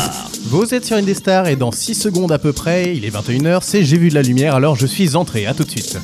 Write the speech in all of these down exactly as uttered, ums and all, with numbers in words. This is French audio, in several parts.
Indestar. Vous êtes sur Indestar et dans six secondes à peu près, il est vingt et une heures, c'est J'ai vu de la lumière, alors je suis entré, à tout de suite.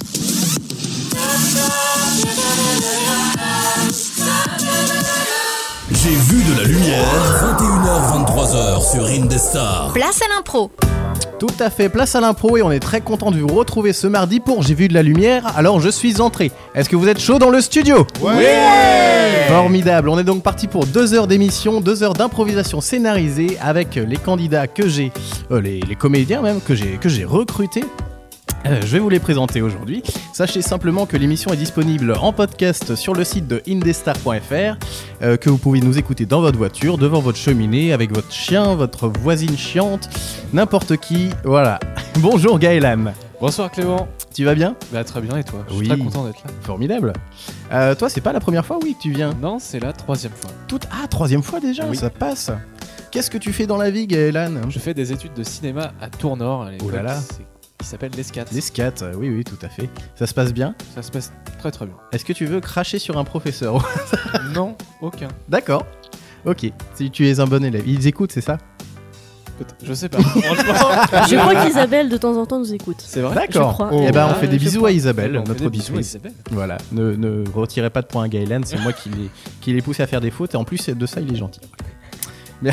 J'ai vu de la lumière, vingt et une heures vingt-trois heures sur Indestar. Place à l'impro. Tout à fait, place à l'impro et on est très content de vous retrouver ce mardi pour J'ai vu de la lumière, alors je suis entré. Est-ce que vous êtes chaud dans le studio ? Ouais. Formidable, on est donc parti pour deux heures d'émission, deux heures d'improvisation scénarisée avec les candidats que j'ai, euh, les, les comédiens même, que j'ai, que j'ai recrutés. Euh, je vais vous les présenter aujourd'hui. Sachez simplement que l'émission est disponible en podcast sur le site de indestar point f r, euh, que vous pouvez nous écouter dans votre voiture, devant votre cheminée, avec votre chien, votre voisine chiante, n'importe qui. Voilà. Bonjour Gaëlan. Bonsoir Clément. Tu vas bien ? Bah très bien et toi ? Je suis Oui. très content d'être là. Formidable. Euh, toi, c'est pas la première fois, oui, que tu viens ? Non, c'est la troisième fois. Toute... Ah, troisième fois déjà, Oui. ça passe. Qu'est-ce que tu fais dans la vie, Gaëlan ? Je fais des études de cinéma à Tournord, à l'époque, Oh là là. c'est- qui s'appelle l'Escat. Les scats, euh, oui, oui, tout à fait. Ça se passe bien ? Ça se passe très très bien. Est-ce que tu veux cracher sur un professeur ? Non, aucun. D'accord. Ok. Si tu es un bon élève. Ils écoutent, c'est ça ? Peut- Je sais pas. Franchement, Je crois qu'Isabelle de temps en temps nous écoute. c'est vrai. D'accord. Je crois. Eh ben, on Ah, fait des je bisous crois. à Isabelle, On fait notre des bisous à auditrice. Isabelle. Voilà. Ne, ne retirez pas de points à Gaëlan, c'est moi qui l'ai, qui l'ai poussé à faire des fautes. Et en plus, de ça, il est gentil. Bien.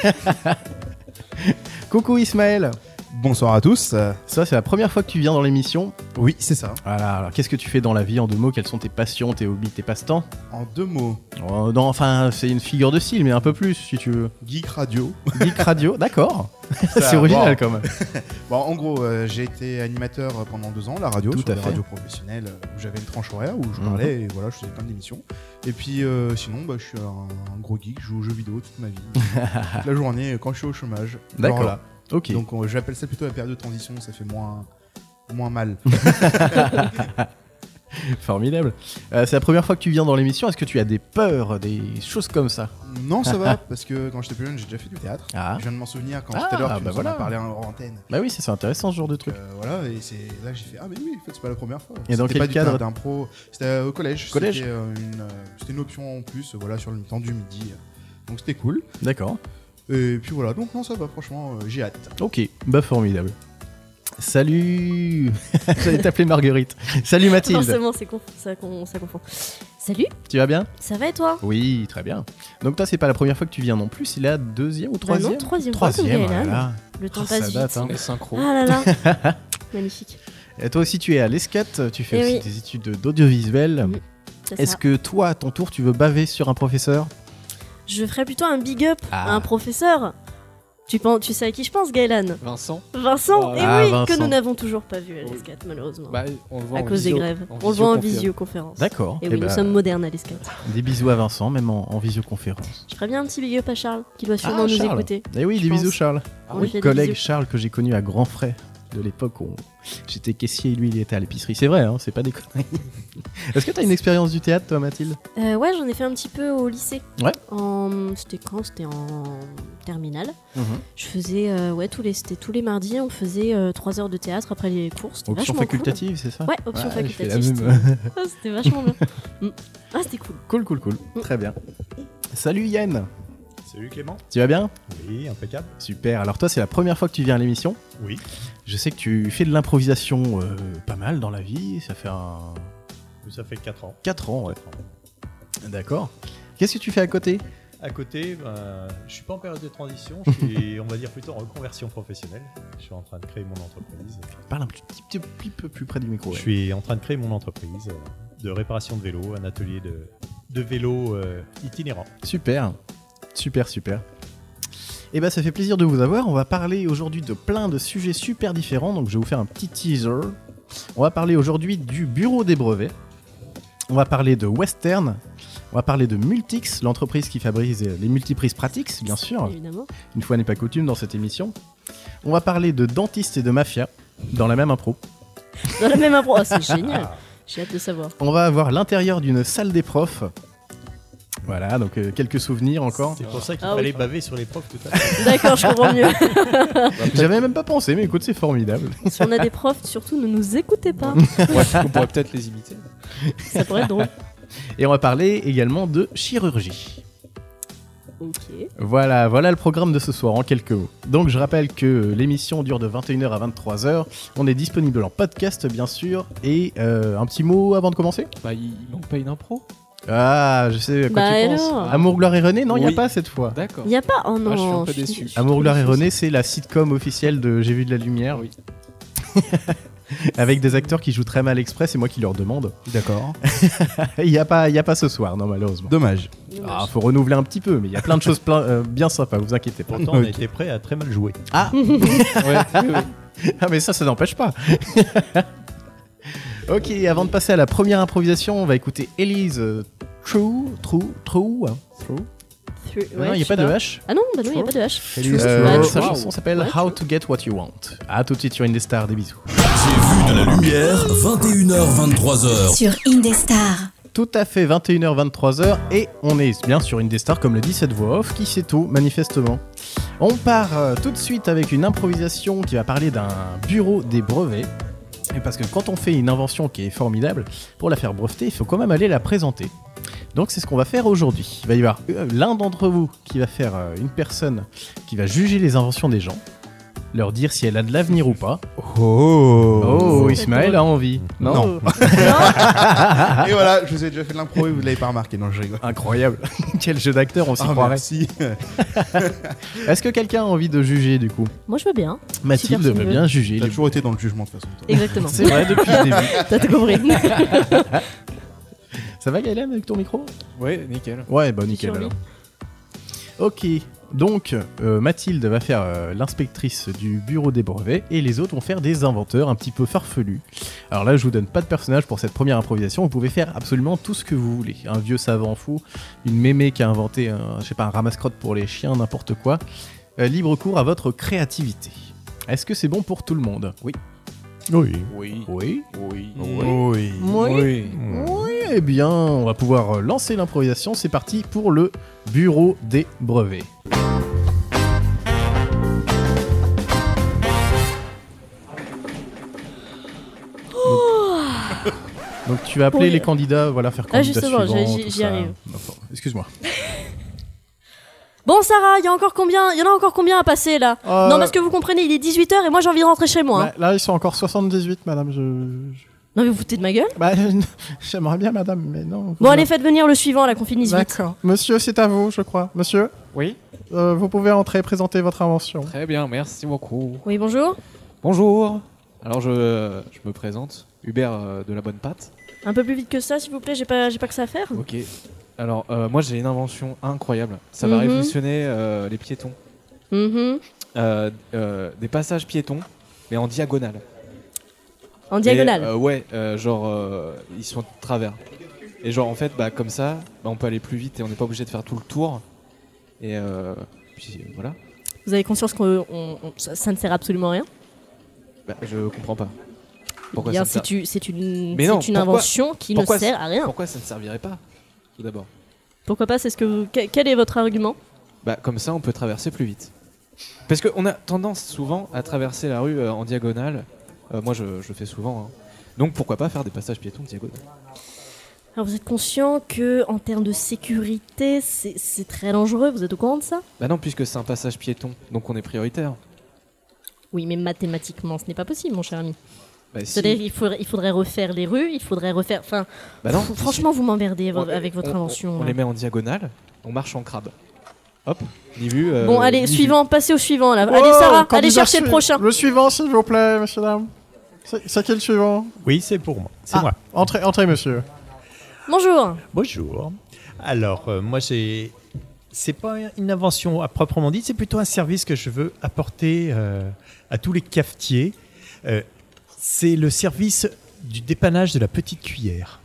Coucou Ismaël. Bonsoir à tous. Euh, Ça, c'est la première fois que tu viens dans l'émission. oui, c'est ça. Voilà. Alors, qu'est-ce que tu fais dans la vie en deux mots ? Quelles sont tes passions, tes hobbies, tes passe-temps ? En deux mots, Oh, non, enfin, c'est une figure de style, mais un peu plus, si tu veux. geek radio. Geek radio, d'accord. Ça, C'est original bon. quand même. Bon, en gros, euh, j'ai été animateur pendant deux ans, la radio, Tout sur à des fait. radios professionnelles, euh, où j'avais une tranche horaire, où je Mhm. parlais, et voilà, je faisais plein d'émissions. Et puis, euh, sinon, bah, je suis un, un gros geek, je joue aux jeux vidéo toute ma vie. Toute la journée, quand je suis au chômage. D'accord. Alors là. Ok. Donc, on- j'appelle ça plutôt la période de transition, ça fait moins, moins mal. Formidable. Euh, c'est la première fois que tu viens dans l'émission. Est-ce que tu as des peurs, des choses comme ça ? Non, ça va, parce que quand j'étais plus jeune, j'ai déjà fait du théâtre. Ah. Je viens de m'en souvenir quand Ah, tout à l'heure, tu bah nous voilà. en as parlé en hors antenne. Bah oui, c'est c'est intéressant ce genre de truc. Euh, voilà, et c'est là que j'ai fait ah mais oui, en fait c'est pas la première fois. Et dans C'était quel pas du cadre tout d'impro, c'était euh, au collège. Collège C'était euh, une, euh, c'était une option en plus, euh, voilà, sur le temps du midi. Donc c'était cool. D'accord. Et puis voilà, donc non ça va, franchement, euh, j'ai hâte. Ok, bah formidable. Salut. J'allais t'appeler Marguerite. Salut Mathilde. Forcément, c'est con, ça, con- ça confond. Salut, Tu vas bien ? ça va et toi ? Oui, très bien. Donc toi, c'est pas la première fois que tu viens non plus. C'est la deuxième ou Bah troisième non, troisième fois comme Troisième, Gaëlan. voilà. Le temps Ah, ça passe date, vite. hein. Les synchros. Ah là là. Magnifique. Et toi aussi, tu es à l'Escat. Tu fais Eh aussi oui. des études d'audiovisuel. Mhm. C'est Est-ce ça. que toi, à ton tour, tu veux baver sur un professeur ? Je ferais plutôt un big up Ah. à un professeur. Tu, penses, tu sais à qui je pense, Gaëlan ? Vincent. Vincent, Ah. et Ah, oui, Vincent. que nous n'avons toujours pas vu à l'Escat, malheureusement. Bah, on le voit à en cause visio- des grèves. en On le voit en visioconférence. visioconférence. D'accord. Et Eh oui, bah, nous sommes modernes à l'Escat. Des bisous à Vincent, même en, en visioconférence. Je ferais bien un petit big up à Charles, qui doit sûrement Ah, nous Charles. écouter. Et oui, Je des pense. bisous Charles. On lui fait des Collègue bisous. Charles que j'ai connu à Grand Frais de l'époque où j'étais caissier et lui il était à l'épicerie. C'est vrai, hein, c'est pas des conneries. Est-ce que t'as une expérience du théâtre toi Mathilde ? Euh, ouais, j'en ai fait un petit peu au lycée. Ouais. En... C'était quand ? C'était en terminale. Je faisais, euh, ouais, tous les, c'était tous les mardis, on faisait euh, trois heures de théâtre après les cours. C'était Option vachement facultative, c'est ça ? cool. Ouais, option Ouais, j'ai fait la facultative. même. C'était ah, c'était vachement bien. Mm. Ah, c'était cool. Cool, cool, cool. Mm. Très bien. Salut Yann, Salut Clément. tu vas bien ? Oui, impeccable. Super. Alors toi, c'est la première fois que tu viens à l'émission. Oui. Je sais que tu fais de l'improvisation euh, pas mal dans la vie. Ça fait un Ça fait quatre ans. quatre ans, ouais. D'accord. Qu'est-ce que tu fais à côté ? À côté, ben, je suis pas en période de transition, je suis, on va dire plutôt en reconversion professionnelle. Je suis en train de créer mon entreprise. Parle un petit, petit, petit peu plus près du micro. Je ouais. suis en train de créer mon entreprise euh, de réparation de vélo, un atelier de, de vélo euh, itinérant. Super, super, super. Et bah ça fait plaisir de vous avoir. On va parler aujourd'hui de plein de sujets super différents. Donc je vais vous faire un petit teaser. On va parler aujourd'hui du bureau des brevets. On va parler de Western. On va parler de Multix, l'entreprise qui fabrique les multiprises Pratix, bien sûr. Évidemment. Une fois n'est pas coutume dans cette émission. On va parler de dentiste et de mafia dans la même impro. Dans la même impro. Ah, c'est génial. J'ai hâte de savoir. On va avoir l'intérieur d'une salle des profs. Voilà, donc euh, quelques souvenirs encore. C'est pour ça qu'il Ah fallait oui. baver sur les profs tout à l'heure. D'accord, je comprends mieux. J'avais même pas pensé, mais écoute, c'est formidable. Si on a des profs, surtout ne nous écoutez pas. Ouais, on pourrait peut-être les imiter. Ça pourrait être drôle. Et on va parler également de chirurgie. Ok. Voilà, voilà le programme de ce soir en quelques mots. Donc je rappelle que l'émission dure de vingt et une heures à vingt-trois heures. On est disponible en podcast bien sûr. Et euh, un petit mot avant de commencer ? Bah, il manque pas une impro. Ah, je sais à quoi Bah tu alors. penses. Amour, gloire et René ? Non, il n'y a Oui. pas cette fois. D'accord. Y a pas. Oh non. Ah, je suis un peu suis- déçu. je suis Amour, trop gloire et déçue. René, c'est la sitcom officielle de J'ai vu de la lumière. Oui. Avec des acteurs qui jouent très mal exprès, c'est moi qui leur demande. D'accord. Il n'y a, pas- il y a pas ce soir, non, malheureusement. Dommage. Ah, faut renouveler un petit peu, mais il y a plein de choses plein- euh, bien sympas, vous inquiétez pas. Pourtant, on Ok. a été prêt à très mal jouer. Ah, Ouais, oui, oui. ah mais ça, ça n'empêche pas. Ok, avant de passer à la première improvisation, on va écouter Elise euh, True, True, True, hein, True. Three- Non, ouais, il n'y je a pas sais de H. Ah non, bah non, il n'y a pas de H. Elise, True. euh, Ouais, sa True. chanson s'appelle Ouais, How True. to Get What You Want. À tout de suite sur Indestar, des bisous. J'ai vu de la lumière, vingt et une heures, vingt-trois heures. Sur Indestar. Tout à fait, vingt et une heures, vingt-trois heures, et on est bien sur Indestar, comme le dit cette voix off, qui sait tout, manifestement. On part euh, tout de suite avec une improvisation qui va parler d'un bureau des brevets. Et parce que quand on fait une invention qui est formidable, pour la faire breveter, il faut quand même aller la présenter. Donc c'est ce qu'on va faire aujourd'hui. Il va y avoir euh, l'un d'entre vous qui va faire euh, une personne qui va juger les inventions des gens, leur dire si elle a de l'avenir ou pas. Oh. Oh, c'est Ismaël drôle. a envie. Non. Non. Et voilà, je vous ai déjà fait de l'impro et vous ne l'avez pas remarqué. Non, je rigole. Incroyable. Quel jeu d'acteur, on s'y Ah, croirait. merci. Est-ce que quelqu'un a envie de juger du coup? Moi, je veux bien. Mathilde personne veut veut. bien juger. T'as les- toujours été dans le jugement de toute façon. toi. Exactement. C'est vrai depuis le début. T'as tout compris. Ça va Gaëlan avec ton micro? Ouais, nickel. Ouais, bah nickel Sur lui. alors. Ok, donc euh, Mathilde va faire euh, l'inspectrice du bureau des brevets et les autres vont faire des inventeurs un petit peu farfelus. Alors là, je vous donne pas de personnage pour cette première improvisation, vous pouvez faire absolument tout ce que vous voulez. Un vieux savant fou, une mémé qui a inventé un, je sais pas, un ramasse-crotte pour les chiens, n'importe quoi. Euh, libre cours à votre créativité. Est-ce que c'est bon pour tout le monde? Oui. Oui. Oui. Oui. Oui. Oui. Oui. Oui, eh bien, on va pouvoir euh, lancer l'improvisation. C'est parti pour le bureau des brevets. Donc tu vas appeler Oui. les candidats, voilà, faire Ah, candidat justement, suivant, j'y- tout j'y ça. arrive. Enfin, excuse-moi. Bon, Sarah, il y a encore combien Il y en a encore combien à passer là Euh, Non, parce que vous comprenez, il est dix-huit heures et moi j'ai envie de rentrer chez moi. hein. Bah, là, ils sont encore soixante-dix-huit, madame. Je... je- Non, mais vous foutez de ma gueule. Bah, j'aimerais bien, madame, mais non. Bon, allez, faites venir le suivant là, qu'on finisse vite. D'accord. Monsieur, c'est à vous, je crois. Monsieur, Oui. euh, vous pouvez entrer et présenter votre invention. Très bien, merci beaucoup. Oui, bonjour. Bonjour. Alors je, je me présente, Hubert euh, de la bonne pâte. Un peu plus vite que ça, s'il vous plaît, j'ai pas, j'ai pas que ça à faire. Ok. Alors euh, moi j'ai une invention incroyable. Ça va Mhm. révolutionner euh, les piétons. Mhm. Euh, euh, des passages piétons, mais en diagonale. En diagonale. Et, euh, ouais, euh, genre euh, ils sont de travers. Et genre en fait, bah comme ça, bah, on peut aller plus vite et on n'est pas obligé de faire tout le tour. Et euh, puis euh, voilà. Vous avez conscience que on- on- ça, ça ne sert absolument à rien. Bah, je comprends pas. Pourquoi Bien, ça ne c'est sert- une, c'est une, Mais c'est non, une pourquoi- invention qui pourquoi ne sert à rien. Pourquoi ça ne servirait pas, tout d'abord? Pourquoi pas C'est ce que vous- que- quel est votre argument? Bah comme ça on peut traverser plus vite. Parce qu'on a tendance souvent à traverser la rue euh, en diagonale. Euh, moi je, je le fais souvent. hein. Donc pourquoi pas faire des passages piétons diagonales? Alors vous êtes conscient que en termes de sécurité, c'est c'est très dangereux. Vous êtes au courant de ça? Bah non, puisque c'est un passage piéton, donc on est prioritaire. Oui, mais mathématiquement, ce n'est pas possible, mon cher ami. Bah, si. C'est-à-dire qu'il faudrait, il faudrait refaire les rues, il faudrait refaire. Enfin, Bah non, fr- franchement, vous m'emmerdez on- vo- avec votre on- invention. On, on là. les met en diagonale, on marche en crabe. Hop, ni vu. euh, Bon, allez, ni vu. suivant, passez au suivant là. Oh, allez, Sarah, allez candidat chercher le su- prochain. Le suivant, s'il vous plaît, monsieur, dame. C'est c'est qui le suivant? Oui, c'est pour moi. C'est Ah, moi. Entrez, entrez, monsieur. Bonjour. Bonjour. Alors, euh, moi, j'ai. C'est pas une invention à proprement dit, c'est plutôt un service que je veux apporter euh, à tous les cafetiers. Euh, c'est le service du dépannage de la petite cuillère.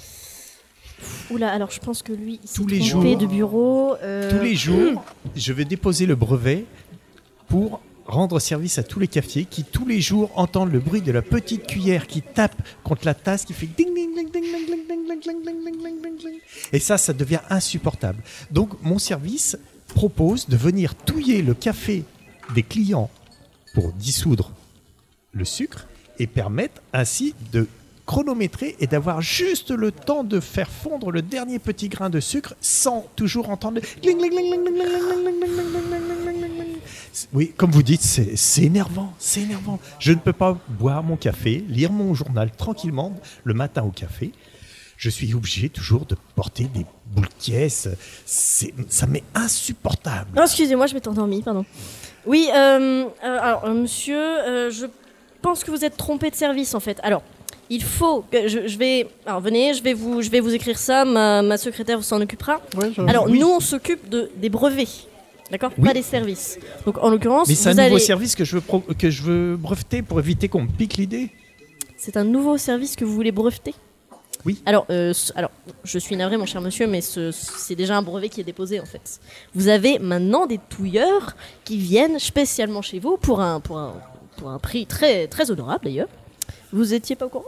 Oula, alors je pense que lui, il s'est Tous les trompé jours. de bureau. euh, Tous les jours, je vais déposer le brevet pour rendre service à tous les cafetiers qui, tous les jours, entendent le bruit de la petite cuillère qui tape contre la tasse, qui fait ding ding ding ding ding ding ding ding ding ding ding ding ding ding. Et ça, ça devient insupportable. Donc, mon service propose de venir touiller le café des clients pour dissoudre le sucre et permettre ainsi de chronométrer et d'avoir juste le temps de faire fondre le dernier petit grain de sucre sans toujours entendre le gling, gling, gling, gling, gling, gling, gling, gling, gling, gling, gling, gling. Oui, comme vous dites, c'est, c'est énervant, c'est énervant. Je ne peux pas boire mon café, lire mon journal tranquillement le matin au café. Je suis obligé toujours de porter des boules caisses. C'est, ça m'est insupportable. Non, excusez-moi, je m'étais endormie, pardon. Oui, euh, euh, alors, euh, monsieur, euh, je pense que vous êtes trompé de service, en fait. Alors, il faut que je, je vais... Alors, venez, je vais vous, je vais vous écrire ça, ma, ma secrétaire s'en occupera. Ouais, je- Alors, oui. nous, on s'occupe de, des brevets, d'accord ? Oui. Pas des services. Donc, en l'occurrence, Mais c'est un vous nouveau allez... service que je, veux pro- que je veux breveter pour éviter qu'on me pique l'idée. C'est un nouveau service que vous voulez breveter ? Oui. Alors, euh, ce- alors, je suis navré, mon cher monsieur, mais ce, c'est déjà un brevet qui est déposé, en fait. Vous avez maintenant des touilleurs qui viennent spécialement chez vous pour un, pour un, pour un prix très, très honorable, d'ailleurs. Vous étiez pas au courant ?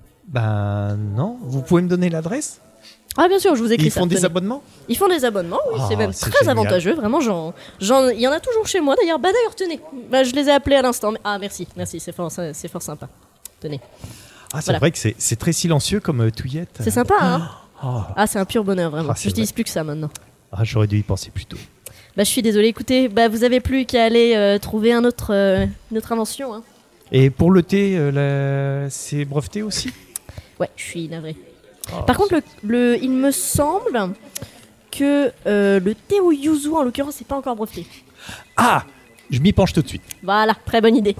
Ben non. Vous pouvez me donner l'adresse ? Ah, bien sûr, je vous écris Ils ça. font des tenez. abonnements ? Ils font des abonnements, oui, Ah, c'est même c'est très génial. avantageux, vraiment. J'en, j'en, il y en a toujours chez moi, d'ailleurs. Bah, d'ailleurs, tenez. Bah, je les ai appelés à l'instant. mais- Ah, merci, merci, c'est fort, c'est fort sympa. Tenez. Ah, c'est Voilà. vrai que c'est, c'est très silencieux comme euh, touillette. C'est sympa, hein ? Ah, Ah, c'est un pur bonheur, vraiment. Ah, c'est je dis plus que ça maintenant. ah, j'aurais dû y penser plus tôt. Bah, je suis désolée. Écoutez, bah, vous avez plus qu'à aller euh, trouver un autre, euh, une autre invention. Hein. Et pour le thé, euh, la- c'est breveté aussi ? Ouais, je suis navrée. Ah, Par contre, le, le- il me semble que euh, le thé au yuzu, en l'occurrence, c'est pas encore breveté. Ah, je m'y penche tout de suite. Voilà, très bonne idée.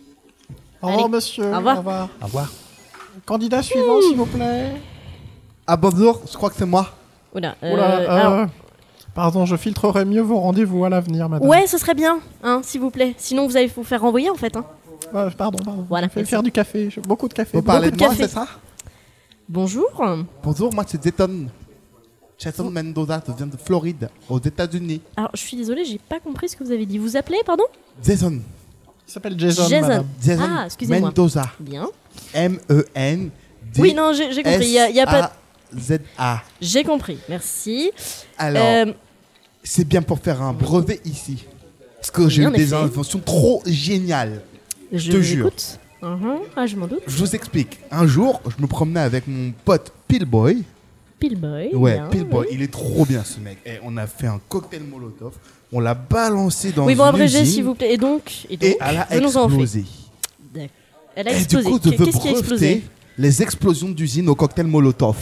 Au revoir, Allez. monsieur. Au revoir. Au revoir. Au revoir. Candidat suivant, s'il vous plaît. Ah bonjour, je crois que c'est moi. Oula, euh, Oula, euh, alors- Pardon, je filtrerai mieux vos rendez-vous à l'avenir, madame. Ouais, ce serait bien, hein, s'il vous plaît. Sinon, vous allez vous faire renvoyer, en fait. Hein. Euh, pardon, pardon. Voilà, Je vais merci. faire du café. j'ai Beaucoup de café. Vous parlez de de moi, café. c'est ça? Bonjour. Bonjour, moi c'est Zeton. Jason Mendoza, je viens de Floride, aux États-Unis. Alors, je suis désolée, j'ai pas compris ce que vous avez dit. Vous appelez, pardon? Jason. Il s'appelle Jason, Jason. madame. Jason Ah, excusez-moi. Mendoza. Bien. M E N D Oui, non, j'ai j'ai compris. Il y a, il y a pas... Z A. J'ai compris, merci. Alors, Euh, c'est bien pour faire un brevet ici. Parce que j'ai Oui, eu en des effet. inventions trop géniales. je te vous jure. écoute. Mhm. Ah, je m'en doute. Je vous explique. Un jour, je me promenais avec mon pote Pillboy. Pillboy. Ouais, bien, Pillboy. oui. Il est trop bien ce mec. Et on a fait un cocktail Molotov. On l'a balancé dans Oui, une bon, abrégé, usine. s'il vous plaît. Et donc, et donc Et elle a venons-en au fait. explosé. D'accord. Elle a Et du explosé. coup, je veux Qu'est-ce qui a explosé? breveter les explosions d'usine au cocktail Molotov.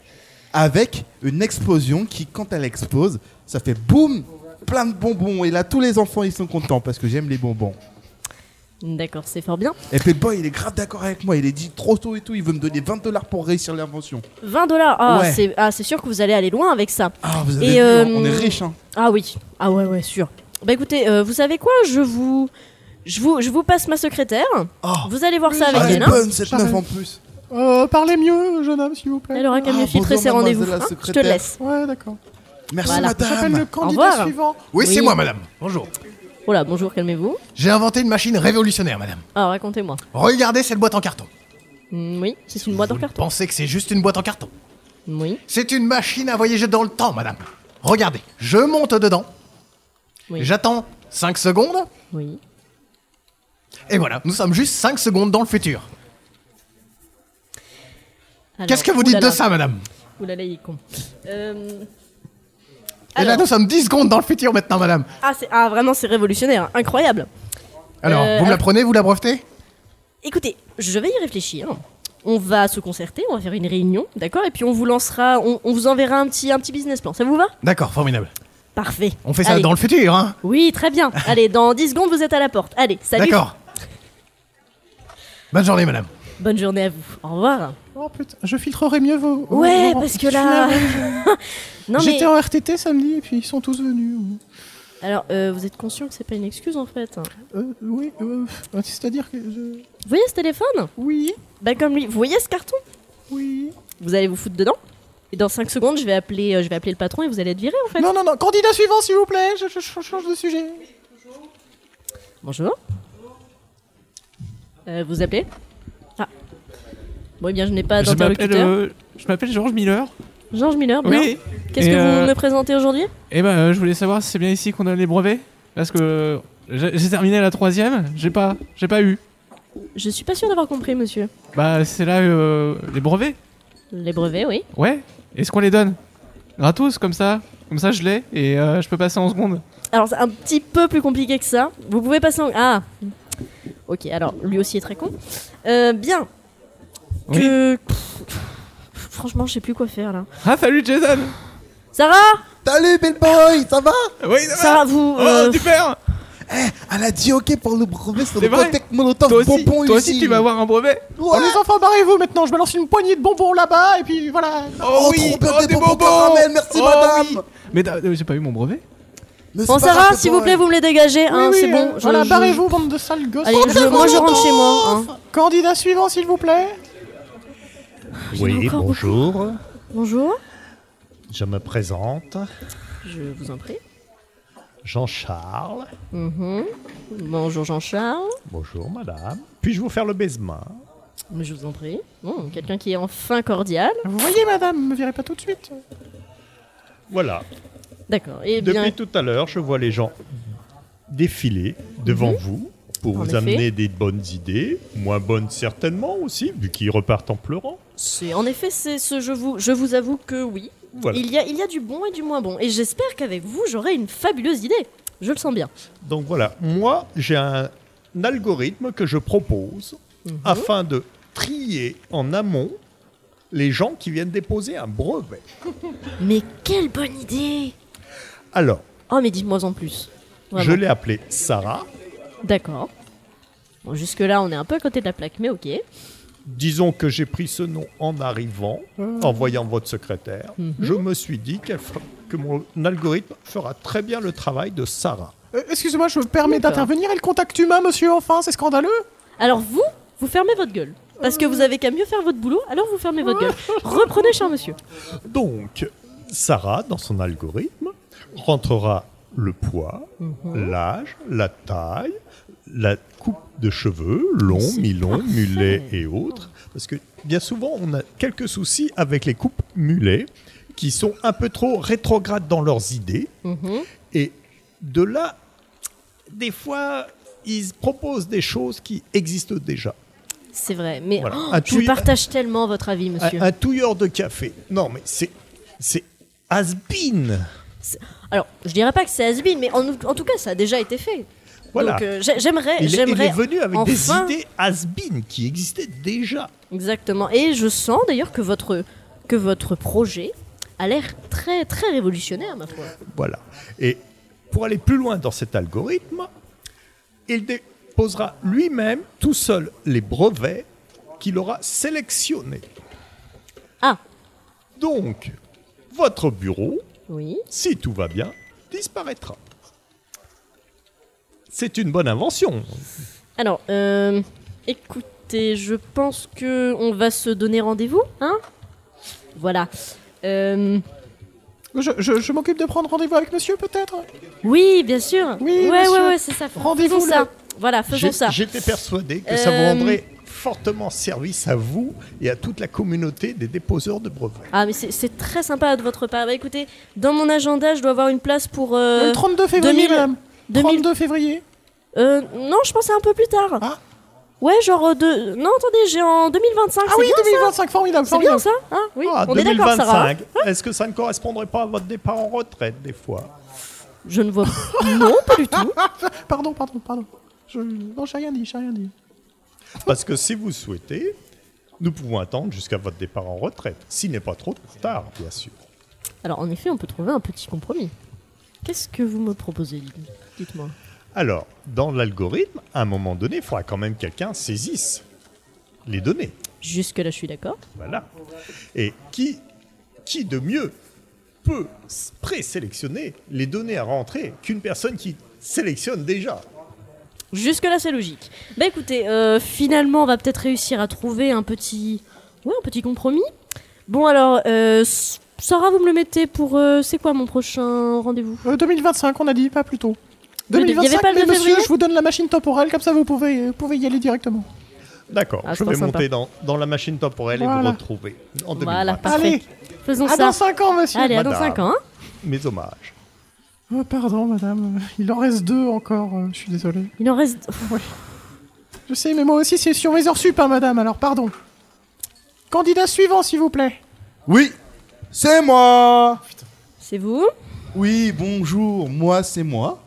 Avec une explosion qui, quand elle explose, ça fait boum, plein de bonbons. Et là, tous les enfants, ils sont contents parce que j'aime les bonbons. D'accord, c'est fort bien. Et Pillboy, il est grave d'accord avec moi. Il est dit trop tôt et tout. Il veut me donner vingt dollars pour réussir l'invention. vingt dollars. Ah, Ouais. c'est ah, c'est sûr que vous allez aller loin avec ça. Ah, vous avez Et, vu, euh, on est riches, hein. Ah oui. Ah ouais, ouais, sûr. Bah écoutez, euh, vous savez quoi? Je vous... Je vous, je vous passe ma secrétaire. Oh. Vous allez voir ça avec Ah, elle est elle. Hein. bonne, cette J'arrête. meuf en plus. Euh, parlez mieux, jeune homme, s'il vous plaît. Elle aura qu'à Ah, mieux filtrer bonjour, ses rendez-vous. mademoiselle la hein. Je te secrétaire. laisse. Ouais, d'accord. Merci, Voilà. J'appelle le madame. candidat revoir. suivant. Oui, c'est Oui. moi, madame. Bonjour. Oh là, bonjour, calmez-vous. J'ai inventé une machine révolutionnaire, madame. Ah, racontez-moi. Regardez cette boîte en carton. Mm, oui, c'est une boîte en Vous carton. pensez que c'est juste une boîte en carton? Oui, C'est une machine à voyager dans le temps, madame. Regardez, je monte dedans, oui, j'attends cinq secondes, oui. et voilà, nous sommes juste cinq secondes dans le futur. Alors, Qu'est-ce que vous dites oulala. de ça, madame? Oulala, il est con. Euh... Et là, alors- nous sommes dix secondes dans le futur maintenant, madame. Ah, c'est- ah, vraiment, c'est révolutionnaire. Incroyable. Alors, Euh, vous me la alors- prenez, vous la brevetez? Écoutez, je vais y réfléchir. On va se concerter, on va faire une réunion, d'accord? Et puis on vous lancera, on, on vous enverra un petit, un petit business plan. Ça vous va? D'accord, formidable. Parfait. On fait ça Allez. dans le futur, hein? Oui, très bien. Allez, dans dix secondes, vous êtes à la porte. Allez, salut. D'accord. Bonne journée, madame. Bonne journée à vous. Au revoir. Oh putain, je filtrerai mieux vos. vos- Ouais, vos- parce que je suis là... navré. non mais... J'étais en R T T samedi et puis ils sont tous venus. Alors, euh, vous êtes conscient que c'est pas une excuse en fait? Euh, oui, euh, c'est-à-dire que je... Vous voyez ce téléphone? Oui, Bah comme lui. Vous voyez ce carton? oui. Vous allez vous foutre dedans? Et dans cinq secondes, je vais appeler, euh, je vais appeler le patron et vous allez être viré en fait. Non, non, non, candidat suivant, s'il vous plaît. Je, je- je change de sujet. Bonjour. Euh, vous appelez? Ah. Bon, eh bien, je n'ai pas Je m'appelle, d'interlocuteur. euh, je m'appelle Georges Miller. Georges Miller, bien. Oui. Qu'est-ce Et, que euh, vous me présentez aujourd'hui? Et ben, euh, je voulais savoir si c'est bien ici qu'on a les brevets, parce que euh, j'ai j'ai terminé la troisième, j'ai pas, j'ai pas eu. Je suis pas sûre d'avoir compris, monsieur. Bah, c'est là euh, les brevets. Les brevets, oui. Ouais. Est-ce qu'on les donne gratos comme ça? Comme ça, je l'ai et euh, je peux passer en seconde. Alors, c'est un petit peu plus compliqué que ça. Vous pouvez passer en... Ah. Ok, alors, lui aussi est très con. Euh, bien. Que... Pff, franchement, je sais plus quoi faire, là. Ah, salut Jason. Sarah Salut, Bill Boy, ça va? Oui, ça va. Sarah, vous... Oh, euh, super. Eh, elle a dit ok pour le brevet sur C'est le vrai? cocktail molotov Toi aussi, bonbon toi ici. aussi, tu vas avoir un brevet. Oh, les enfants, barrez-vous maintenant, je balance une poignée de bonbons là-bas, et puis voilà. Oh, oui, trop bien, oh, des des bonbons bonbons. caramel, merci Oh, madame. oui. Mais euh, j'ai pas eu mon brevet. Mais Bon, c'est pas Sarah, grave, s'il boy. vous plaît, vous me les dégagez, hein, Oui, oui, c'est bon. euh, je- voilà, je- barrez-vous, bande de sales gosses. Allez, je- moi, je rentre chez moi, hein. Candidat suivant, s'il vous plaît. Oui, encore bonjour. Bonjour, Je me présente. je vous en prie. Jean-Charles. Mhm. Bonjour Jean-Charles, Bonjour, madame. Puis-je vous faire le baisement? mais je vous en prie. Bon, quelqu'un qui est enfin cordial. Vous voyez, madame, me virez pas tout de suite. Voilà. D'accord, et Depuis bien... tout à l'heure, je vois les gens défiler devant vous pour En vous effet. amener des bonnes idées, moins bonnes certainement aussi, vu qu'ils repartent en pleurant. C'est, en effet, c'est ce, je vous, je vous avoue que oui. Voilà. Il y a, il y a du bon et du moins bon. Et j'espère qu'avec vous, j'aurai une fabuleuse idée. Je le sens bien. Donc voilà, moi, j'ai un algorithme que je propose Mhm. afin de trier en amont les gens qui viennent déposer un brevet. Mais quelle bonne idée! Alors, Oh, mais dites-moi en plus. Vraiment. je l'ai appelée Sarah. D'accord. Bon, jusque-là, on est un peu à côté de la plaque, mais ok. Disons que j'ai pris ce nom en arrivant, en voyant votre secrétaire. Mhm. Je me suis dit qu'elle fera- que mon algorithme fera très bien le travail de Sarah. Euh, Excusez-moi, je me permets D'accord. d'intervenir. Et le contact humain, monsieur, enfin, c'est scandaleux. Alors vous, vous fermez votre gueule. Parce que vous avez qu'à mieux faire votre boulot, alors vous fermez votre gueule. Reprenez, cher monsieur. Donc, Sarah, dans son algorithme, rentrera le poids, Mhm. l'âge, la taille, la coupe de cheveux, long, C'est mi-long, parfait. mulet et autres. Parce que bien souvent, on a quelques soucis avec les coupes mulets qui sont un peu trop rétrogrades dans leurs idées. Mhm. Et de là, des fois, ils proposent des choses qui existent déjà. C'est vrai, mais Voilà. oh, Un je touille- partage tellement votre avis, monsieur. Un, un touilleur de café. Non, mais c'est c'est has-been. Alors, je dirais pas que c'est has-been, mais en, en tout cas, ça a déjà été fait. Voilà. Donc, euh, j'ai- j'aimerais, Il est, il j'aimerais est venu avec enfin- des idées has-been qui existaient déjà. Exactement. Et je sens d'ailleurs que votre, que votre projet a l'air très, très révolutionnaire, ma foi. Voilà. Et pour aller plus loin dans cet algorithme, il déposera lui-même tout seul les brevets qu'il aura sélectionnés. Ah, Donc, votre bureau, oui. si tout va bien, disparaîtra. C'est une bonne invention. Alors, euh, écoutez, je pense que on va se donner rendez-vous, hein? Voilà. Euh, Je, je- je m'occupe de prendre rendez-vous avec monsieur, peut-être. oui, bien sûr. Oui, ouais, monsieur. ouais, ouais, c'est ça. Rendez-vous Faisons ça. là. Voilà, faisons J'ai- ça. J'étais persuadé que ça vous Euh, rendrait fortement service à vous et à toute la communauté des déposeurs de brevets. Ah, mais c'est c'est très sympa de votre part. Bah, écoutez, dans mon agenda, je dois avoir une place pour. euh, le trente-deux février, deux mille madame. deux mille trente-deux février. Euh, non, je pensais un peu plus tard. Ah. Ouais, genre euh, de. Non, attendez, j'ai en deux mille vingt-cinq. Ah c'est oui, bien deux mille ça vingt-cinq, formidable, C'est bien formidable. ça, hein? Oui, Ah, on est d'accord, Sarah. deux mille vingt-cinq. Est-ce que ça ne correspondrait pas à votre départ en retraite des fois? Je ne vois. Non, pas du tout. Pardon, pardon, pardon. Je... Non, j'ai rien dit, j'ai rien dit. Parce que si vous souhaitez, nous pouvons attendre jusqu'à votre départ en retraite. S'il n'est pas trop tard, bien sûr. Alors, en effet, on peut trouver un petit compromis. Qu'est-ce que vous me proposez, dites- dites-moi. Alors, dans l'algorithme, à un moment donné, il faudra quand même que quelqu'un saisisse les données. Jusque-là, je suis d'accord. Voilà. Et qui, qui de mieux peut s- présélectionner les données à rentrer qu'une personne qui sélectionne déjà? Jusque-là, c'est logique. Bah écoutez, euh, finalement, on va peut-être réussir à trouver un petit. Ouais, un petit compromis. Bon, alors, euh, S- Sarah, vous me le mettez pour. euh, c'est quoi mon prochain rendez-vous? Euh, deux mille vingt-cinq, on a dit, pas plus tôt. Mais il y avait deux mille vingt-cinq, pas le mais deux monsieur, février je vous donne la machine temporelle, comme ça vous pouvez, vous pouvez y aller directement. D'accord, Ah, je c'est vais pas sympa. monter dans, dans la machine temporelle et Voilà. vous retrouver en deux mille vingt. Voilà, parfait. Allez, Faisons à ça. dans cinq ans, monsieur. Allez, à dans Madame. cinq ans, hein. Mes hommages. Oh, pardon, madame. Il en reste deux encore, euh, je suis désolé. Il en reste. Je sais, mais moi aussi, c'est sur mes heures sup, hein, madame, alors pardon. Candidat suivant, s'il vous plaît. Oui, c'est moi. C'est vous? Oui, bonjour, moi c'est moi.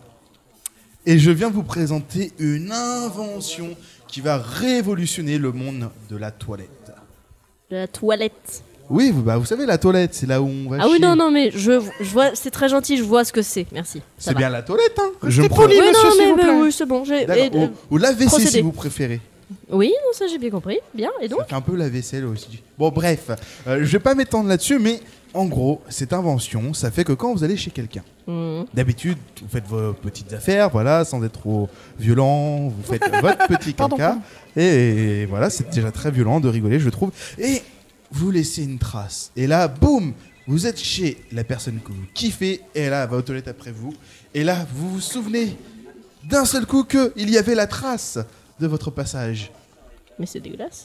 Et je viens vous présenter une invention qui va révolutionner le monde de la toilette. De la toilette. Oui, vous, bah, vous savez, la toilette, c'est là où on va Ah oui, chier. non, non, mais je, je vois, c'est très gentil, je vois ce que c'est. Merci. ça C'est va. bien la toilette, hein. Restez me poli, prends- Oui, monsieur, non, s'il mais, vous mais plaît. oui, c'est bon. j'ai- D'accord. et, euh, Ou, ou la vaisselle procédé. si vous préférez. Oui, non, ça j'ai bien compris. Bien, et donc Ça fait un peu la vaisselle aussi. Bon, bref, euh, je vais pas m'étendre là-dessus, mais en gros, cette invention, ça fait que quand vous allez chez quelqu'un, Hmm. d'habitude, vous faites vos petites affaires, voilà, sans être trop violent, vous faites votre petit Pardon, caca, pardon. et voilà, c'est déjà très violent de rigoler, je trouve, et vous laissez une trace. Et là, boum, vous êtes chez la personne que vous kiffez, et là, elle va aux toilettes après vous, et là, vous vous souvenez d'un seul coup qu'il y avait la trace de votre passage. Mais c'est dégueulasse.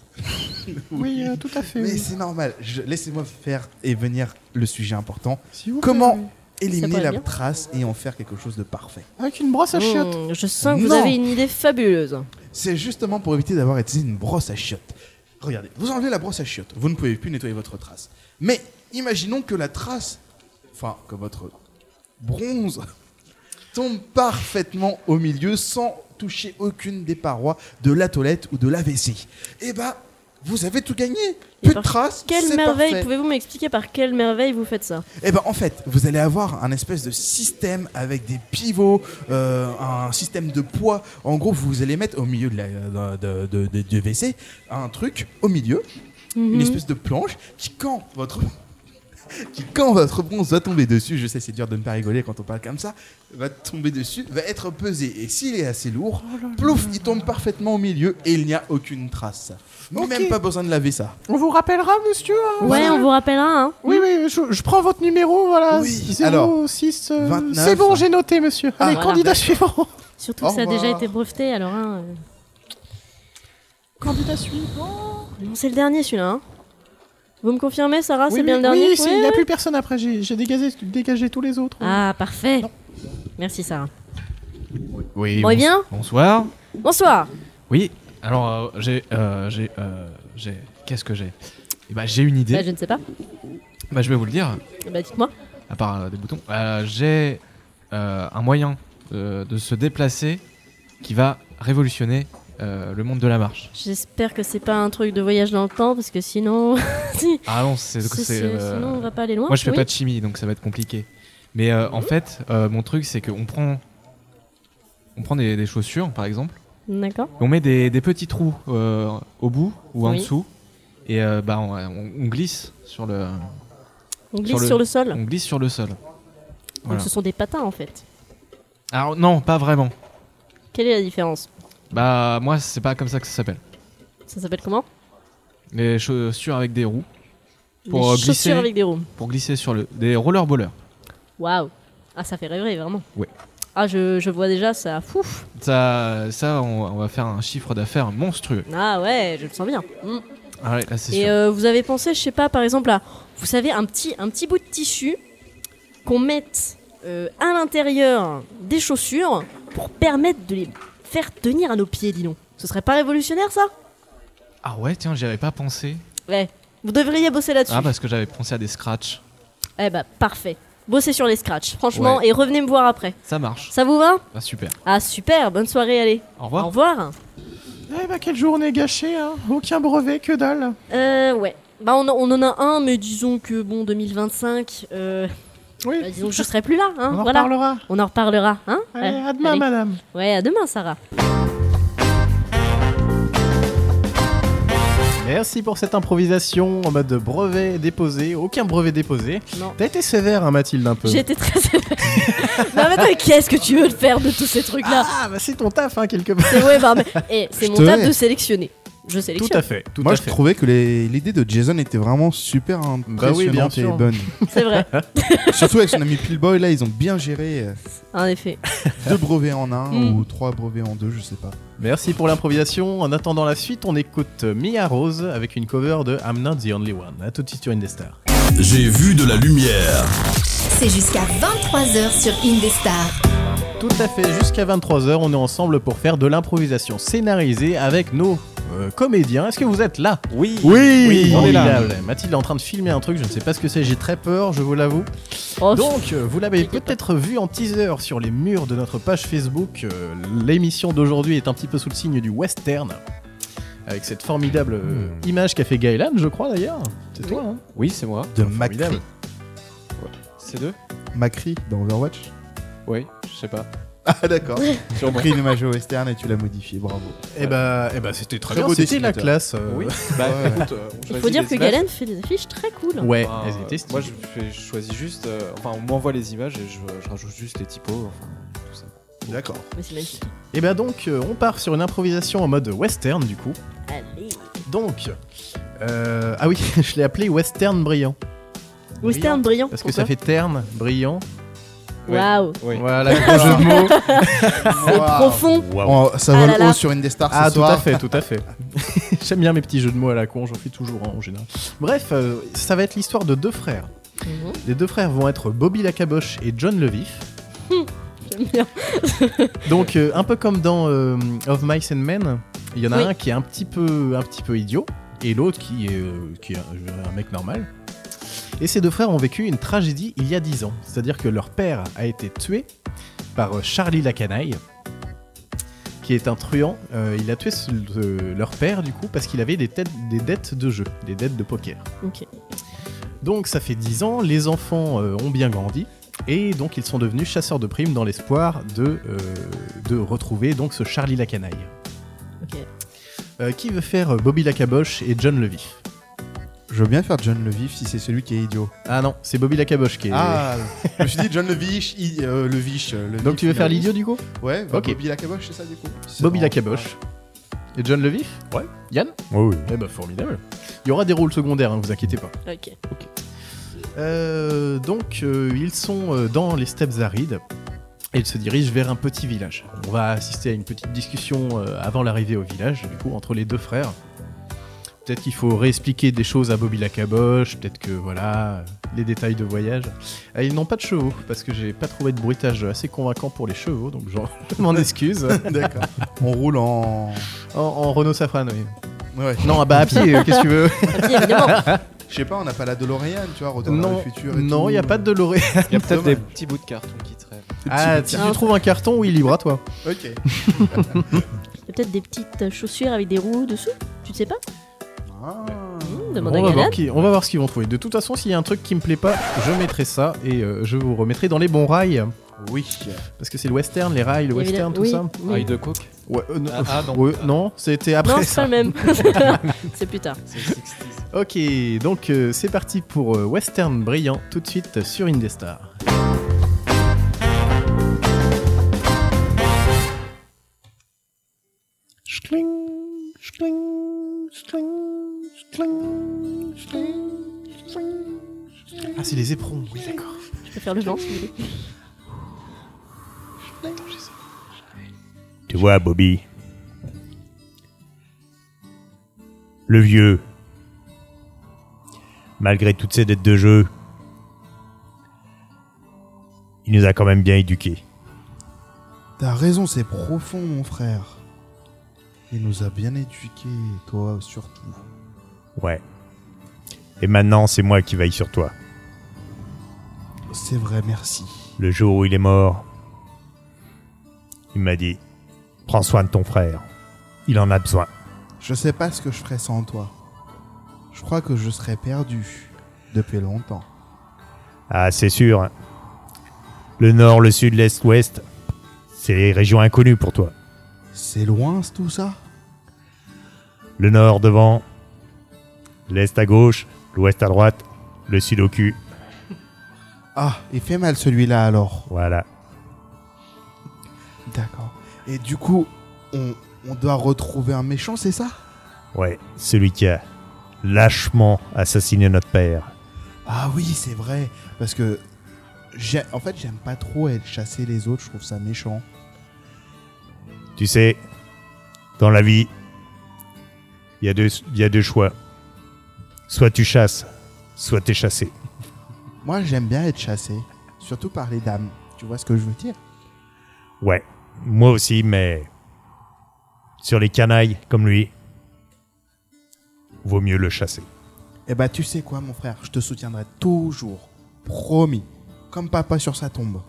Oui, euh, tout à fait. Mais oui. c'est normal, Je- laissez-moi faire et venir le sujet important. S'il vous plaît, Comment oui. éliminer pourrait la bien. trace et en faire quelque chose de parfait? Avec une brosse à chiottes. Hmm, je sens que vous Non. avez une idée fabuleuse. C'est justement pour éviter d'avoir utilisé une brosse à chiottes. Regardez, vous enlevez la brosse à chiottes, vous ne pouvez plus nettoyer votre trace. Mais imaginons que la trace, enfin que votre bronze tombe parfaitement au milieu sans toucher aucune des parois de la toilette ou de la W C. Et bah, vous avez tout gagné. Et Plus de par traces, Quelle c'est merveille, parfait. pouvez-vous m'expliquer par quelle merveille vous faites ça? Eh ben en fait, vous allez avoir un espèce de système avec des pivots, euh, un système de poids. En gros, vous allez mettre au milieu de la de, de, de- du W C un truc au milieu, Mhm. une espèce de planche qui quand votre qui quand votre bronze va tomber dessus, je sais c'est dur de ne pas rigoler quand on parle comme ça, va tomber dessus, va être pesé et s'il est assez lourd, plouf, il tombe parfaitement au milieu et il n'y a aucune trace. Ok. Même pas besoin de laver ça. On vous rappellera, monsieur hein, Ouais, voilà. on vous rappellera, hein. Oui, oui, je, je prends votre numéro, voilà. Oui, zéro alors, six, euh, vingt-neuf. c'est bon, j'ai noté, monsieur. Ah, Allez, voilà. candidat suivant. Surtout Au que ça a déjà revoir. été breveté, alors hein. euh, Candidat suivant. Non, c'est le dernier celui-là, hein. Vous me confirmez, Sarah, Oui, c'est bien oui, le dernier? oui, c'est- il Ouais, n'y a ouais. plus personne après. J'ai j'ai dégagé, dégagé tous les autres. Ah, parfait. Merci, Sarah. Oui. Bon, eh bien, Bonsoir. bonsoir. Oui. Alors euh, j'ai, euh, j'ai, euh, j'ai. Qu'est-ce que j'ai Eh ben, j'ai une idée. Bah, je ne sais pas. Bah, je vais vous le dire. Bah, dites-moi. À part euh, des boutons. Euh, j'ai euh, un moyen euh, de se déplacer qui va révolutionner euh, le monde de la marche. J'espère que c'est pas un truc de voyage dans le temps, parce que sinon. si- Ah non, c'est, si- c'est, si- euh, Sinon, on va pas aller loin. moi je fais Oui. pas de chimie donc ça va être compliqué. Mais euh, en fait, euh, mon truc c'est qu'on prend, on prend des, des chaussures par exemple, D'accord. et on met des, des petits trous euh, au bout ou en Oui. dessous, et euh, bah on, on- on glisse sur le, On glisse Sur sur le- le, sol. on glisse sur le sol. Donc, Voilà. ce sont des patins, en fait. Alors non, pas vraiment. Quelle est la différence? Bah moi c'est pas comme ça que ça s'appelle. Ça s'appelle comment? Les chaussures avec des roues pour Des euh, chaussures glisser, avec des roues. pour glisser sur le, des rollerballers. Waouh. Ah, ça fait rêver, vraiment. Ouais. Ah, je, je vois déjà ça. Fouf. Ça, ça on, on va faire un chiffre d'affaires monstrueux. Ah ouais, je le sens bien. Mm. Ah ouais, là c'est Et sûr. euh, vous avez pensé, je sais pas, par exemple, à, vous savez, un petit, un petit bout de tissu qu'on mette euh, à l'intérieur des chaussures pour permettre de les faire tenir à nos pieds, dis donc. Ce serait pas révolutionnaire, ça? Ah ouais, tiens, j'y avais pas pensé. Ouais. Vous devriez bosser là-dessus. Ah parce que j'avais pensé à des scratchs. Eh bah, parfait. Bossez sur les scratchs, franchement, Ouais. et revenez me voir après. Ça marche. Ça vous va? Ah super. Ah, super, bonne soirée, allez. Au revoir. Au revoir. Eh bah, quelle journée gâchée, hein. Aucun brevet, que dalle. Euh, ouais. Bah, on, on en a un, mais disons que, bon, deux mille vingt-cinq, euh, Oui, bah, disons que je serai plus là, hein, on en voilà. reparlera. On en reparlera, hein. Allez, Ouais, à demain, allez. madame. Ouais, à demain, Sarah. Merci pour cette improvisation en mode brevet déposé. Aucun brevet déposé. Non. T'as été sévère, hein, Mathilde, un peu. J'ai été très sévère. Non, mais attends, qu'est-ce que tu veux faire de tous ces trucs-là? Ah, bah c'est ton taf, hein, quelque part. C'est ouais, bah, mais, eh, c'est Je mon te taf hais. de sélectionner. Je Tout sélectionne. à fait, tout Moi, à je fait. trouvais que les- l'idée de Jason était vraiment super Bah oui, bien impressionnante et sûr. bonne. C'est vrai, Surtout avec son ami Pillboy, là, ils ont bien géré euh, en effet. deux brevets en un Mm. ou trois brevets en deux, je sais pas. Merci pour l'improvisation. En attendant la suite, on écoute Mia Rose avec une cover de I'm Not the Only One. A tout de suite sur Indestar. J'ai vu de la lumière. C'est jusqu'à vingt-trois heures sur Indestar. Tout à fait, jusqu'à vingt-trois heures, on est ensemble pour faire de l'improvisation scénarisée avec nos euh, comédiens. Est-ce que vous êtes là? Oui. Oui, on est là. formidable. Mathilde est en train de filmer un truc, je ne sais pas ce que c'est, j'ai très peur, je vous l'avoue. Oh, Donc, euh, vous l'avez t'inquiète peut-être vu en teaser sur les murs de notre page Facebook. euh, L'émission d'aujourd'hui est un petit peu sous le signe du western. Avec cette formidable euh, image qu'a fait Gaëlan, je crois d'ailleurs. C'est toi, hein? Oui, c'est moi. De Formidable. Macri. C'est deux. Macri dans Overwatch. Oui, je sais pas. Ah d'accord. Sûrement. Macri une image western et tu l'as modifié, bravo. Eh bah, eh bah c'était très, Très bien, beau c'était la dessinateur. classe. euh, Oui. Bah, Ouais. écoute, euh, on Il choisit faut dire des que images. Galen fait des affiches très cool. Ouais, Enfin, elles étaient moi, stylées. je, fais- je choisis juste. euh, enfin, on m'envoie les images et je, je rajoute juste les typos. Enfin, tout ça. D'accord. Mais c'est magnifique. Et bah donc, euh, on part sur une improvisation en mode western du coup. Allez. Donc, euh, ah oui, je l'ai appelé western brillant. Western brillant. Parce que ça fait terne, brillant. Waouh. Oui. Voilà, gros jeu de mots. C'est profond. Oh, ça Ah vole là là. haut sur Indestar Ah, ce tout soir. à fait, tout à fait. J'aime bien mes petits jeux de mots à la con, j'en fais toujours hein, en général. Bref, euh, ça va être l'histoire de deux frères. Mhm. Les deux frères vont être Bobby Lacaboche et John le Vif. J'aime bien. Donc, euh, un peu comme dans euh, Of Mice and Men, il y en a Oui. un qui est un petit peu, un petit peu idiot et l'autre qui est, euh, qui est un, un mec normal. Et ces deux frères ont vécu une tragédie il y a dix ans. C'est-à-dire que leur père a été tué par euh, Charlie la canaille, qui est un truand. Euh, il a tué ce- euh, leur père du coup parce qu'il avait des, têtes- des dettes de jeu, des dettes de poker. Ok. Donc ça fait dix ans, les enfants euh, ont bien grandi. Et donc ils sont devenus chasseurs de primes dans l'espoir de, euh, de retrouver donc ce Charlie la canaille. Ok. Euh, qui veut faire euh, Bobby Lacaboche et John le Vif? Je veux bien faire John le Vif si c'est celui qui est idiot. Ah non, c'est Bobby Lacaboche qui est... Ah, je me suis dit John le Vich, i- euh, le Vich. euh, le Donc Vif, tu veux faire le l'idiot du coup? Ouais, bah, Ok. Bobby Lacaboche, c'est ça du coup. C'est Bobby bon. Lacaboche. Et John le Vif? Ouais. Yann? Oui, oui. Eh bah formidable. Il y aura des rôles secondaires, hein, vous inquiétez pas. Ok. Euh, donc euh, ils sont euh, dans les steppes arides et ils se dirigent vers un petit village. On va assister à une petite discussion euh, avant l'arrivée au village, du coup, entre les deux frères. Peut-être qu'il faut réexpliquer des choses à Bobby Lacaboche, peut-être que voilà, euh, les détails de voyage. Euh, ils n'ont pas de chevaux, parce que j'ai pas trouvé de bruitage assez convaincant pour les chevaux, donc genre, je m'en excuse. D'accord. On roule en. En, en Renault Safran, oui. Ouais. Non, bah à pied, euh, qu'est-ce que tu veux? Papier, évidemment. Je sais pas, on n'a pas la DeLorean, tu vois, Retour vers Non, le futur et non, tout. il n'y a pas de DeLorean. Il y a peut-être Dommage. des petits bouts de carton qui traînent. Ah, si Ah, tu ok. trouves un carton, oui, libre à toi. Ok. Il y a peut-être des petites chaussures avec des roues dessous. Tu ne sais pas? Ah. Mmh, On Demande va, à voir Galan. qui- on va voir ce qu'ils vont trouver. De toute façon, s'il y a un truc qui me plaît pas, je mettrai ça et euh, je vous remettrai dans les bons rails. Oui. Parce que c'est le western, les rails, le western, tout Oui, ça. oui. Rail de coke. Ouais, euh, non, Ah, ah, non. ouais, non, c'était après Non, c'est pas ça. le même. C'est plus tard. C'est sixties. Ok, donc euh, c'est parti pour euh, Western Brillant, tout de suite sur Indestar. Schling, schling, schling, schling, schling, schling, schling. Ah, c'est les éperons, oui, d'accord. Je peux faire le vent si vous voulez. Tu vois, Bobby, le vieux, malgré toutes ses dettes de jeu, il nous a quand même bien éduqués. T'as raison, c'est profond, mon frère. Il nous a bien éduqués, toi surtout. Ouais. Et maintenant, c'est moi qui veille sur toi. C'est vrai, merci. Le jour où il est mort, il m'a dit, prends soin de ton frère. Il en a besoin. Je sais pas ce que je ferais sans toi. Je crois que je serais perdu depuis longtemps. Ah, c'est sûr. hein. Le nord, le sud, l'est, l'ouest, c'est les régions inconnues pour toi. C'est loin tout ça? Le nord devant, l'est à gauche, l'ouest à droite, le sud au cul. Ah, il fait mal celui-là alors. Voilà. D'accord. Et du coup, on, on doit retrouver un méchant, c'est ça? Ouais, celui qui a lâchement assassiné notre père. Ah oui, c'est vrai. Parce que, j'ai- en fait, j'aime pas trop être chasser les autres, je trouve ça méchant. Tu sais, dans la vie, il y a deux, il y a deux choix. Soit tu chasses, soit t'es chassé. Moi, j'aime bien être chassé, surtout par les dames. Tu vois ce que je veux dire? Ouais, moi aussi, mais sur les canailles comme lui, vaut mieux le chasser. Eh bah, tu sais quoi, mon frère, je te soutiendrai toujours. Promis. Comme papa sur sa tombe.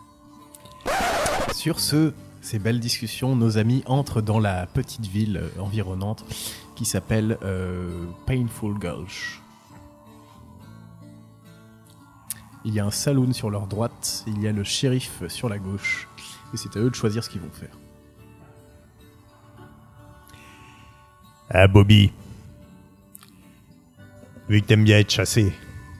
Sur ce, ces belles discussions, nos amis entrent dans la petite ville euh, environnante qui s'appelle euh, Painful Gulch. Il y a un saloon sur leur droite, il y a le shérif sur la gauche, et c'est à eux de choisir ce qu'ils vont faire. Ah, Bobby. Vu que t'aimes bien être chassé,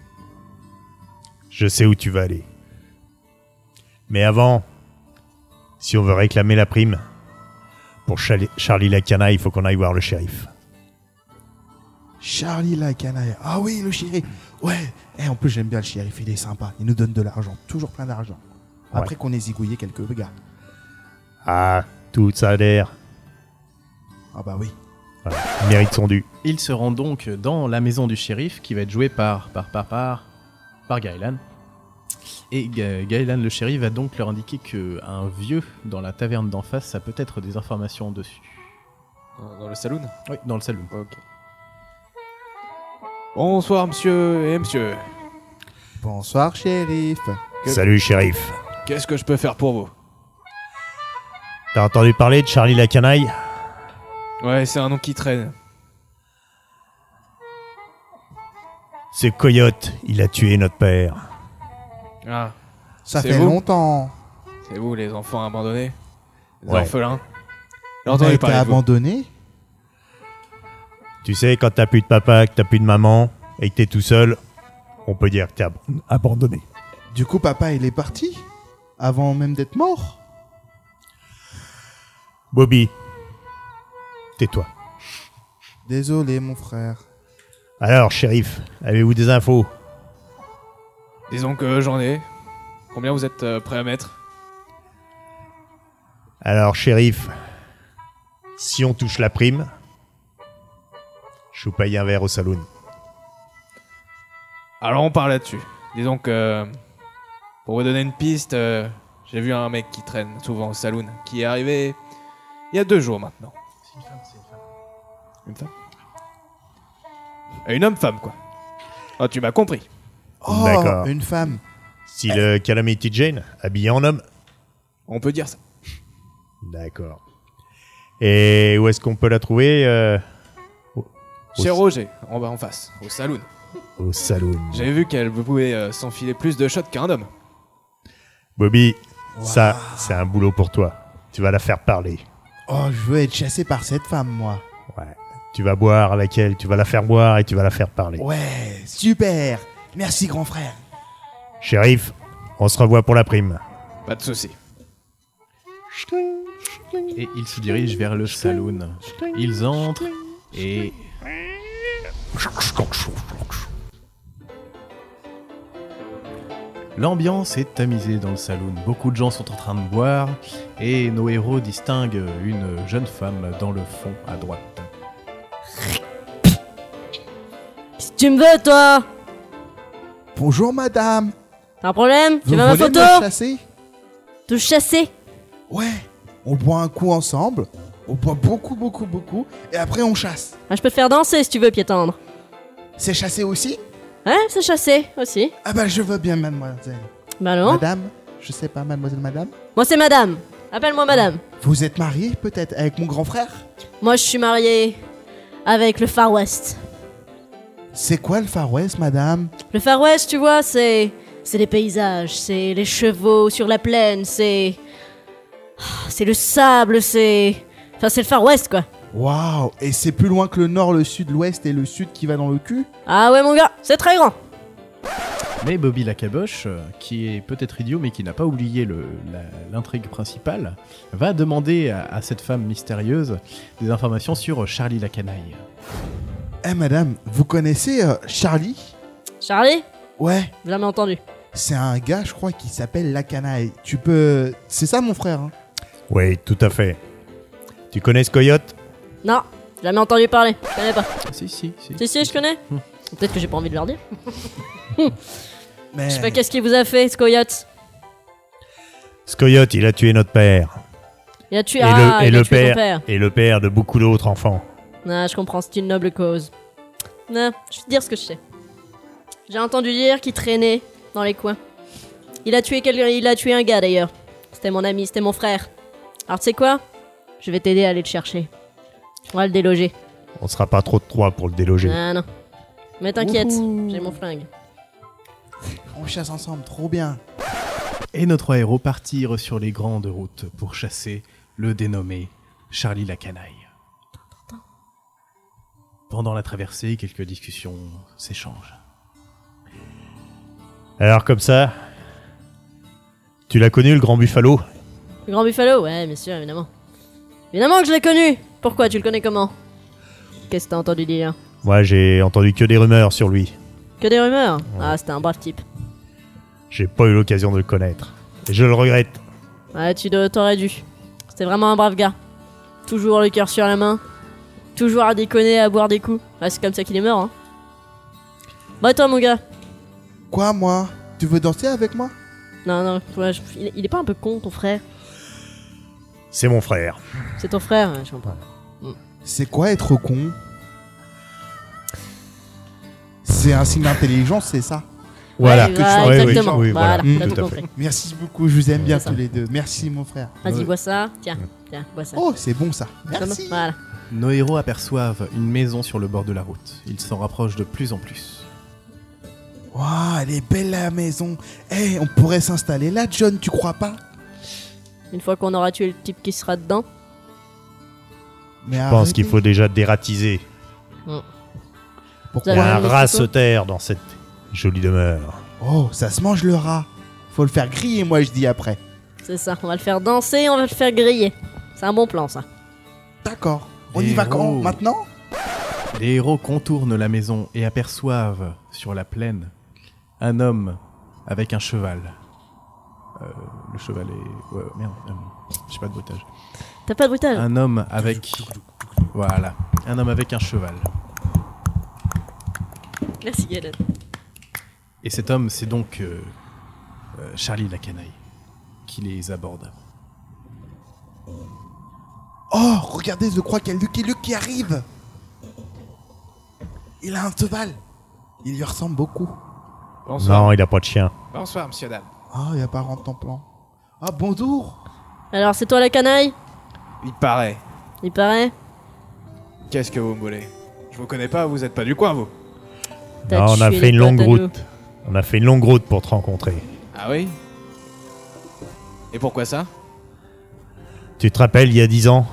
je sais où tu vas aller. Mais avant, si on veut réclamer la prime, pour Charlie, Charlie la canaille, il faut qu'on aille voir le shérif. Charlie la canaille. Ah oui, le shérif. Ouais. Et en plus, j'aime bien le shérif, il est sympa. Il nous donne de l'argent, toujours plein d'argent. Après Ouais. qu'on ait zigouillé quelques gars. Ah, tout ça a l'air. Ah bah oui. Voilà, il mérite son dû. Ils se rendent donc dans la maison du shérif, qui va être jouée par, par, par, par, par Gailan. Et Ga- Gailan, le shérif, va donc leur indiquer qu'un vieux dans la taverne d'en face a peut-être des informations dessus. Dans dans le saloon. Oui, dans le saloon. Ok. Bonsoir, monsieur et monsieur. Bonsoir, shérif. Que- Salut, shérif. Qu'est-ce que je peux faire pour vous? T'as entendu parler de Charlie la canaille? Ouais, c'est un nom qui traîne. Ce coyote, il a tué notre père. Ah, Ça C'est fait vous longtemps. c'est vous les enfants abandonnés? Les Ouais. orphelins? J'ai On a entendu été parler de vous. abandonné. Tu sais, quand t'as plus de papa, que t'as plus de maman, et que t'es tout seul, on peut dire que t'es ab- abandonné. Du coup, papa, il est parti. Avant même d'être mort. Bobby, tais-toi. Désolé, mon frère. Alors, shérif, avez-vous des infos? Disons que j'en ai. Combien vous êtes euh, prêt à mettre? Alors, shérif, si on touche la prime, je vous paye un verre au saloon. Alors on part là-dessus. Disons que, pour vous donner une piste, euh, j'ai vu un mec qui traîne souvent au saloon, qui est arrivé il y a deux jours maintenant. C'est une femme, c'est une femme. Une femme? Une homme-femme, quoi. Oh, tu m'as compris. Oh, D'accord. une femme. Si le Calamity Jane, habillé en homme? On peut dire ça. D'accord. Et où est-ce qu'on peut la trouver? euh, Chez Roger, en bas en face, au saloon. Au saloon. J'ai vu qu'elle pouvait euh, s'enfiler plus de shots qu'un homme. Bobby, ça, c'est un boulot pour toi. Tu vas la faire parler. Oh, je veux être chassé par cette femme, moi. Ouais. Tu vas boire avec elle, tu vas la faire boire et tu vas la faire parler. Ouais, super. Merci, grand frère. Shérif, on se revoit pour la prime. Pas de souci. Et ils se dirigent vers le saloon. Ils entrent et... L'ambiance est tamisée dans le saloon. Beaucoup de gens sont en train de boire et nos héros distinguent une jeune femme dans le fond à droite. Qu'est-ce que tu me veux, toi? Bonjour, madame. T'as un problème? Vous Tu veux ma voulez photo? me chasser? Te chasser? Ouais. On boit un coup ensemble. On boit beaucoup, beaucoup, beaucoup. Et après, on chasse. Ah, je peux te faire danser si tu veux, pied tendre. C'est chasser aussi? Ouais, c'est chasser aussi. Ah bah, je veux bien, mademoiselle. Bah non. Madame? Je sais pas, mademoiselle, madame? Moi, c'est madame. Appelle-moi madame. Vous êtes mariée, peut-être, avec mon grand frère? Moi, je suis mariée avec le Far West. C'est quoi le Far West, madame? Le Far West, tu vois, c'est... C'est les paysages, c'est les chevaux sur la plaine, c'est... C'est le sable, c'est... Enfin, c'est le Far West, quoi. Waouh. Et c'est plus loin que le nord, le sud, l'ouest et le sud qui va dans le cul? Ah ouais, mon gars, c'est très grand. Mais Bobby la caboche, euh, qui est peut-être idiot mais qui n'a pas oublié le- la- l'intrigue principale, va demander à, à cette femme mystérieuse des informations sur Charlie la canaille. Eh, madame, vous connaissez euh, Charlie? Charlie? Ouais. Jamais entendu. C'est un gars, je crois, qui s'appelle La Canaille. Tu peux... C'est ça, mon frère, hein? Oui, tout à fait. Tu connais ce coyote? Non, jamais entendu parler. Je connais pas. Si, si, si. Si, si, je connais. Peut-être que j'ai pas envie de leur dire. Mais... Je sais pas qu'est-ce qu'il vous a fait, ce coyote. Ce coyote, il a tué notre père. Il a tué, Et ah, le, et il a le tué ton père, père. et le père de beaucoup d'autres enfants. Ah, je comprends, c'est une noble cause. Ah, je vais te dire ce que je sais. J'ai entendu dire qu'il traînait dans les coins. Il a tué quelqu'un, il a tué un gars d'ailleurs. C'était mon ami, c'était mon frère. Alors tu sais quoi? Je vais t'aider à aller le chercher. On va le déloger. On sera pas trop de trois pour le déloger. Ah non. Mais t'inquiète, Wouhou. j'ai mon flingue. On chasse ensemble, trop bien. Et nos trois héros partirent sur les grandes routes pour chasser le dénommé Charlie la canaille. Pendant la traversée, quelques discussions s'échangent. Alors comme ça, tu l'as connu le grand buffalo? Le grand buffalo? Ouais, bien sûr, évidemment. Évidemment que je l'ai connu. Pourquoi? Tu le connais comment? Qu'est-ce que t'as entendu dire? Moi j'ai entendu que des rumeurs sur lui. Que des rumeurs? Ah, c'était un brave type. J'ai pas eu l'occasion de le connaître. Et je le regrette. Ouais, tu dois- t'aurais dû. C'était vraiment un brave gars. Toujours le cœur sur la main. Toujours à déconner, à boire des coups. Ouais, c'est comme ça qu'il est mort, hein. Bah, toi, mon gars. Quoi, moi? Tu veux danser avec moi? Non, non, toi, je- il, il est pas un peu con, ton frère? C'est mon frère. C'est ton frère, ouais, je comprends. C'est quoi être con? C'est un signe d'intelligence, c'est ça? Voilà. Ouais, Que voilà, tu- oui, oui, exactement. oui, voilà, voilà. t'as Tout tout à fait. compris. Merci beaucoup, je vous aime bien C'est ça. tous les deux. Merci, mon frère. Vas-y, bois ça. Tiens, tiens, bois ça. Oh, c'est bon ça. Comme- Merci. Voilà. Nos héros aperçoivent une maison sur le bord de la route. Ils s'en rapprochent de plus en plus. Waouh, elle est belle la maison. Eh, on pourrait s'installer là, John, tu crois pas? Une fois qu'on aura tué le type qui sera dedans. Mais Je pense qu'il faut déjà dératiser. Pourquoi? Il y a Ouais, un mais rat plutôt- se terre dans cette jolie demeure. Oh, ça se mange le rat. Faut le faire griller, moi je dis après. C'est ça, on va le faire danser, on va le faire griller. C'est un bon plan, ça. D'accord. On Les y va quand? héros. Maintenant? Les héros contournent la maison et aperçoivent sur la plaine un homme avec un cheval. Euh, le cheval est... ouais, merde, euh, j'ai pas de bruitage. T'as pas de bruitage? Un homme avec... Voilà. Un homme avec un cheval. Merci, Galen. Et cet homme, c'est donc euh, euh, Charlie la canaille qui les aborde. Oh, regardez, je crois qu'il y a Lucky Luke qui arrive. Il Il a un cheval. Il lui ressemble beaucoup. Bonsoir. Non, il a pas de chien. Bonsoir, monsieur Dame. Ah, il a pas rentré ton plan. Ah, bonjour. Alors, c'est toi la canaille? Il paraît. Il paraît. Qu'est-ce que vous me voulez? Je vous connais pas, vous êtes pas du coin, vous. T'as Non, on a tué fait les une longue potes à nous. route. On a fait une longue route pour te rencontrer. Ah oui? Et pourquoi ça? Tu te rappelles, il y a dix ans?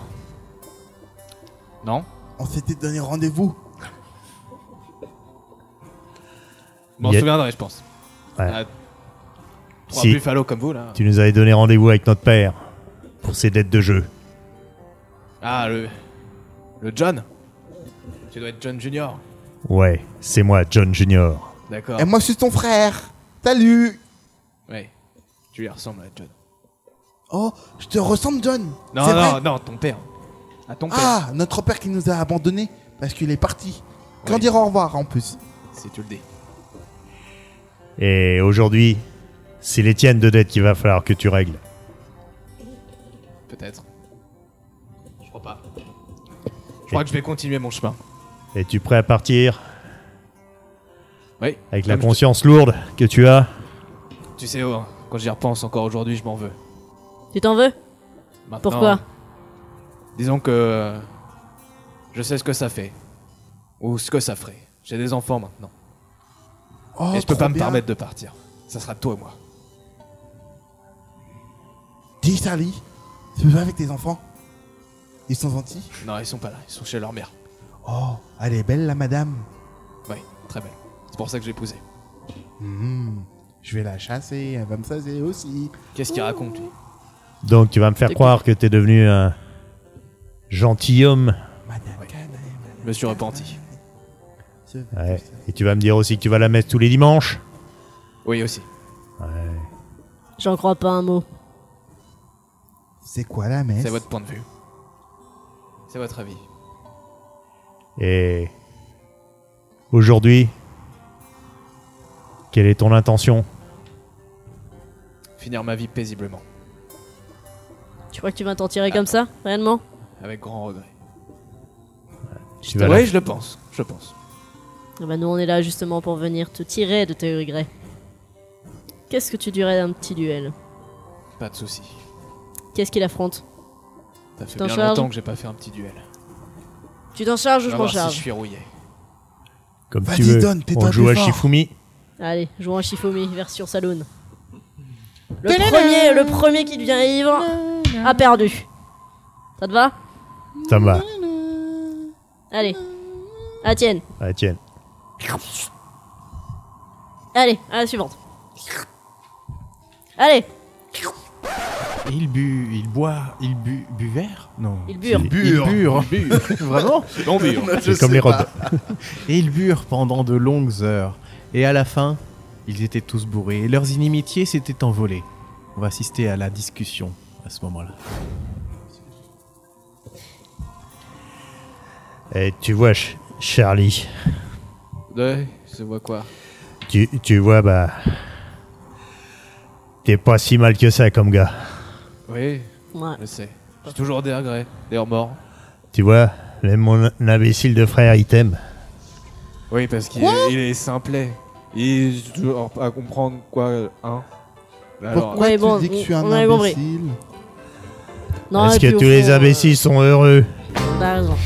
Non? On s'était donné rendez-vous. Je m'en Il y a- souviendrai, je pense. Ouais. Ah, trois Si. buffalo comme vous, là. Tu nous avais donné rendez-vous avec notre père pour ses dettes de jeu. Ah, le... Le John? Tu dois être John Junior. Ouais, c'est moi, John Junior. D'accord. Et moi, je suis ton frère. Salut. Ouais. Tu lui ressembles à John. Oh, je te ressemble, John. Non, C'est non, vrai. non, ton père. À ton père. Ah, notre père qui nous a abandonnés parce qu'il est parti. Quand Ouais. dire au revoir en plus. Si tu le dis. Et aujourd'hui, c'est les tiennes de dettes qu'il va falloir que tu règles. Peut-être. Je crois pas. Je crois que je vais continuer mon chemin. Es-tu prêt à partir Oui. avec la Comme je te- conscience lourde que tu as? Tu sais, oh, quand j'y repense encore aujourd'hui, je m'en veux. Tu t'en veux? Maintenant, Pourquoi? Disons que je sais ce que ça fait. Ou ce que ça ferait. J'ai des enfants maintenant. Oh, et je peux trop pas me bien. permettre de partir. Ça sera toi et moi. Dis, Charlie, tu veux avec tes enfants? Ils sont gentils? Non, ils sont pas là. Ils sont chez leur mère. Oh, elle est belle, la madame. Oui, très belle. C'est pour ça que j'ai épousé. Hmm, je vais la chasser, elle va me chasser aussi. Qu'est-ce qu'il raconte, lui? Donc tu vas me faire Écoute. croire que t'es devenu un gentilhomme. Madame Ouais. Canaille, madame Je me suis repenti. ce- Ouais. Et tu vas me dire aussi que tu vas à la messe tous les dimanches. Oui, aussi. Ouais. J'en crois pas un mot. C'est quoi la messe? C'est votre point de vue. C'est votre avis. Et aujourd'hui, quelle est ton intention? Finir ma vie paisiblement. Tu crois que tu vas t'en tirer comme ça, réellement? Avec grand regret. Tu vas Ouais, là. je le pense. Je pense. Ah bah nous on est là justement pour venir te tirer de tes regrets. Qu'est-ce que tu dirais d'un petit duel? Pas de soucis. Qu'est-ce qu'il affronte? Ça fait t'en bien charges longtemps que j'ai pas fait un petit duel. Tu t'en charges ou On je va m'en voir si je charge? suis rouillé. Comme Vas-y, tu veux. donne, tais-toi On joue plus à fort. Shifumi. Allez, jouons à Shifumi, version Saloon. Le premier, le premier qui devient ivre a perdu. Ça te va? Ça me va. Allez. Ah tienne. Ah, tiens. Allez, à la suivante. Allez, Et il bu, il boit, il bu, buvert Non. il bure. Il bure. Vraiment Non, mais C'est comme les robes. Et ils burent pendant de longues heures. Et à la fin, ils étaient tous bourrés. Et leurs inimitiés s'étaient envolées. On va assister à la discussion à ce moment-là. Et tu vois, Ch- Charlie, Ouais, je vois quoi. tu, tu vois, bah... T'es pas si mal que ça comme gars. Oui, Ouais. je sais. J'ai toujours des regrets, des remords. Tu vois, même mon imbécile de frère, il t'aime. Oui, parce qu'il est, il est simplet. Il est toujours à comprendre quoi, hein. Alors, Pourquoi Ouais, tu bon, dis que je suis un on avait compris. imbécile? Non, Est-ce et puis, que au tous les fond, euh, imbéciles sont heureux? T'as raison.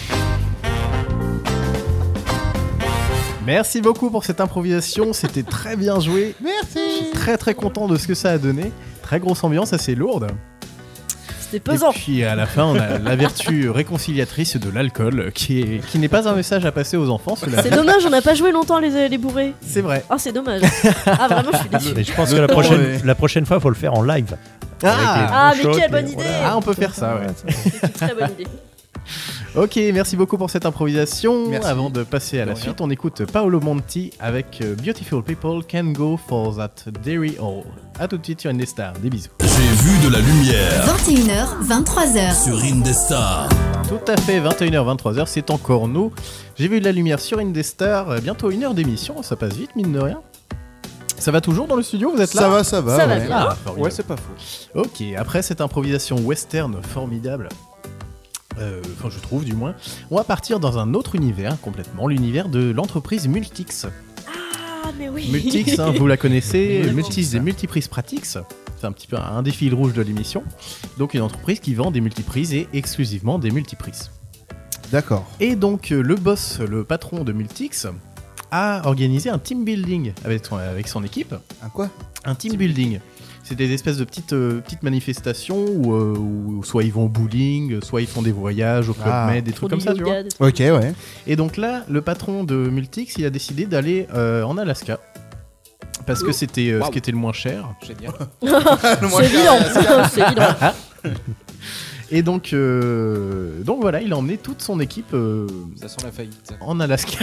Merci beaucoup pour cette improvisation. C'était très bien joué. Merci. Je suis très très content de ce que ça a donné. Très grosse ambiance, assez lourde. C'était pesant. Et puis à la fin, on a la vertu réconciliatrice de l'alcool, qui est qui n'est pas un message à passer aux enfants. cela C'est dit. dommage, on n'a pas joué longtemps les, les bourrés. C'est vrai. Ah, c'est dommage. Ah, vraiment, je suis déçu. Mais je pense que Le la temps, prochaine, ouais. la prochaine fois, faut le faire en live. Ah, mais Avec les quelle bons bonne shots, idée. et Ah, on peut faire ça, ouais. C'est une très bonne idée. Ok, merci beaucoup pour cette improvisation. Merci. Avant de passer à la De rien. suite, on écoute Paolo Monti avec euh, Beautiful People Can Go for That Dairy Hall. A tout de suite sur Indestar. Des bisous. J'ai vu de la lumière vingt et une heures, vingt-trois heures. sur Indestar. Tout à fait, vingt et une heures, vingt-trois heures, c'est encore nous. J'ai vu de la lumière sur Indestar. euh, Bientôt une heure d'émission, ça passe vite, mine de rien. Ça va toujours dans le studio, vous êtes là? Ça va, ça va. Ça va ouais. bien. Ah, formidable. ouais, c'est pas faux. Ok, après cette improvisation western formidable, euh, enfin je trouve du moins, on va partir dans un autre univers complètement, l'univers de l'entreprise Multix. Ah, mais oui. Multix, hein, vous la connaissez, Multix. Multix des multiprises Pratix. C'est un petit peu un des fils rouges de l'émission. Donc une entreprise qui vend des multiprises et exclusivement des multiprises. D'accord. Et donc euh, le boss, le patron de Multix, a organisé un team building avec son, avec son équipe. Un quoi? Un team building. C'est des espèces de petites, euh, petites manifestations où, euh, où soit ils vont au bowling, soit ils font des voyages au Club Ah. Med, des Pour trucs du comme ça, tu vois. yoga, des trucs. Ok, ouais. Et donc là, le patron de Multix, il a décidé d'aller euh, en Alaska. Parce que c'était euh, ce Waouh. qui était le moins cher. Génial. C'est évident. C'est évident. Et donc, euh, donc voilà, il a emmené toute son équipe euh, Ça sent la faillite. en Alaska.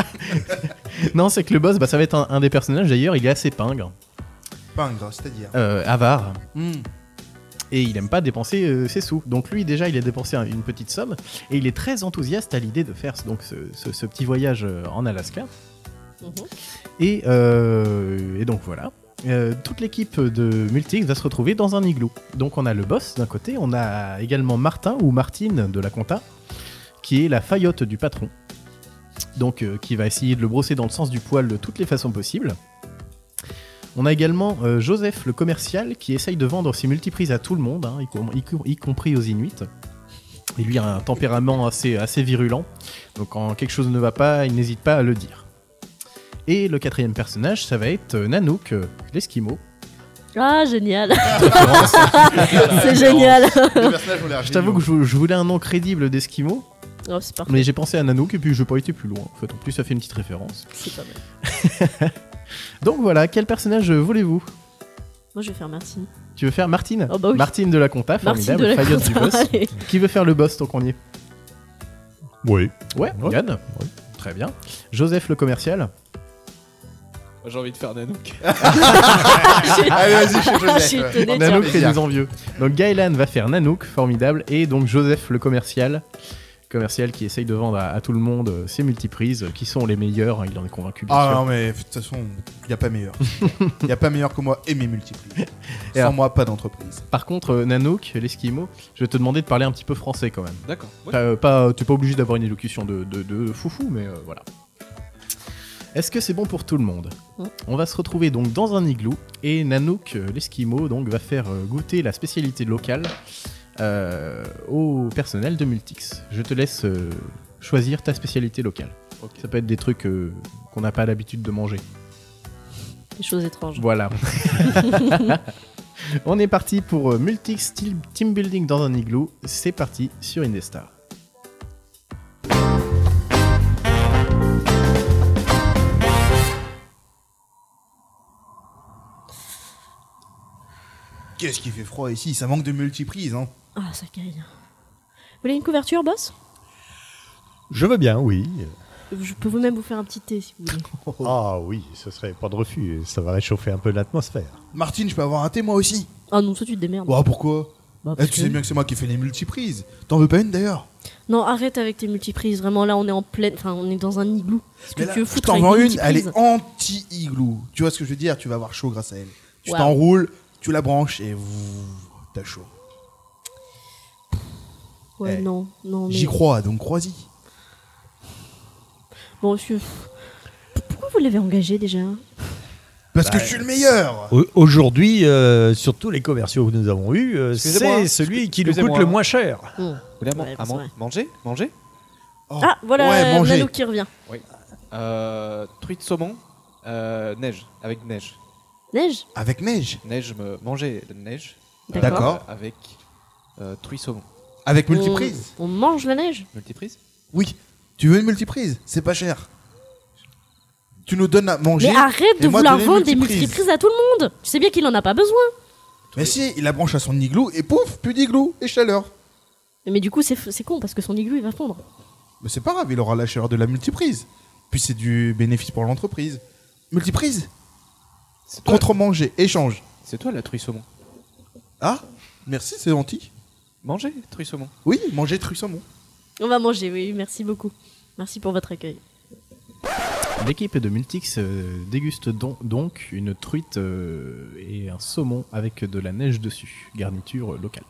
Non, c'est que le boss, bah, ça va être un, un des personnages d'ailleurs, il est assez pingre, Pingre, c'est-à-dire. euh, avare. Hmm. Et il aime pas dépenser euh, ses sous. Donc lui déjà il a dépensé un- une petite somme et il est très enthousiaste à l'idée de faire donc ce, ce- ce petit voyage euh, en Alaska. Mhm. Et, euh, et donc voilà. Euh, toute l'équipe de Multix va se retrouver dans un igloo. Donc on a le boss d'un côté, on a également Martin ou Martine de la compta, qui est la faillotte du patron. Donc euh, qui va essayer de le brosser dans le sens du poil de toutes les façons possibles. On a également euh, Joseph le commercial qui essaye de vendre ses multiprises à tout le monde, hein, y, com- y com- y compris aux Inuits. Et lui a un tempérament assez, assez virulent. Donc quand quelque chose ne va pas, il n'hésite pas à le dire. Et le quatrième personnage, ça va être euh, Nanook, euh, l'esquimau. Ah, génial. C'est génial. Les personnages ont l'air Je t'avoue que je, je voulais un nom crédible d'esquimau, Oh, c'est parfait. mais j'ai pensé à Nanook et puis je n'ai pas été plus loin. En fait, en plus, ça fait une petite référence. C'est pas mal. Donc voilà, quel personnage euh, voulez-vous? Moi, je vais faire Martine. Tu veux faire Martine? Oh bah oui. Martine de la compta, Martine formidable, de la faillotte du compta, boss. allez. Qui veut faire le boss tant qu'on y est? Oui. Ouais, Ouais. Yann. Très bien. Joseph le commercial. J'ai envie de faire Nanook. Allez, vas-y, je suis Je Joseph. suis ouais. étonnée, tiens. Nanook fait des envieux. Donc Gaëlan va faire Nanook, formidable. Et donc Joseph le commercial, commercial qui essaye de vendre à, à tout le monde euh, ses multiprises, euh, qui sont les meilleurs, hein, il en est convaincu bien Ah sûr. non, mais de toute façon, il n'y a pas meilleur. Il n'y a pas meilleur que moi et mes multiprises. Et Sans alors- moi, pas d'entreprise. Par contre, euh, Nanook, l'Eskimo, je vais te demander de parler un petit peu français quand même. D'accord. Ouais. T'as, euh, pas, t'es pas obligé d'avoir une élocution de, de, de foufou, mais euh, voilà. Est-ce que c'est bon pour tout le monde? Mm. On va se retrouver donc dans un igloo et Nanook, euh, l'Eskimo, donc va faire euh, goûter la spécialité locale euh, au personnel de Multix. Je te laisse euh, choisir ta spécialité locale. Ok. Ça peut être des trucs euh, qu'on n'a pas l'habitude de manger. Des choses étranges. Voilà. On est parti pour euh, Multix Team Team Building dans un igloo. C'est parti sur Indestar. Qu'est-ce qui fait froid ici? Ça manque de multiprises, hein. Ah, ça caille. Vous voulez une couverture, boss? Je veux bien, oui. Je peux vous même vous faire un petit thé si vous voulez. Ah oui, ce serait pas de refus. Ça va réchauffer un peu l'atmosphère. Martine, je peux avoir un thé moi aussi? Ah non, ça tu te démerdes. Bah pourquoi? Bah, Eh, parce tu que- sais bien que c'est moi qui fais les multiprises. T'en veux pas une d'ailleurs? Non, arrête avec tes multiprises. Vraiment, là, on est en pleine. Enfin, on est dans un igloo. Qu'est-ce que Mais là, tu veux je foutre t'en avec vends des une, elle est multiprises anti-igloo. Tu vois ce que je veux dire? Tu vas avoir chaud grâce à elle. Tu Wow. t'enroules, tu la branches et vous, t'as chaud. Ouais, Eh, non, non, mais. J'y crois, donc crois-y. Bon, monsieur. p- Pourquoi vous l'avez engagé déjà? Parce que je suis le meilleur. Au- Aujourd'hui, euh, sur tous les commerciaux que nous avons eus, euh, Excusez-moi, c'est celui qui nous coûte excusez-moi. le moins cher. Hmm. Vous voulez à man- Ouais, à c'est man- vrai. manger Manger Oh. Ah, voilà, Ouais, euh, manger. Nano qui revient. euh, Truite saumon, euh, neige, avec neige. Neige? Avec neige. Neige, me... manger de neige. euh, D'accord. avec euh, truite saumon. Avec multiprise. On, on mange la neige? Multiprise Oui. Tu veux une multiprise? C'est pas cher. Tu nous donnes à manger. Mais arrête de et moi, vouloir donner vendre des multiprise. multiprises à tout le monde! Tu sais bien qu'il en a pas besoin! Mais si, il la branche à son igloo et pouf, plus d'igloo et chaleur. Mais du coup, c'est f- c'est con parce que son igloo il va fondre. Mais c'est pas grave, il aura la chaleur de la multiprise. Puis c'est du bénéfice pour l'entreprise. Multiprise. C'est toi, Contre manger, échange. c'est toi la truite saumon. Ah, merci, c'est gentil. Manger, truite saumon. Oui, manger truc saumon. On va manger, oui, merci beaucoup. Merci pour votre accueil. L'équipe de Multix euh, déguste don- donc une truite euh, et un saumon avec de la neige dessus, garniture euh, locale.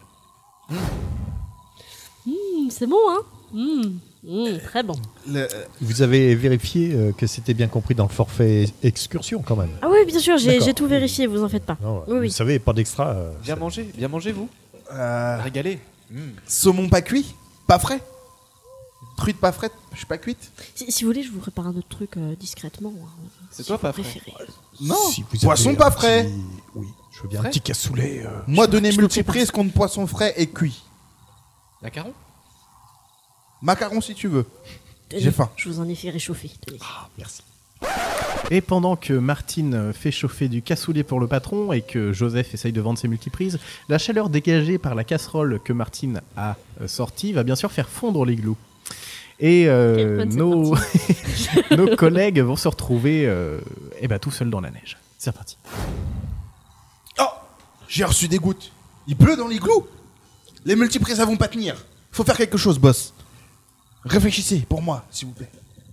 Hum, c'est bon, hein? Hum, hum, très bon. Le- euh, Vous avez vérifié euh, que c'était bien compris dans le forfait excursion quand même. Ah oui, bien sûr, j'ai D'accord. j'ai tout vérifié, vous en faites pas. Non, Oui, oui. Vous savez, pas d'extra. euh, Bien ça- manger, bien manger vous. euh, Régalé. Mm. saumon pas cuit, pas frais. Truite pas fraîche, je suis pas cuite. Si, si vous voulez, je vous prépare un autre truc euh, discrètement. hein, C'est si toi vous pas frais. préférez. Non, Si vous poisson avez pas un frais. petit- Oui, je veux bien Frais un petit cassoulet. euh, Moi, donner je te multiprise contre poisson frais et cuit. Macaron. Macaron si tu veux. Tenez, J'ai faim. Je vous en ai fait réchauffer. Tenez. Ah, merci. Et pendant que Martine fait chauffer du cassoulet pour le patron et que Joseph essaye de vendre ses multiprises, la chaleur dégagée par la casserole que Martine a euh, sortie va bien sûr faire fondre l'igloo. Et euh, Quelle bonne cette nos... nos collègues vont se retrouver euh, eh ben, tout seuls dans la neige. C'est reparti. Oh, j'ai reçu des gouttes. Il pleut dans l'igloo. Les multiprises elles vont pas tenir. Faut faire quelque chose, boss. Réfléchissez pour moi, s'il vous plaît.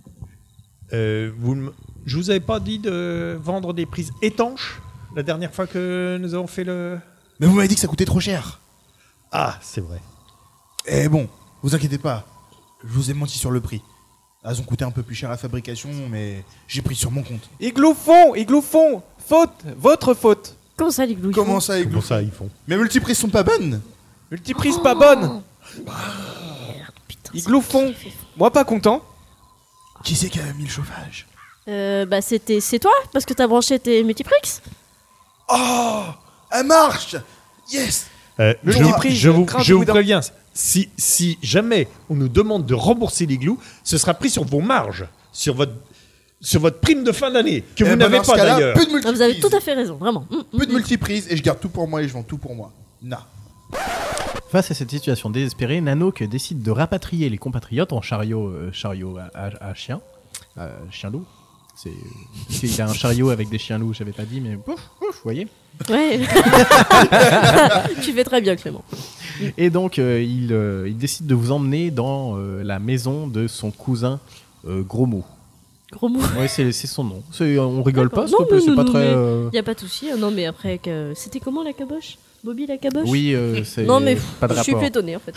Euh, vous ne- Je vous avais pas dit de vendre des prises étanches la dernière fois que nous avons fait le... Mais vous m'avez dit que ça coûtait trop cher. Ah, c'est vrai. Eh bon, vous inquiétez pas. Je vous ai menti sur le prix. Elles ont coûté un peu plus cher à la fabrication, mais j'ai pris sur mon compte. Igloo fond, igloo fond. Faute, votre faute. Comment ça, l'igloo ils Comment font ça, igloo? Comment ça, ils font? Mes multiprises sont pas bonnes. Multiprise pas bonne. Merde, putain, Igloo c'est fond. qui qui fait fond Moi pas content. Qui c'est qui a mis le chauffage? Euh, bah c'était c'est toi parce que t'as branché tes multiprix. Oh, elle marche. Yes. Euh, Le je, multiprise, je vous, crainte je vous boudin. préviens, si, si jamais on nous demande de rembourser l'igloo, ce sera pris sur vos marges, sur votre, sur votre prime de fin d'année, que Eh vous ben, n'avez dans ce pas cas-là, d'ailleurs. Peu de Ah, multiprises. vous avez tout à fait raison, vraiment. Hum, hum, Peu de hum. multiprises et je garde tout pour moi et je vends tout pour moi. Na. Face à cette situation désespérée, Nanook décide de rapatrier les compatriotes en chariot, euh, chariot à, à- à chien, euh, chien loup, C'est, il a un chariot avec des chiens loups, j'avais pas dit, mais pouf, pouf, vous voyez. Ouais. Tu fais très bien, Clément. Et donc, euh, il, euh, il décide de vous emmener dans euh, la maison de son cousin euh, Gros Mot. Gros mot. Ouais, c'est, c'est son nom. C'est, on rigole D'accord. pas, s'il te Non, plaît, mais c'est non, pas non, très. mais euh, Y a pas de souci. Non, mais après, que... c'était comment la caboche? Bobby la caboche? Oui, euh, c'est. Non, mais pas de je suis rapport. plus étonnée en fait.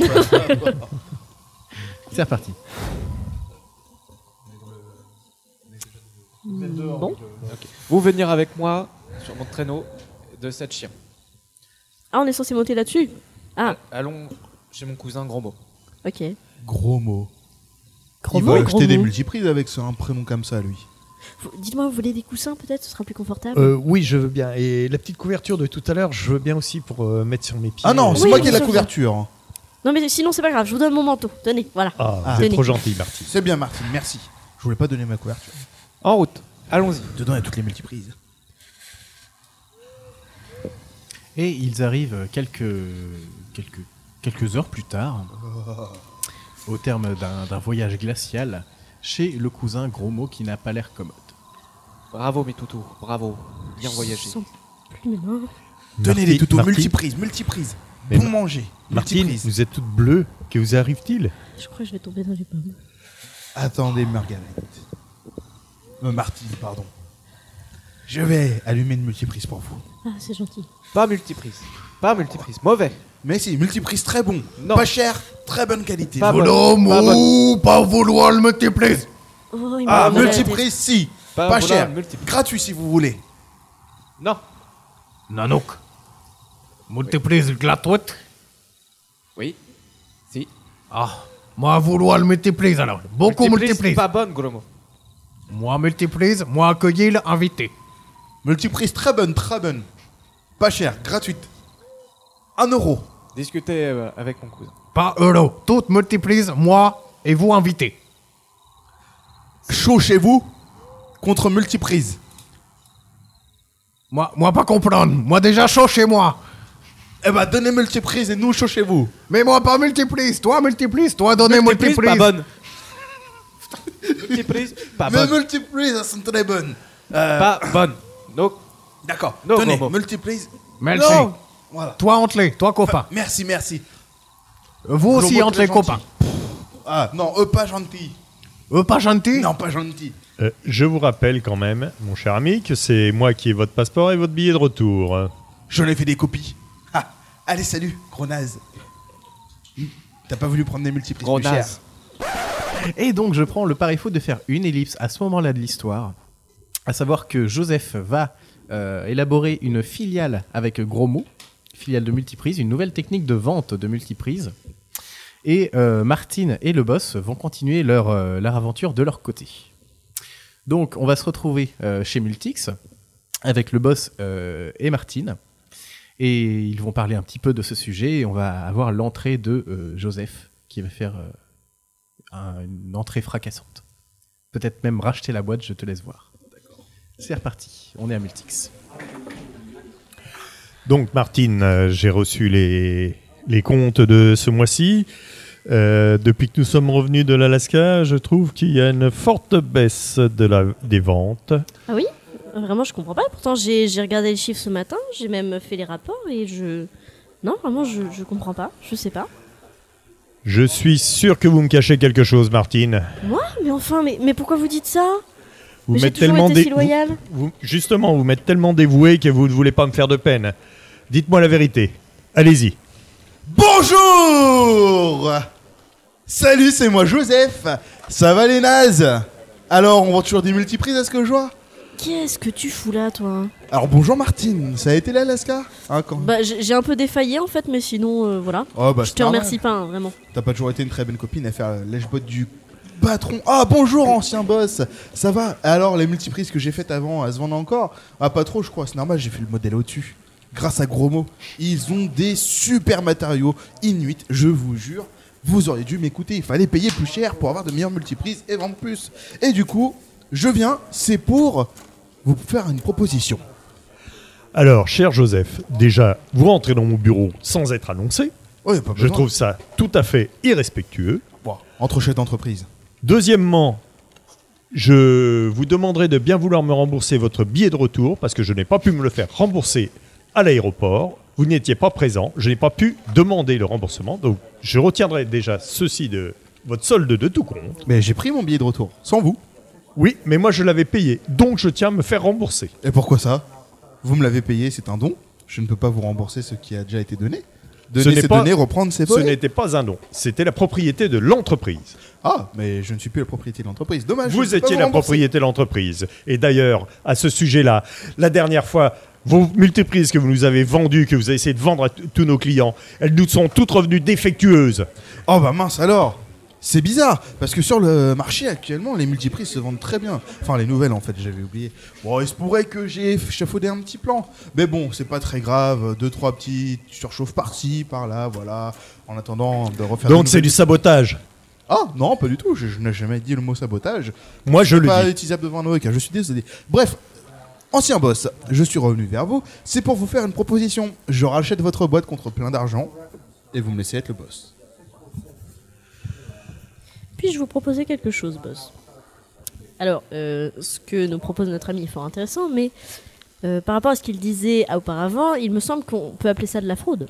C'est reparti. Bon. Vous venir avec moi sur mon traîneau de sept chiens. Ah, on est censé monter là-dessus? Ah, Allons chez mon cousin Gros Mot. ok. Gros mot. Gros Il mot, va gros acheter des mot. multiprises avec ce- un prénom comme ça, lui. Vous- Dites-moi, vous voulez des coussins peut-être? Ce sera plus confortable. Euh, oui, je veux bien. Et la petite couverture de tout à l'heure, je veux bien aussi pour euh, mettre sur mes pieds. Ah non, c'est Oui, moi oui, qui ai la sûr, couverture. hein. Non, mais sinon, c'est pas grave, je vous donne mon manteau. Tenez, voilà. Ah, Ah. vous êtes Tenez. trop gentil, Marty. C'est bien, Martine, merci. Je voulais pas donner ma couverture. En route. Allons-y. Dedans, il y a toutes les multiprises. Et ils arrivent quelques, quelques, quelques heures plus tard, au terme d'un, d'un voyage glacial, chez le cousin Gros Mot qui n'a pas l'air commode. Bravo mes toutous. Bravo. Bien voyagé. Je sens plus mes mains. Tenez Marty- les toutous, Marty- multiprises, multiprises. Mais Bon Ma- manger, Martine, multiprises. vous êtes toute bleue. Que vous arrive-t-il? Je crois que je vais tomber dans les pommes. Attendez, Margaret. Euh, Martine, pardon. Je vais allumer une multiprise pour vous. Ah, c'est gentil. Pas multiprise. Pas multiprise. Mauvais. Mais si, multiprise très bon. Non. Pas cher, très bonne qualité. Pas Voilà. bonne. Pas bonne. pas vouloir le multiprise. Oh, il Ah, m'a mal à la tête. multiprise, si. Pas Pas, voilà, cher. multiprise. Gratuit si vous voulez. Non. Nanook. Multiprise gratuite. Oui. Si. Ah, moi vouloir le multiprise alors. Beaucoup multiprise. Pas bonne, Gros Mot. Moi multiprise, moi accueillir l'invité. Multiprise très bonne, très bonne. Pas cher, gratuite. Un euro. Discutez euh, avec mon cousin. Pas euro. Toute multiprise, moi et vous invité. Chaud chez vous contre multiprise. Moi, moi pas comprendre. Moi déjà chaud chez moi. Eh ben, donnez multiprise et nous chaud chez vous. Mais moi pas multiprise. Toi multiprise. Toi donnez Multiprise, multiprise. pas bonne. Multiprise, pas Mais bonne. multiprise, elles sont très bonnes. Euh, Pas bonne. No. D'accord. Non, Tenez, Bobo. multiprise. Merci. Non. Voilà. Toi entre les. Toi copain. Merci, merci. Vous aussi Globo entre très les copains. gentil. Ah, non, eux pas gentils. Eux pas gentils. Non, pas gentils. Euh, je vous rappelle quand même, mon cher ami, que c'est moi qui ai votre passeport et votre billet de retour. J'en ai fait des copies. Ah, allez, salut, gros naze. Hmm, T'as pas voulu prendre des multiprises Gros plus chères. naze. Et donc je prends le pari faux de faire une ellipse à ce moment-là de l'histoire, à savoir que Joseph va euh, élaborer une filiale avec Gros Mot, filiale de multiprise, une nouvelle technique de vente de multiprise. Et euh, Martine et le boss vont continuer leur, euh, leur aventure de leur côté. Donc on va se retrouver euh, chez Multix avec le boss euh, et Martine. Et ils vont parler un petit peu de ce sujet et on va avoir l'entrée de euh, Joseph qui va faire euh, un- une entrée fracassante. Peut-être même racheter la boîte, je te laisse voir. C'est reparti, on est à Multix. Donc, Martine, euh, j'ai reçu les, les comptes de ce mois-ci. Euh, depuis que nous sommes revenus de l'Alaska, je trouve qu'il y a une forte baisse de la, des ventes. Ah oui? Vraiment, je comprends pas. Pourtant, j'ai j'ai regardé les chiffres ce matin, j'ai même fait les rapports et je. Non, vraiment, je, je comprends pas. Je sais pas. Je suis sûr que vous me cachez quelque chose, Martine. Moi? Mais enfin, mais, mais pourquoi vous dites ça? Vous Mais j'ai m'êtes toujours tellement été dé- si loyale. vous- vous- justement, vous m'êtes tellement dévoué que vous ne voulez pas me faire de peine. Dites-moi la vérité. Allez-y. Bonjour. Salut, c'est moi Joseph. Ça va les nazes? Alors, on vend toujours des multiprises à ce que je vois? Qu'est-ce que tu fous là, toi? Alors, bonjour Martine, ça a été l'Alaska hein, quand... Bah, j'ai j'ai un peu défaillé en fait, mais sinon, euh, voilà. Oh, bah, Je c'est te normal. remercie pas, hein, vraiment. T'as pas toujours été une très bonne copine à faire euh, lèche-bot du patron. Ah, bonjour ancien boss. Ça va? Alors, les multiprises que j'ai faites avant, elles se vendent encore? Ah, pas trop, je crois. C'est normal, j'ai fait le modèle au-dessus. Grâce à Gros Mot, ils ont des super matériaux Inuit, je vous jure. Vous auriez dû m'écouter. Il fallait payer plus cher pour avoir de meilleures multiprises et vendre plus. Et du coup, je viens, c'est pour vous faire une proposition. Alors, cher Joseph, déjà, vous rentrez dans mon bureau sans être annoncé. Oh, y a pas Je besoin. trouve ça tout à fait irrespectueux. Bon, entre chefs d'entreprise. Deuxièmement, Je vous demanderai de bien vouloir me rembourser votre billet de retour parce que je n'ai pas pu me le faire rembourser à l'aéroport. Vous n'étiez pas présent. Je n'ai pas pu demander le remboursement. Donc, je retiendrai déjà ceci de votre solde de tout compte. Mais j'ai pris mon billet de retour, sans vous. Oui, mais moi, je l'avais payé. Donc, je tiens à me faire rembourser. Et pourquoi ça? Vous me l'avez payé, c'est un don. Je ne peux pas vous rembourser ce qui a déjà été donné. Ce Donner, n'est c'est pas- donner, reprendre, c'est Ce voler. n'était pas un don. C'était la propriété de l'entreprise. Ah, mais je ne suis plus la propriété de l'entreprise. Dommage. je ne Vous peux pas étiez vous la rembourser. propriété de l'entreprise. Et d'ailleurs, à ce sujet-là, la dernière fois, vos multiprises que vous nous avez vendues, que vous avez essayé de vendre à t- tous nos clients, elles nous sont toutes revenues défectueuses. Oh bah mince alors. C'est bizarre, parce que sur le marché actuellement, les multiprises se vendent très bien. Enfin, les nouvelles en fait, j'avais oublié. Bon, il se pourrait que j'ai échafaudé un petit plan. Mais bon, c'est pas très grave. Deux, trois petits surchauffes par-ci, par-là, voilà. En attendant de refaire Donc de c'est nouvelles- du sabotage. Ah non, pas du tout. Je, je n'ai jamais dit le mot sabotage. Moi, je C'est le pas dis. utilisable devant un avocat, je suis désolé. Bref, ancien boss, je suis revenu vers vous. C'est pour vous faire une proposition. Je rachète votre boîte contre plein d'argent et vous me laissez être le boss. Puis-je vous proposer quelque chose, boss? Alors, euh, ce que nous propose notre ami est fort intéressant, mais euh, par rapport à ce qu'il disait auparavant, il me semble qu'on peut appeler ça de la fraude.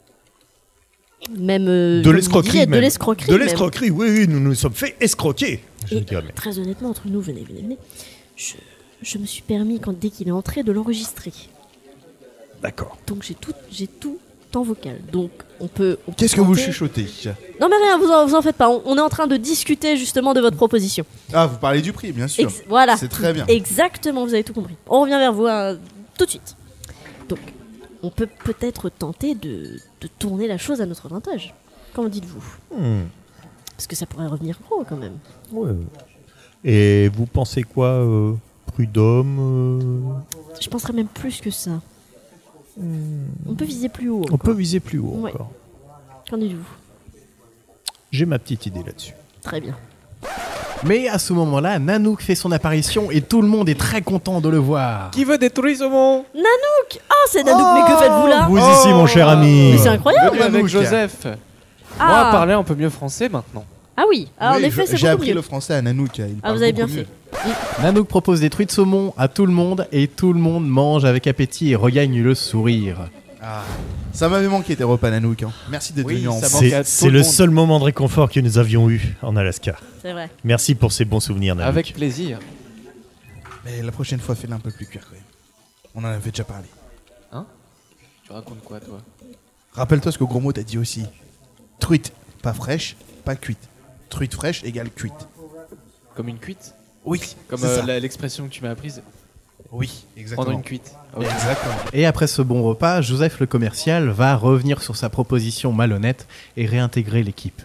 Même euh, De comme vous l'escroquerie disiez, même. De l'escroquerie. De même. l'escroquerie, oui, oui, nous nous sommes fait escroquer. Je Et, dirais même. très honnêtement, entre nous, venez, venez, venez. Je, je me suis permis, quand, dès qu'il est entré, de l'enregistrer. D'accord. Donc j'ai tout, j'ai tout en vocal. Donc on peut. on peut Qu'est-ce que vous tenter- chuchotez? Non mais rien, vous en, vous en faites pas. On, on est en train de discuter justement de votre proposition. Ah, vous parlez du prix, bien sûr. Ex- voilà. C'est très bien. Exactement, vous avez tout compris. On revient vers vous hein, tout de suite. Donc, on peut peut-être tenter de, de tourner la chose à notre avantage. Qu'en dites-vous? Hmm. Parce que ça pourrait revenir gros quand même. Ouais. Et vous pensez quoi, euh, prud'homme euh, Je penserais même plus que ça. On peut viser plus haut. On peut viser plus haut Ouais. encore. Qu'en dites-vous? J'ai ma petite idée là-dessus. Très bien. Mais à ce moment-là, Nanook fait son apparition et tout le monde est très content de le voir. Qui veut détruire ce monde? Nanook! Oh, c'est Nanook, mais que faites-vous là? Vous Oh. ici, mon cher ami. Mais c'est incroyable! Venu avec Nanook. Joseph. Moi, Ah. parler un peu mieux français maintenant. Ah oui, ah, en Oui, effet, je- c'est J'ai beaucoup appris mieux. le français à Nanook. il Ah, parle vous avez bien beaucoup fait. mieux. Nanook propose des truites de saumon à tout le monde et tout le monde mange avec appétit et regagne le sourire. Ah, ça m'avait manqué tes repas Nanook. hein. Merci d'être Oui, venu en ça France. manque à C'est tout c'est le le monde. seul moment de réconfort que nous avions eu en Alaska. C'est vrai. Merci pour ces bons souvenirs, Nanook. Avec plaisir. Mais la prochaine fois, fais-le un peu plus cuir quand même. On en avait déjà parlé. Tu racontes quoi, toi? Rappelle-toi ce que Gros Mot t'a dit aussi. Truite, pas fraîche, pas cuite. Truite fraîche égale cuite. Comme une cuite? Oui, Comme c'est euh, ça. la- l'expression que tu m'as apprise? Oui, exactement. Prendre une cuite. Ok. Exactement. Et après ce bon repas, Joseph le commercial va revenir sur sa proposition malhonnête et réintégrer l'équipe.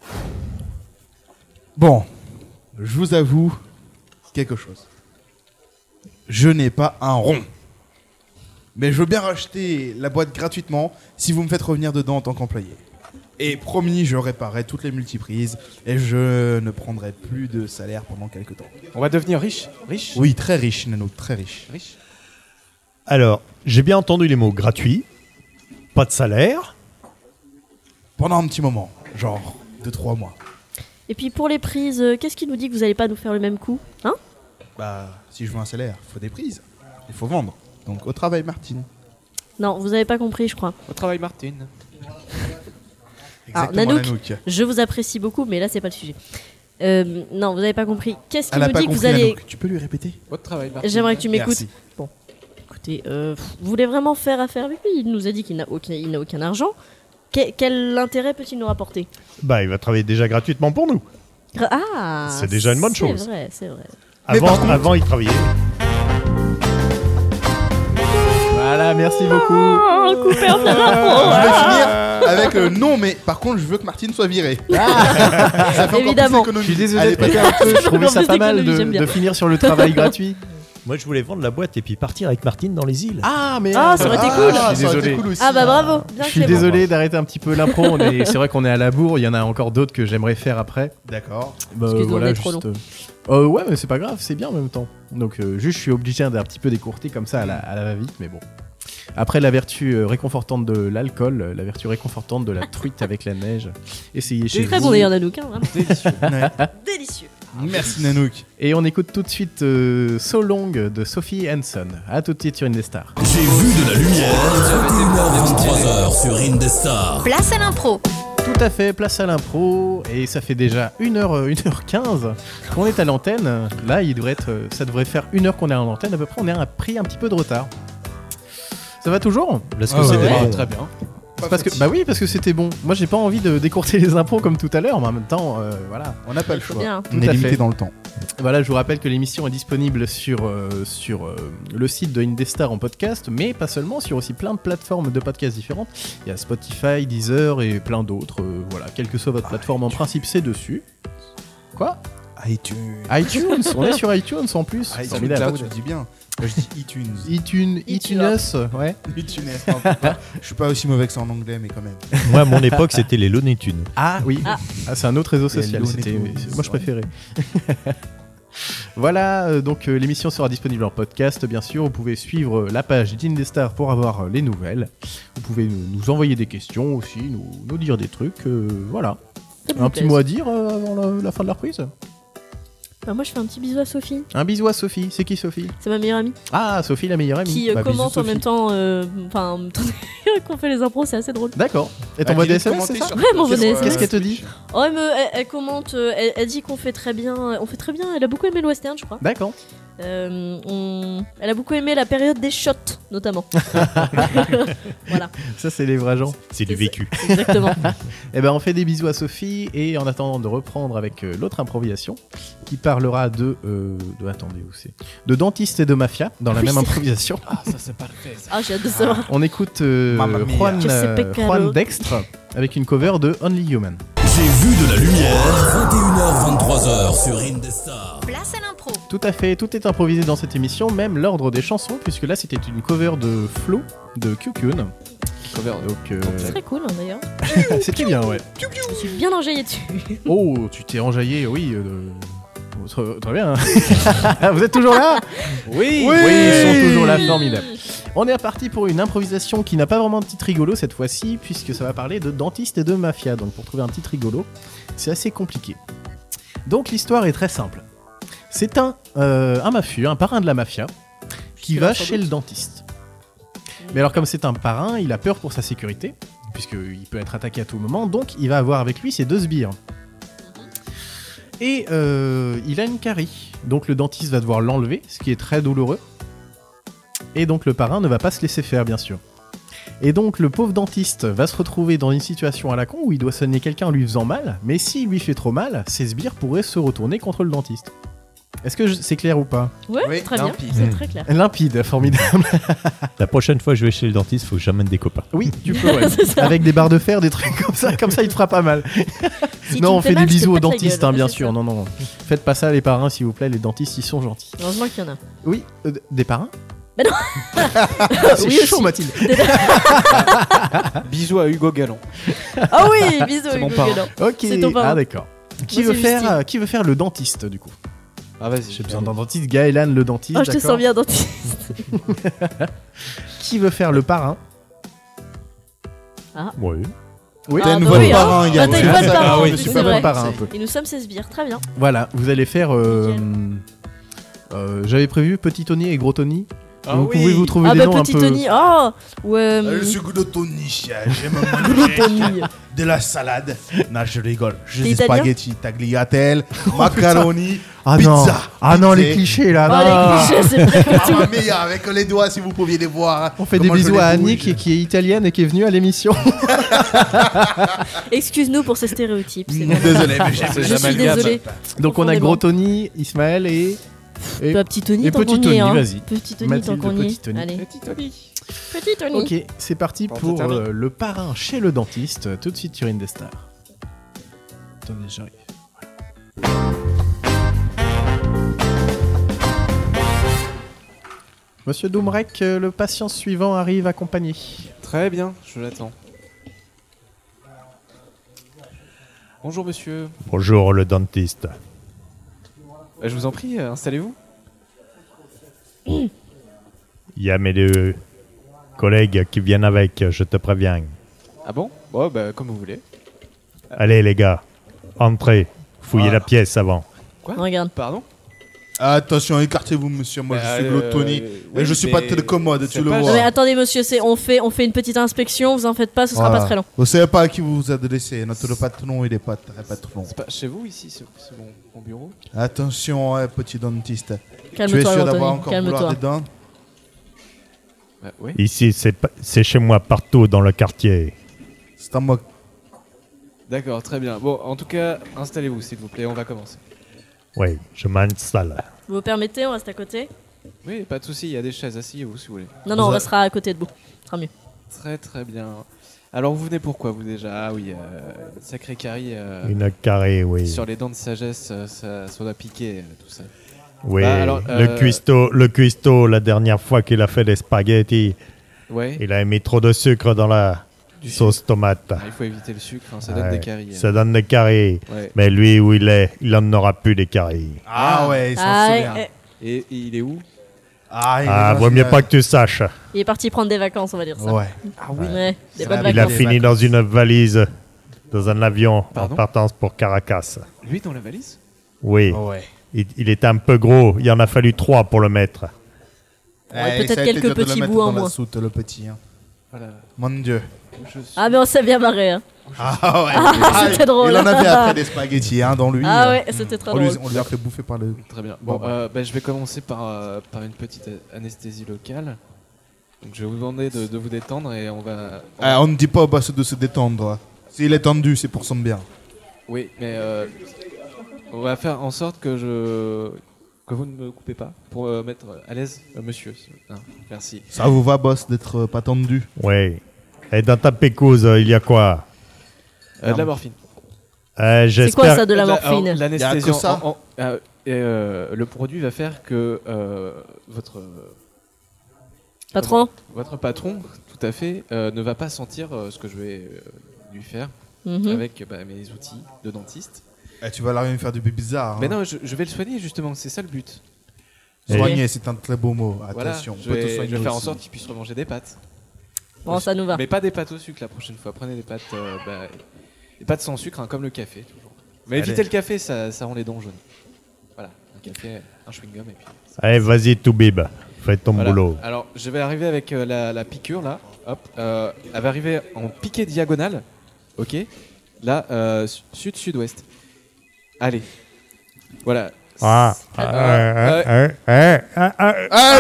Bon, je vous avoue quelque chose. Je n'ai pas un rond. Mais je veux bien racheter la boîte gratuitement si vous me faites revenir dedans en tant qu'employé. Et promis, je réparerai toutes les multiprises et je ne prendrai plus de salaire pendant quelques temps. On va devenir riche? Riche? Oui, très riche, Nano, très riche. Riche? Alors, j'ai bien entendu les mots gratuit, pas de salaire. Pendant un petit moment, genre deux trois mois. Et puis pour les prises, euh, qu'est-ce qui nous dit que vous n'allez pas nous faire le même coup? Hein? Bah, si je veux un salaire, il faut des prises. Il faut vendre. Donc au travail, Martine. Non, vous avez pas compris, je crois. Au travail, Martine. Alors, Exactement, Nanook, Nanook. je vous apprécie beaucoup, mais là, c'est pas le sujet. Euh, non, vous avez pas compris. Qu'est-ce qui Elle a nous pas dit que vous compris, allez... Nanook. Tu peux lui répéter? Votre travail, Martine. J'aimerais que tu m'écoutes. Merci. Écoutez, euh, pff, vous voulez vraiment faire affaire avec lui? Il nous a dit qu'il n'a aucun, il n'a aucun argent. Que- quel intérêt peut-il nous rapporter? Bah, il va travailler déjà gratuitement pour nous. Ah, C'est déjà une bonne chose. C'est vrai, c'est vrai. Mais Avant, par contre- avant, il travaillait. Voilà, merci beaucoup. Oh, coupé en plein Je vais finir avec euh, non, mais par contre, je veux que Martine soit virée. Ça fait Évidemment. encore plus d'économie. Je suis désolé Allez, de péter un peu, je trouvais encore ça plus pas mal d'économie, de, j'aime bien. de finir sur le travail gratuit. Moi, je voulais vendre la boîte et puis partir avec Martine dans les îles. Ah, mais Ah, ça aurait été Ah, cool. ça Je suis aurait été désolé. cool aussi. Ah bah bravo. Bien Je suis fait, désolé d'arrêter un petit peu l'impro. on est- C'est vrai qu'on est à la bourre. Il y en a encore d'autres que j'aimerais faire après. D'accord. Bah, Parce qu'ils voilà, doivent être trop juste, euh, euh, ouais, mais c'est pas grave, c'est bien en même temps. Donc, euh, juste, je suis obligé d'un petit peu décourter comme ça à la, à la va-vite, mais bon. Après, la vertu euh, réconfortante de l'alcool, euh, la vertu réconfortante de la truite avec la neige. Essayez chez C'est très vous. bon d'ailleurs, Nanook, hein, vraiment. Délicieux. Ouais. Délicieux. Merci Nanook. Et on écoute tout de suite euh, So Long de Sophie Hanson. À tout de suite sur Indestar. J'ai vu de la lumière. vingt et une heures vingt-trois heures sur Indestar. Place à l'impro. Tout à fait, place à l'impro. Et ça fait déjà une heure, une heure quinze qu'on est à l'antenne. Là, il devrait être, ça devrait faire une heure qu'on est à l'antenne. À peu près, on a pris un petit peu de retard. Ça va toujours? Parce que Ah c'est ouais. bon. Ouais, très bien. Parce que, bah oui, parce que c'était bon. Moi, j'ai pas envie de décourter les impôts comme tout à l'heure, mais en même temps, euh, voilà. On n'a pas le C'est choix. bien. Tout On est à limité fait. dans le temps. Voilà, je vous rappelle que l'émission est disponible sur, euh, sur euh, le site de Indestar en podcast, mais pas seulement, sur aussi plein de plateformes de podcasts différentes. Il y a Spotify, Deezer et plein d'autres. euh, voilà, quelle que soit votre plateforme, en principe, c'est dessus. Quoi? iTunes. iTunes, on est sur iTunes en plus. iTunes, Formidable. toi, tu le dis bien. Moi, je dis iTunes. iTunes, iTunes. iTunes, ouais. iTunes. non, je peux pas- Je suis pas aussi mauvais que ça en anglais, mais quand même. Moi, à mon époque, c'était les Looney Tunes. Ah oui, Ah. Ah, c'est un autre réseau Il y a social. Looney C'était, Tunes. moi, je préférais. Voilà, euh, donc euh, l'émission sera disponible en podcast, bien sûr. Vous pouvez suivre euh, la page d'Indestar pour avoir euh, les nouvelles. Vous pouvez nous, nous envoyer des questions aussi, nous, nous dire des trucs. euh, voilà. Faites-vous Un petit plaisir. mot à dire euh, avant la, la fin de la reprise? Bah, moi, je fais un petit bisou à Sophie. Un bisou à Sophie. C'est qui Sophie? C'est ma meilleure amie Ah, Sophie, la meilleure amie. qui euh, Bah, bisous, commente en Sophie. même temps. euh, Enfin, en même temps qu'on fait les impros, c'est assez drôle. D'accord. Et Ah, t'envoies des dis-lui de S M S, c'est commenter ça? sur- Ouais, elle m'envoie des Qu'est-ce- S M S. Qu'est-ce qu'elle te dit? Oh, elle, me, elle, elle commente, euh, elle, elle dit qu'on fait très bien. On fait très bien. Elle a beaucoup aimé le western, je crois. D'accord. Euh, on- Elle a beaucoup aimé la période des shots, notamment. Voilà, Ça, c'est les vrais gens. C'est du vécu. exactement. Eh ben, on fait des bisous à Sophie et en attendant de reprendre avec euh, l'autre improvisation qui parlera de, euh, de attendez où c'est, de dentiste et de mafia dans la Oui, même c'est- improvisation. Ah, ça c'est parfait. Ça. Ah, j'ai hâte de savoir. On écoute euh, Mamma mia. Juan, Giuseppe euh, Caro. Juan Dextre avec une cover de Only Human. J'ai vu de la lumière. vingt et une heures vingt-trois heures sur Indestar. Place à l'impro. Tout à fait, tout est improvisé dans cette émission, même l'ordre des chansons, puisque là c'était une cover de Flo de Kyukun. Cover. Donc euh, C'est très cool, hein, d'ailleurs. c'était bien, ouais. Je me suis bien enjaillée dessus. Oh, tu t'es enjaillé, oui. euh, oh, très, très bien. Vous êtes toujours là? Oui. Oui, ils sont toujours là, formidable. On est parti pour une improvisation qui n'a pas vraiment de titre rigolo cette fois-ci, puisque ça va parler de dentiste et de mafia. Donc pour trouver un titre rigolo, c'est assez compliqué. Donc l'histoire est très simple. C'est un, euh, un mafieux, un parrain de la mafia, qui Jusque-là, va sans chez doute. le dentiste. Mais alors comme c'est un parrain, il a peur pour sa sécurité, puisqu'il peut être attaqué à tout moment, donc il va avoir avec lui ses deux sbires. Et euh, il a une carie, donc le dentiste va devoir l'enlever, ce qui est très douloureux. Et donc le parrain ne va pas se laisser faire, bien sûr. Et donc le pauvre dentiste va se retrouver dans une situation à la con où il doit soigner quelqu'un en lui faisant mal, mais s'il lui fait trop mal, ses sbires pourraient se retourner contre le dentiste. Est-ce que je- c'est clair ou pas? Ouais, Oui, très bien. limpide. C'est très clair. Limpide, formidable. La prochaine fois que je vais chez le dentiste, faut que j'amène des copains. Oui, tu peux, ouais. C'est ça. Avec des barres de fer, des trucs comme ça, comme ça il te fera pas mal. Si tu non, me on fais fait mal, des je te bisous aux pète la dentistes, gueule. hein, bien C'est sûr. ça. Non, non, faites pas ça les parrains s'il vous plaît, les dentistes ils sont gentils. Heureusement qu'il y en a. Oui, euh, des parrains? Mais non. C'est Oui, chaud aussi. Mathilde. Bisous à Hugo Gallon. Ah oui, bisous, C'est mon Hugo parrain. Guélan. Ok, C'est ton parrain. ah d'accord. Qui Moi, veut c'est faire, Justine. euh, qui veut faire le dentiste du coup? Ah vas-y. J'ai besoin d'un dentiste, Gaëlan le dentiste. Oh, je te d'accord. sens bien, dentiste. Qui veut faire le parrain? Oui. Oui. T'as Ah, une bah voix de oui, hein. parrain, Bah, Yann. t'as une voix de Ah, parrain, oui, en plus, c'est c'est pas vrai. bon. parrain un peu. Et nous sommes ses sbires, très bien. Voilà, vous allez faire. euh, euh, J'avais prévu Petit Tony et Gros Tony. Ah vous oui. pouvez vous trouver Ah des bah noms un petit peu. Tony, oh ouais. Euh, hum, Ce goût de Tony, j'aime Gros manger Tony. de la salade. Non, je rigole. Je T'es dis italien spaghetti, tagliatelle, macaroni, Ah pizza. non, ah non les pizza. clichés là. Oh non. les clichés, c'est vrai que Mamma mia, avec les doigts, si vous pouviez les voir. On fait des Comment je bisous les à bouge. Annie qui, qui est italienne et qui est venue à l'émission. excuse-nous pour ces stéréotypes. c'est Non, vrai. Désolé, mais j'ai C'est Je suis amalgame. désolée. Donc on a Profondément. Gros Tony, Ismaël et. et- Bah, petit Tony, et tant petit qu'on y Tony, est, hein. vas-y. Petit Tony, Mathilde, tant qu'on y petit est. Tony. Allez, Petit Tony. petit Tony. Ok, c'est parti Bon, pour ça termine. euh, le parrain chez le dentiste, euh, tout de suite sur Indestar. Attendez, j'arrive. Monsieur Doumrek, euh, le patient suivant arrive accompagné. Très bien, je l'attends. Bonjour monsieur. Bonjour le dentiste. Euh, Je vous en prie, euh, installez-vous. Il y a mes deux collègues qui viennent avec, je te préviens. Ah bon? Bon, bah comme vous voulez. Allez les gars, entrez, fouillez Voilà. la pièce avant. Quoi ? Regarde. Pardon ? Attention, écartez-vous, monsieur. Moi, Bah, je suis euh, Glottoni. euh, et oui, je suis mais pas très commode, c'est tu le pas- Non, vois. mais attendez, monsieur, c'est, on, fait, on fait une petite inspection, vous en faites pas, ce sera Voilà. pas très long. Vous savez pas à qui vous vous adressez. Notre patron, il est pas très patron. C'est pas chez vous ici, c'est c'est mon, mon bureau. Attention, hein, petit dentiste. tu es Calme-toi, sûr d'avoir Anthony, encore vouloir calme-toi. des dents? Bah, oui. Ici, c'est pas- c'est chez moi partout dans le quartier. C'est à moi. D'accord, très bien. Bon, en tout cas, installez-vous s'il vous plaît, on va commencer. Oui, je m'installe. Vous vous permettez, on reste à côté ? Oui, pas de souci, il y a des chaises, asseyez-vous si vous voulez. Non, non, on Vous a- restera à côté debout. Ce sera mieux. Très très bien. Alors vous venez pourquoi vous déjà ? Ah oui, euh, sacré carie euh, Une carrée, oui. sur les dents de sagesse, euh, ça, ça doit piquer, euh, tout ça. Oui, Bah, alors, le euh, cuistot, le cuistot, la dernière fois qu'il a fait des spaghettis, Ouais, il a mis trop de sucre dans la du sauce sucre. tomate. Ah, il faut éviter le sucre, hein, ça donne Ouais, des caries. Ça euh. donne des caries. Ouais. Mais lui, où il est, il en aura plus des caries. Ah ouais, il s'en Ah, souvient. eh, Et, et il est où ? Ah, il est Ah, dans vaut une- mieux pas que tu saches. il est parti prendre des vacances, on va dire ça. Ouais. Ah oui. Ouais, des C'est bonnes la- Il a vacances. Des fini dans une valise, dans un avion, Pardon en partance pour Caracas. Lui dans la valise ? Oui, Ouais. il, il était un peu gros. Il en a fallu trois pour le mettre. Ouais, Eh, peut-être ça a été quelques dur de le petits mettre bouts en dans la moins. soute, le petit. hein. Voilà. Mon Dieu. Je suis- Ah, mais on s'est bien marré. Hein. Ah ouais. Ah, c'était drôle. Il en avait après des spaghettis hein, dans lui. Ah hein. ouais, c'était très On lui, drôle. on lui a fait bouffer par le. Très bien. Bon, Bon, euh, bah, je vais commencer par, euh, par une petite a- anesthésie locale. Donc je vais vous demander de, de vous détendre et on va... on va- Ah, on ne dit pas au boss de se détendre. S'il est tendu, c'est pour son bien. Oui, mais euh, on va faire en sorte que je que vous ne me coupez pas pour euh, mettre à l'aise euh, monsieur. Hein, merci. Ça vous va, boss, d'être euh, pas tendu? Oui. Et dans ta pécouse, il y a quoi? Euh, de la morphine. Euh, C'est quoi J'espère. ça de la Euh, alors, morphine? L'anesthésie. Y a que ça en- en- euh, et, euh, le produit va faire que euh, votre Patron votre patron, tout à fait, euh, ne va pas sentir euh, ce que je vais euh, lui faire Mhm. avec bah, mes outils de dentiste. Eh, tu vas la rien faire du bizarre. Mais hein. non, je, je vais le soigner justement, c'est ça le but. Soigner, c'est un très beau mot. Voilà, Attention, je on peut te vais, soigner je vais faire en aussi. sorte qu'il puisse remanger des pâtes. Bon, ça nous va. Mais pas des pâtes au sucre la prochaine fois. Prenez des pâtes, euh, bah, des pâtes sans sucre, hein, comme le café toujours. Mais Allez. évitez le café, ça, ça rend les dents jaunes. Voilà, un café, un chewing gum et puis. Allez, vas-y, Toubib. Fais ton Voilà. boulot. Alors, je vais arriver avec euh, la, la piqûre là. Hop, euh, elle va arriver en piqué diagonale. Ok. Là, euh, su- sud-sud-ouest. Allez. Voilà. Ah, Ah, ah, euh, ah, ah, ah, ah,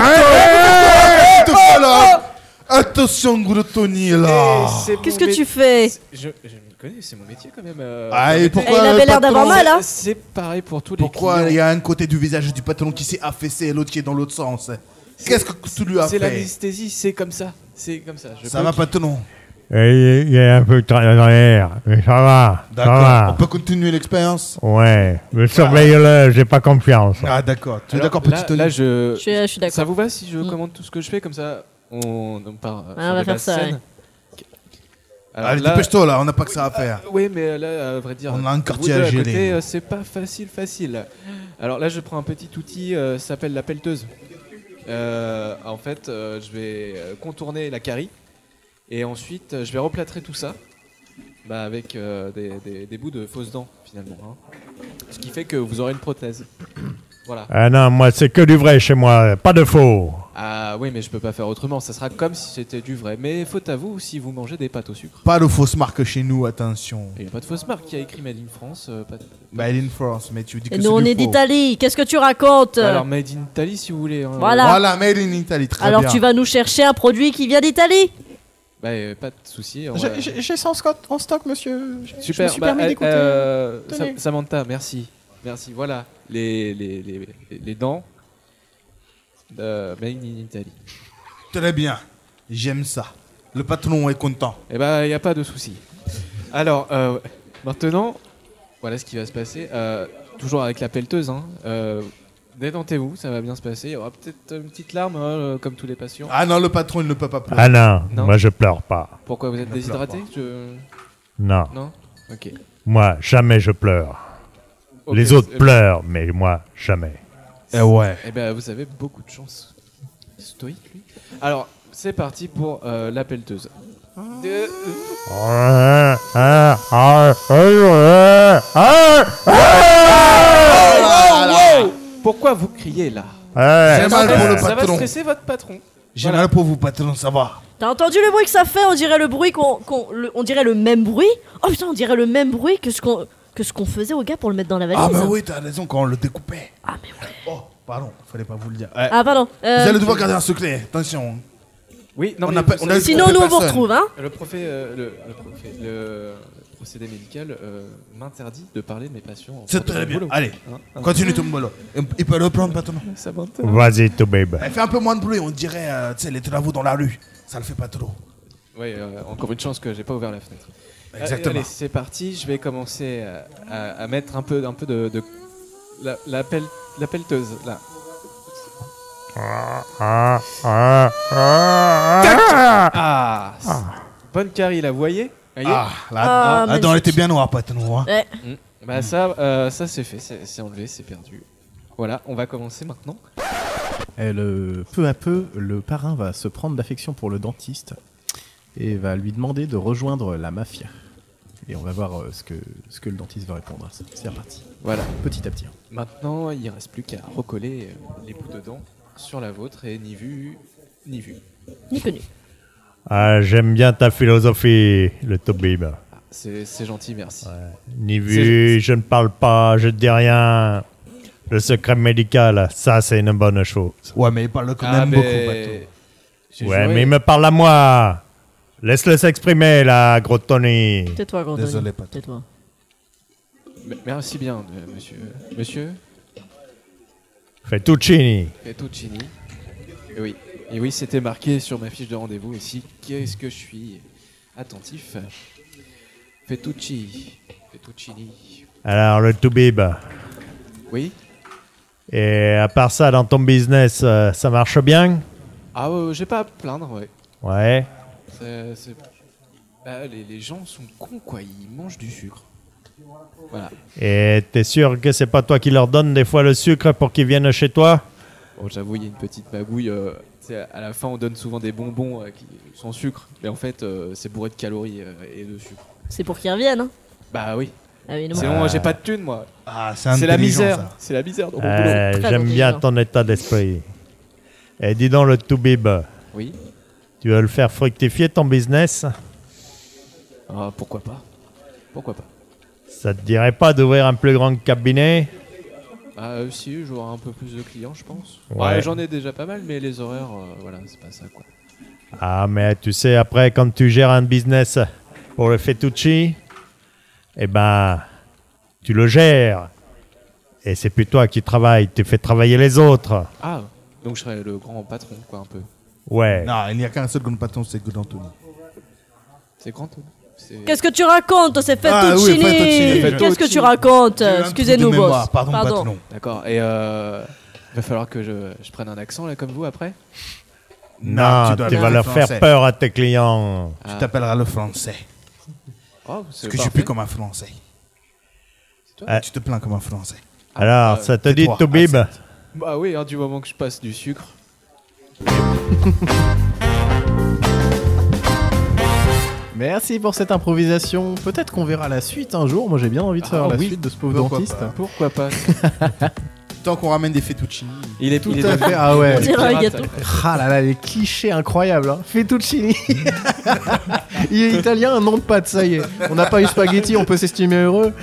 Attends, tout ça, là. Attention, gros Tony, là. Et c'est Qu'est-ce mon que tu mé- fais? je, je me connais, c'est mon métier quand même. euh, Ah, et permettez. pourquoi Il le avait l'air patron- d'avoir mal, hein? C'est pareil pour tous les Pourquoi il clients. y a un côté du visage du patron qui s'est affaissé et l'autre qui est dans l'autre sens? Qu'est-ce que tu lui as C'est fait? l'anesthésie, c'est comme ça. C'est comme ça. Je Ça peux- va, patron? Il y a un peu de travers, mais ça va. Ça D'accord. On va. peut continuer l'expérience? Ouais, mais surveille-le, j'ai pas confiance. Ah, d'accord. Tu es Alors, d'accord, petit là, Tony? là, je. Je suis, je suis Ça d'accord. vous va si je Mm. commande tout ce que je fais comme ça on, on part. euh, Ah, sur on va des faire bases ça, saines. ouais. Ok. Alors Allez, là- dépêche-toi, là. On n'a pas que ça à faire. Oui, mais là, à vrai dire, On a un vous quartier deux à à gérer, côté, nous. euh, c'est pas facile, facile. Alors là, je prends un petit outil, euh, ça s'appelle la pelleteuse. Euh, en fait, euh, je vais euh, contourner la carie et ensuite, euh, je vais replâtrer tout ça bah, avec euh, des, des- des bouts de fausses dents finalement. hein. Ce qui fait que vous aurez une prothèse. Voilà. Ah non, moi, c'est que du vrai chez moi, pas de faux. Ah oui, mais je peux pas faire autrement. Ça sera comme si c'était du vrai. Mais faute à vous si vous mangez des pâtes au sucre. Pas de fausse marque chez nous, attention. Il n'y a pas de fausse marque qui a écrit Made in France. euh, pas de- Made in France, mais tu dis que Et c'est nous, on du est faux. d'Italie. Qu'est-ce que tu racontes? Alors Made in Italy si vous voulez. hein. Voilà. Voilà, Made in Italy, très Alors bien. tu vas nous chercher un produit qui vient d'Italie? Bah, euh, pas de souci. on va- J'ai j'ai ça en stock, en stock, monsieur. Je- Je Super. me suis bah, permis euh, d'écouter. euh, Tenez. Sam- Samantha, merci. Merci. Voilà les, les, les, les dents de Made in Italy. Très bien. J'aime ça. Le patron est content. Eh ben, il n'y a pas de souci. Alors, euh, maintenant, voilà ce qui va se passer. Euh, toujours avec la pelleteuse. Hein. Euh, détendez-vous, ça va bien se passer. Il y aura peut-être une petite larme, hein, euh, comme tous les patients. Ah non, le patron, il ne peut pas pleurer. Ah non, Non. moi, je pleure pas. Pourquoi vous êtes Ne pleure déshydraté pas. Je- Non, Non. Ok. moi, jamais je pleure. Ok, Les autres eh ben- pleurent, mais moi, jamais. Eh ouais. Eh ben, vous avez beaucoup de chance. Stoïque, lui. Alors, c'est parti pour euh, la pelleteuse. De- Ah, ah, ah, ah, ah, ah. Pourquoi vous criez là? Ouais. J'ai Ça mal va- pour le Ça va patron. stresser votre patron. J'ai Voilà. mal pour vous, patron, ça va. T'as entendu le bruit que ça fait? On dirait le bruit qu'on, qu'on- le- on dirait le même bruit. Oh putain, on dirait le même bruit que ce qu'on, que ce qu'on faisait au gars pour le mettre dans la valise. Ah, bah oui, t'as raison, quand on le découpait. Ah, mais ouais. Oh, pardon, fallait pas vous le dire. Ouais. Ah pardon. Euh, Vous allez devoir garder un secret, attention. Oui, non, On mais a pas- vous on savez- a- Sinon, trompé nous on vous personne. retrouve, hein. Le, profé, euh, le, le, profé- le procédé médical euh, m'interdit de parler de mes patients. en C'est sortant très du bien. boulot. Allez, Hein, hein. continue ton boulot. Il peut reprendre, patron. Ça m'intéresse. Vas-y, tout babe. Elle fait un peu moins de bruit, on dirait, euh, tu sais, les travaux dans la rue. Ça le fait pas trop. Oui, euh, encore une chance que j'ai pas ouvert la fenêtre. Exactement. Allez, c'est parti. Je vais commencer à, à- à mettre un peu, un peu de, de la, la, pelle- la pelleteuse là. Ah, ah, ah, ah. Ah, bonne carie là, vous voyez? Voyez. Ah, là, Ah, là, dedans, elle magnifique. était bien noire, patron. Hein. Ouais. Mm. Bah ça, euh, ça c'est fait, c'est c'est enlevé, c'est perdu. Voilà, on va commencer maintenant. Et le- peu à peu, le parrain va se prendre d'affection pour le dentiste et va lui demander de rejoindre la mafia. Et on va voir euh, ce, que, ce que le dentiste va répondre à ça. C'est reparti. Voilà. Petit à petit. hein. Maintenant, il reste plus qu'à recoller euh, les bouts de dents sur la vôtre et ni vu, ni vu. Ni connu. Ah, j'aime bien ta philosophie, le Tobib. Ah, c'est c'est gentil, merci. Ni vu, je ne parle pas, je ne dis rien. Le secret médical, ça c'est une bonne chose. Ouais, mais il parle quand Ah, même mais- beaucoup, patron. j'ai Ouais, juré- mais il me parle à moi. Laisse-le s'exprimer, là, gros Tony. Tais-toi, grand Désolé, Tony. patron. Tais-toi. M- Merci bien, euh, monsieur. Monsieur Fettuccini. Fettuccini. Et oui, et oui, c'était marqué sur ma fiche de rendez-vous aussi. Qu'est-ce que je suis attentif. Fettucci. Fettuccini. Alors, le Tobib. Oui. Et à part ça, dans ton business, euh, ça marche bien? Ah, euh, j'ai pas à me plaindre, ouais. Ouais. C'est- c'est- Bah, les, les gens sont cons, quoi. Ils mangent du sucre. Voilà. Et t'es sûr que c'est pas toi qui leur donne des fois le sucre pour qu'ils viennent chez toi? Bon, j'avoue, il y a une petite magouille. euh, tu sais, à la fin, on donne souvent des bonbons euh, qui, sans sucre. Mais en fait, euh, c'est bourré de calories euh, et de sucre. C'est pour qu'ils reviennent, hein. Bah oui. Ah oui, non, Sinon, moi, j'ai pas de thunes, moi. Ah, c'est C'est la intelligent, misère. ça. C'est la misère dans mon Euh, Très J'aime bien intelligent. ton état d'esprit. Et dis donc, le Tobib, boulot. Oui. tu veux le faire fructifier ton business? Ah, pourquoi pas. Pourquoi pas. Ça te dirait pas d'ouvrir un plus grand cabinet? Ah, euh, si, j'aurai un peu plus de clients, je pense. Ouais. Ouais, j'en ai déjà pas mal, mais les horaires, euh, voilà, c'est pas ça, quoi. Ah, mais tu sais, après, quand tu gères un business pour le Fettucci, eh ben, tu le gères. Et c'est plus toi qui travailles, tu fais travailler les autres. Ah, donc je serai le grand patron, quoi, un peu. Ouais. Non, il n'y a qu'un seul grand patron, c'est Good Anthony. C'est grand, tout. C'est- Qu'est-ce que tu racontes? C'est Ah oui, Fettuccini. Fettuccini. Qu'est-ce que tu racontes? J'ai un trou Excusez-nous, de boss. mémoire, Pardon, patron. D'accord, et euh, va falloir que je, je prenne un accent, là, comme vous, après. Non, tu tu, dois vas parler leur français. faire peur à tes clients. Tu t'appelleras le français. Oh, Parce c'est que je suis parfait. plus comme un français. C'est toi Ah. Tu te plains comme un français. Alors, euh, ça te c'est dit, toi, Tobib? accepte. Bah oui, hein, du moment que je passe du sucre. Merci pour cette improvisation. Peut-être qu'on verra la suite un jour. Moi, j'ai bien envie de savoir Ah la oui, suite de ce pauvre pourquoi dentiste. pas. Pourquoi pas. Tant qu'on ramène des fettuccini. Il est Tout il est à devenu- fait. Ah ouais. On dirait un pirate. gâteau. Ah là là, les clichés incroyables. Hein. Fettuccini. Il est italien, un nom de pâte, ça y est. On n'a pas eu spaghetti, on peut s'estimer heureux.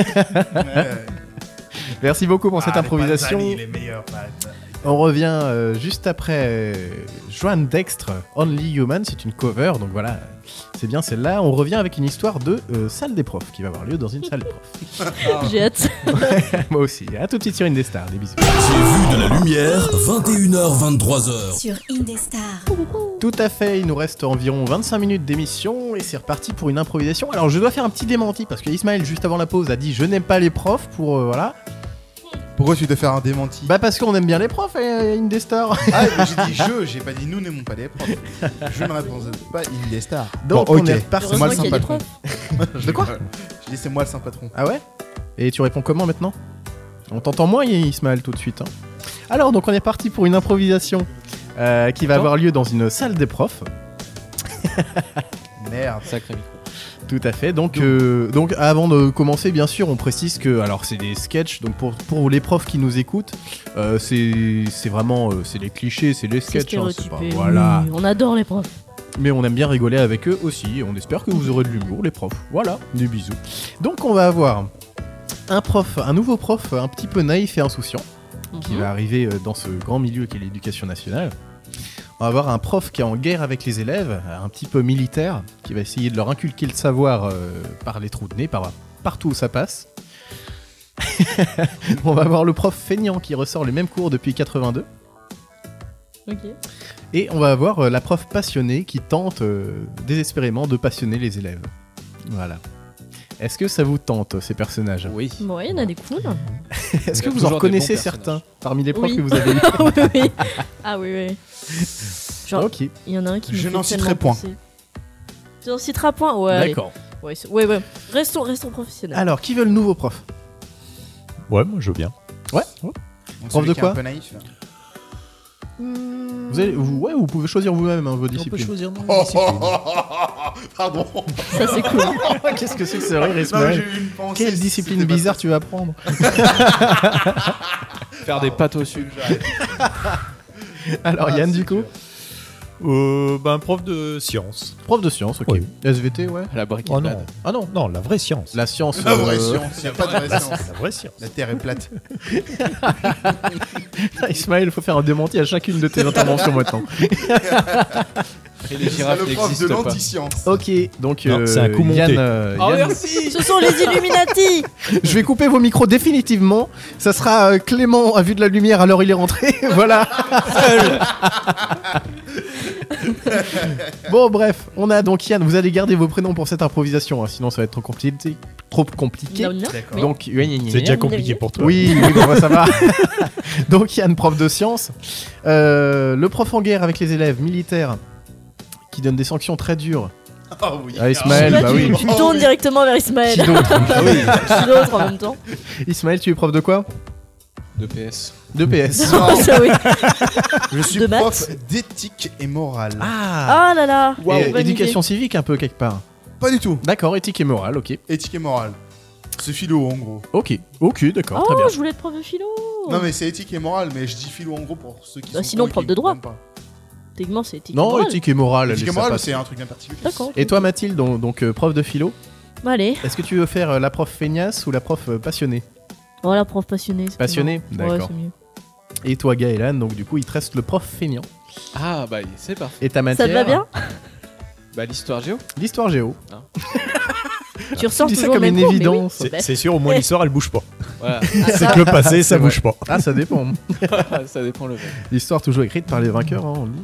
Merci beaucoup pour cette Ah, improvisation. Les meilleurs pâtes. On revient euh, juste après euh, Joan Dextre, Only Human, c'est une cover, donc voilà, c'est bien celle-là. On revient avec une histoire de euh, salle des profs qui va avoir lieu dans une salle des profs. J'ai hâte. Moi aussi, à tout de suite sur Indestar, des bisous. J'ai vu de la lumière, vingt et une heures vingt-trois heures. Sur Indestar. Tout à fait, il nous reste environ vingt-cinq minutes d'émission et c'est reparti pour une improvisation. Alors je dois faire un petit démenti parce que Ismaël, juste avant la pause, a dit je n'aime pas les profs pour... euh, voilà. Pourquoi tu te faire un démenti? Bah parce qu'on aime bien les profs, et Indestar. Ah, mais j'ai dit je, j'ai pas dit nous n'aimons pas les profs. Je ne répondais pas Indestar. Donc Bon, on ok. est reparti. C'est moi le Heureusement saint qu'il y a des patron. De quoi? J'ai dit c'est moi le saint patron. Ah ouais? Et tu réponds comment maintenant? On t'entend moins Ismaël tout de suite. Hein. Alors donc on est parti pour une improvisation euh, qui va Attends. avoir lieu dans une salle des profs. Merde. Sacré micro. Tout à fait. Donc, euh, donc, avant de commencer, bien sûr, on précise que, alors, c'est des sketchs. Donc, pour, pour les profs qui nous écoutent, euh, c'est, c'est vraiment, euh, c'est des clichés, c'est des C'est sketchs. hein, c'est stéréotypé. pas- voilà. Oui, on adore les profs. Mais on aime bien rigoler avec eux aussi. Et on espère que vous aurez de l'humour, les profs. Voilà. Des bisous. Donc, on va avoir un prof, un nouveau prof, un petit peu naïf et insouciant, qui Mhm. va arriver euh, dans ce grand milieu qu'est l'éducation nationale. On va avoir un prof qui est en guerre avec les élèves, un petit peu militaire, qui va essayer de leur inculquer le savoir euh, par les trous de nez, par, partout où ça passe. On va avoir le prof feignant qui ressort les mêmes cours depuis quatre-vingt-deux. Ok. Et on va avoir euh, la prof passionnée qui tente euh, désespérément de passionner les élèves. Voilà. Est-ce que ça vous tente, ces personnages? Oui. Bon, il y en a des cools. Est-ce Il y que a vous en toujours des reconnaissez bons certains parmi les profs Oui. que vous avez eu? oui, oui. Ah oui, oui. Genre, Ok, il y en a un qui me Je fait n'en citerai tellement point. penser. Tu n'en citeras point? Ouais. allez. d'accord. Ouais, c'est- ouais, ouais. Restons, restons professionnels. Alors, qui veut le nouveau prof? Ouais, moi je veux bien. Ouais. Bon, Prof celui de qui est quoi un peu naïf. Hmm, Vous, allez- vous- ouais, vous pouvez choisir vous-même hein, vos On peut disciplines. choisir nos Oh, disciplines. oh, oh, oh, pardon. Ça, c'est cool. Qu'est-ce que c'est que ce rire, Non, mais Ismaël? j'ai eu une pensée, Quelle c'était discipline pas bizarre ça. tu vas prendre? Faire des pâtes au sucre. Alors, Ah, Yann, c'est du coup? dur. Euh, ben, prof de science. Prof de sciences, ok. Oui. S V T, ouais. La Oh brigade. non. Ah non, non, la vraie science. La science. La vraie euh, science, il n'y a pas de vraie La, science. la vraie science. La Terre est plate. Ismaël, il faut faire un démenti à chacune de tes interventions maintenant. Et les girafes le prof de n'existent pas. l'anti-science. Ok, donc Non, euh, c'est un coup monté. Yann, euh, Oh Yann, merci. Ce sont les Illuminati. je vais couper vos micros définitivement. Ça sera euh, Clément a vu de la lumière alors il est rentré. Voilà. Bon bref, on a donc Yann. Vous allez garder vos prénoms pour cette improvisation, hein, sinon ça va être trop compliqué. Trop compliqué. Non, non. D'accord. Donc Yann, Yann, Yann, C'est déjà Yann. compliqué pour toi. Oui, oui, bon, bah, ça va. Donc Yann, prof de sciences, Euh, le prof en guerre avec les élèves militaires, qui donne des sanctions très dures. Ah oui. Ah, Ismaël, Là, bah tu, oui. tu tournes directement vers Ismaël. Qui d'autre Ah oui. Qui d'autre en même temps? Ismaël, tu es prof de quoi? De P S. De P S. Non, Ça, oui. je suis De prof maths. d'éthique et morale. Ah, Ah là là. Et Bonne éducation civique un peu quelque part. Pas du tout. D'accord, éthique et morale, ok. Éthique et morale. C'est philo en gros. Ok, ok, d'accord, Oh, très bien. je voulais être prof de philo. Non mais c'est éthique et morale, mais je dis philo en gros pour ceux qui Bah, sont sinon, cons et prof qui de droit. comprennent pas. Techniquement, c'est éthique. Non, morale. éthique et morale. Éthique et allez, ça morale, passe. c'est un truc bien particulier. D'accord. Et toi, Mathilde, donc, donc, euh, prof de philo, Bah, allez. est-ce que tu veux faire euh, la prof feignasse ou la prof euh, passionnée? Voilà, prof passionné. c'est Passionnée, plus marrant. Ouais, d'accord. c'est mieux. Et toi, Gaëlan, donc du coup, il te reste le prof feignant. Ah bah c'est parfait. Et ta Ça matière te va bien? Bah l'histoire géo. L'histoire géo. Tu ressors dis ça toujours comme le une même cours, mais oui. évidence. C'est c'est sûr, au moins l'histoire elle bouge pas. Voilà. C'est que le passé, ça C'est bouge pas. Ah, ça dépend. Ça dépend le même. L'histoire toujours écrite par les vainqueurs, hein, on le dit.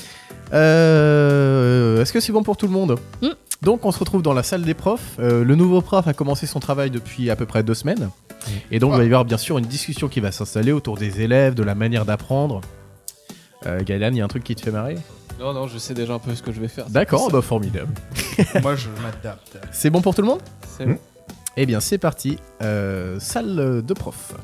Euh, Est-ce que c'est bon pour tout le monde? Mm. Donc on se retrouve dans la salle des profs. Euh, le nouveau prof a commencé son travail depuis à peu près deux semaines. Et donc il va y avoir bien sûr une discussion qui va s'installer autour des élèves, de la manière d'apprendre. Euh, Gaëlan, il y a un truc qui te fait marrer? Non non, je sais déjà un peu ce que je vais faire. D'accord, bah formidable. Moi je m'adapte. C'est bon pour tout le monde? C'est Mm. Eh bien c'est parti, Euh, salle de prof.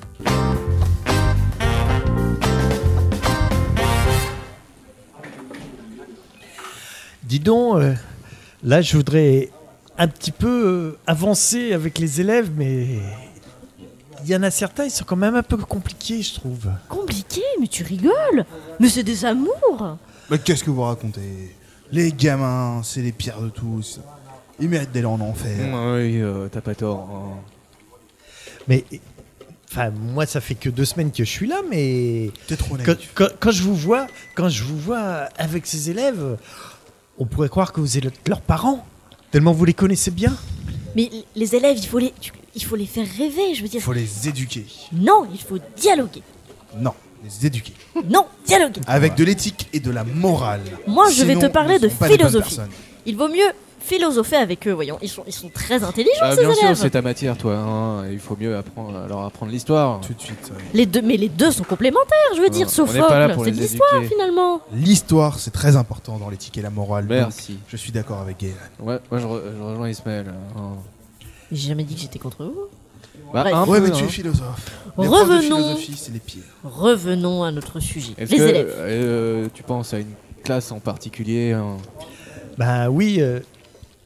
Dis donc, euh, là je voudrais un petit peu euh, avancer avec les élèves, mais il y en a certains, ils sont quand même un peu compliqués, je trouve. Compliqué, mais tu rigoles. Mais c'est des amours. Mais qu'est-ce que vous racontez? Les gamins, c'est les pires de tous. Ils méritent d'aller en enfer. Oui, euh, t'as pas tort. hein. Mais, enfin, moi ça fait que deux semaines que je suis là, mais T'es trop quand, naïf. quand- quand je vous vois, quand je vous vois avec ces élèves, on pourrait croire que vous êtes leurs parents, tellement vous les connaissez bien. Mais les élèves, il faut les, tu- il faut les faire rêver. Je veux Il dire. faut les éduquer. Non, il faut dialoguer. Non, les éduquer. Non, dialoguer. Avec de l'éthique et de la morale. Moi, je vais Sinon, te parler ils ne de sont pas des bonnes philosophie. personnes. Il vaut mieux philosopher avec eux, voyons. Ils sont, ils sont très intelligents, Ah, ces bien sûr, élèves. c'est ta matière, toi. hein. Il faut mieux apprendre, leur apprendre l'histoire. Tout de suite. ouais. Les deux, mais les deux sont complémentaires, je veux dire. on n'est pas là Sophocle, pour c'est les de l'histoire éduquer. finalement. L'histoire, c'est très important dans l'éthique et la morale. donc Merci. Je suis d'accord avec Gaël. Ouais, moi je, re- je rejoins Ismaël. hein. J'ai jamais dit que j'étais contre vous. Bah, Bref. un Ouais, peu, mais tu hein. es philosophe. Les profs de Revenons, philosophie, c'est les pires. revenons à notre sujet. Est-ce Les que élèves. euh, tu penses à une classe en particulier hein Bah oui, euh,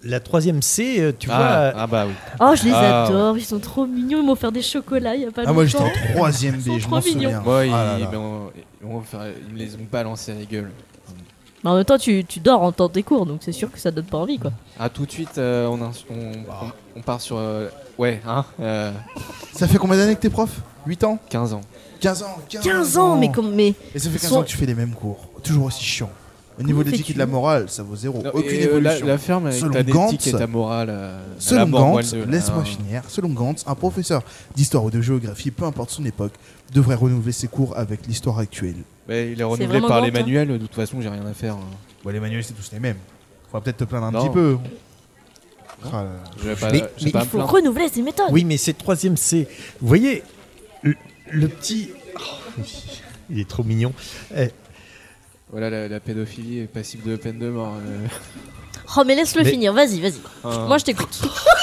la troisième C, euh, tu ah, vois. ah bah oui. Oh, je les Ah, adore, ils sont trop mignons, ils m'ont offert des chocolats il y a pas Ah, moi j'étais longtemps. en troisième Ils B, sont je trop m'en mignons. souviens. Moi, ils, Ah là là. ils m'ont- ils m'ont fait- ils me les ont balancés à la gueule. Mais en même temps, tu, tu dors en temps tes cours, donc c'est sûr que ça donne pas envie, quoi. Ah, tout de suite, euh, on, ins- on, on, on part sur. euh, ouais, hein euh, Ça fait combien d'années que t'es prof huit ans quinze ans. quinze ans quinze ans, mais comme. Mais... Et ça fait quinze Sont- ans que tu fais les mêmes cours. Toujours aussi chiant. Au niveau Comment de l'éthique fais-tu et de la morale, ça vaut zéro. Non, Aucune et, euh, la, évolution. la ferme avec Selon ta Gantz- éthique et ta morale. euh, à la Selon mort, moi, Gantz, le deux, là, laisse-moi hein. finir. Selon Gantz, un professeur d'histoire ou de géographie, peu importe son époque, devrait renouveler ses cours avec l'histoire actuelle. Mais il est renouvelé vraiment par Gantz, les hein. manuels, de toute façon, j'ai rien à faire. hein. Ouais, les manuels, c'est tous les mêmes. Faudra peut-être te plaindre un Non. petit peu. Ah là là. Je vais pas, Mais- je vais mais pas Il me faut plaindre. renouveler ces méthodes. Oui, mais c'est troisième C. Vous voyez, le, le petit. Oh, il est trop mignon. Eh, Voilà, la, la pédophilie est passible de peine de mort. euh. Oh, mais laisse-le Mais- finir, vas-y, vas-y. Ah. Moi, je t'écoute.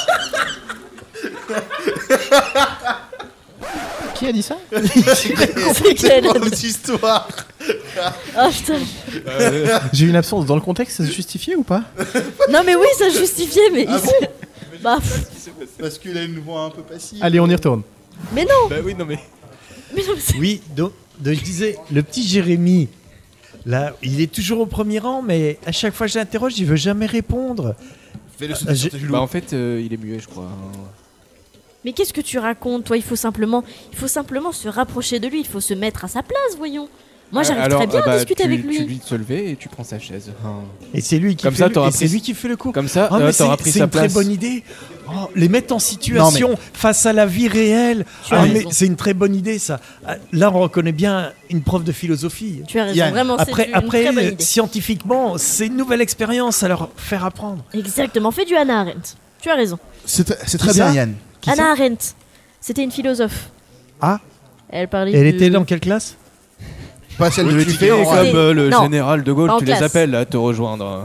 Qui a dit ça C'est quelle Drôle d'histoire. Ah putain. J'ai une absence dans le contexte, ça se justifiait ou pas? Non, mais oui, ça justifiait, mais. Ah il- Bah, pff, Parce qu'il a une voix un peu passive. Allez, on y retourne. mais non, Bah oui, non mais. mais non, mais c'est- oui, donc, donc je disais, le petit Jérémy, là, il est toujours au premier rang, mais à chaque fois que je l'interroge, il veut jamais répondre. Fais-le Ah, sauter j'ai- sur tes genoux. Bah en fait, euh, il est muet, je crois. Mais qu'est-ce que tu racontes, toi? Il faut simplement, il faut simplement se rapprocher de lui. Il faut se mettre à sa place, voyons. Moi, j'arrive Alors, très bien ah bah, à discuter tu, avec lui. Tu lui dis de se lever et tu prends sa chaise. Hein. Et c'est lui qui Comme fait ça, le, t'auras et c'est pris- lui qui fait le coup. Comme ça, Ah, euh, mais t'auras c'est pris c'est sa une très place. bonne idée. Oh, les mettre en situation face à la vie réelle. Tu as Ah, mais raison. c'est une très bonne idée, ça. Ah, là, on reconnaît bien une prof de philosophie. Tu as raison, Yann, vraiment, c'est Après, une après très bonne idée. scientifiquement, c'est une nouvelle expérience à leur faire apprendre. Exactement, fais du Hannah Arendt. Tu as raison. C'est c'est très Qui ça bien, Yann. Qui Hannah ça Arendt, c'était une philosophe. Ah, Elle parlait. elle de- était dans quelle classe? Pas celle de Tu l'éthique fais et comme morale. C'est- euh, le non. général de Gaulle, Pas en tu les classe. appelles à te rejoindre. hein.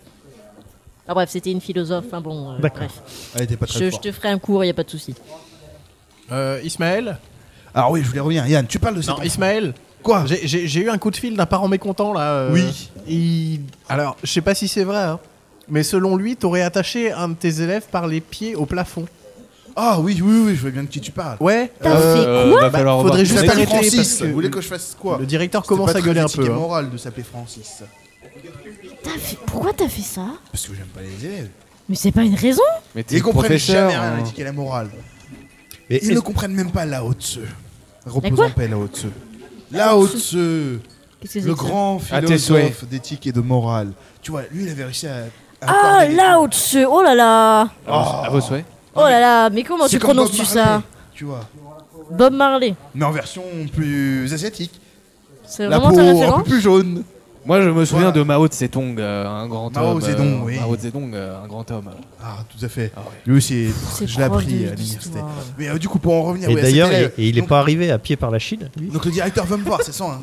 Ah bref, c'était une philosophe. Enfin bon, euh, D'accord. bref. Elle était pas très Je, je forte. te ferai un cours, y a pas de souci. Euh, Ismaël Alors oui, je voulais revenir. Yann, tu parles de cette... Non, Ismaël. Quoi J'ai- J'ai j'ai eu un coup de fil d'un parent mécontent là. euh, Oui. il- Alors, je sais pas si c'est vrai, hein, mais selon lui, t'aurais attaché un de tes élèves par les pieds au plafond. Ah oui, oui, oui, je vois bien de qui tu parles. Ouais. T'as euh, fait Euh, quoi va bah, falloir faudrait revoir Il juste ton s'appelle arrêter équipe. Francis. parce que Vous voulez que je fasse quoi Le directeur C'était commence pas à gueuler un très peu. éthique et hein. moral de s'appeler Francis. T'as fait- Pourquoi t'as fait ça? Parce que j'aime pas les élèves. Mais c'est pas une raison. Mais t'es Ils comprennent professeur. jamais rien à hein. l'éthique et la morale. Mais Ils est-ce- ne comprennent même pas Lao Tzu. La Repose quoi en paix, Lao Tzu. Lao Tzu, Qu'est-ce que c'est le que ça? grand À tes souhaits. philosophe d'éthique et de morale. Tu vois, lui, il avait réussi à. à Ah, accorder les- Lao Tzu, oh là là. À vos souhaits. Oh là là, mais comment C'est tu comme Bob prononces-tu Marley, ça? Tu vois. Bob Marley. Mais en version plus asiatique. C'est La vraiment peau ta un référence? peu plus jaune. Moi, je me souviens Voilà. de Mao Tse-tung, euh, un grand Mao homme. Zedong, euh, oui. Mao Zedong, euh, un grand homme. Ah, tout à fait. Ah ouais. Lui aussi, C'est je l'ai prof appris de- à l'université. d'histoire. Mais euh, du coup, pour en revenir, Et oui, à cet d'ailleurs, élève. et, et il est donc, pas arrivé à pied par la Chine, lui. donc le directeur veut me voir, c'est ça. Hein.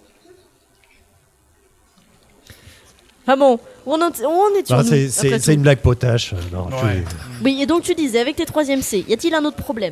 Ah bon, on en, on est sur Non, nous, c'est- c'est après c'est tout. une blague potache. Non, tu- Ouais. Oui, et donc tu disais, avec tes troisième C, y a-t-il un autre problème?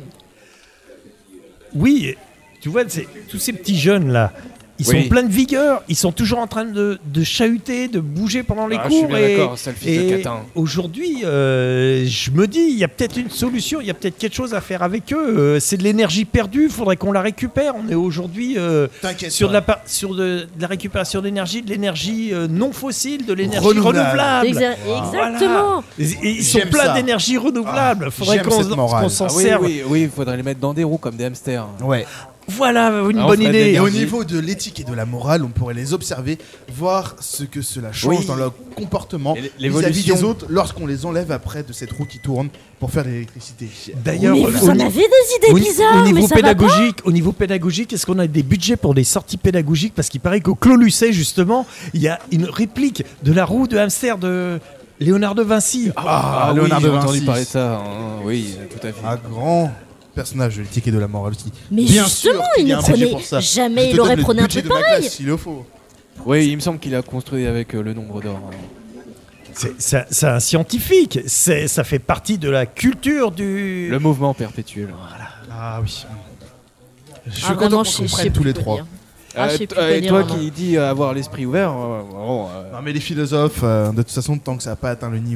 Oui, tu vois, c'est- tous ces petits jeunes là, ils Oui. sont pleins de vigueur, ils sont toujours en train de, de chahuter, de bouger pendant les Ah, je suis cours. bien et d'accord, c'est le fils de et Catin. aujourd'hui, euh, je me dis, il y a peut-être une solution, il y a peut-être quelque chose à faire avec eux. Euh, c'est de l'énergie perdue, il faudrait qu'on la récupère. On est aujourd'hui euh, T'inquiète sur, de pas. la, par- sur de, de la récupération d'énergie, de l'énergie euh, non fossile, de l'énergie Renouvelable. renouvelable. Exa- Exactement. Et- et ils sont J'aime pleins ça. d'énergie renouvelable. Ah, faudrait j'aime qu'on cette morale. qu'on s'en Ah oui, serve. oui, oui, il faudrait les mettre dans des roues comme des hamsters. Ouais. Voilà une Ah, on bonne ferait idée. des Et au Énergie. niveau de l'éthique et de la morale, on pourrait les observer, voir ce que cela change Oui. dans leur comportement Et vis-à-vis l'évolution. des autres lorsqu'on les enlève après de cette roue qui tourne pour faire de l'électricité. D'ailleurs, Mais au- vous en au- avez des idées Au, bizarres, au mais niveau ça va pas. pédagogique, au niveau pédagogique, est-ce qu'on a des budgets pour des sorties pédagogiques? Parce qu'il paraît qu'au Clos Lucé, justement, il y a une réplique de la roue de hamster de Léonard de Vinci. Ah, oui, Léonard j'ai de entendu Vinci. parler de ça. hein, Oui, tout à fait. Un grand personnage de l'éthique et de la morale aussi. Mais Bien justement, sûr qu'il il y a ne un budget prenait pour ça. jamais, Je te il aurait donne le prenait un budget truc de ma pareil. classe, s'il le faut. Oui, il me semble qu'il a construit avec euh, le nombre d'or. hein. C'est c'est- c'est un scientifique. C'est- Ça fait partie de la culture du. Le mouvement perpétuel. Ah oui. Je suis Ah, content vraiment, qu'on je se sais- je sais comprenne tous plus les quoi trois. dire. Ah, je sais Euh, plus t- quoi et dire, toi vraiment. qui dis euh, avoir l'esprit ouvert, euh, bon, euh, Non mais les philosophes, euh, de toute façon, tant que ça n'a pas atteint le niveau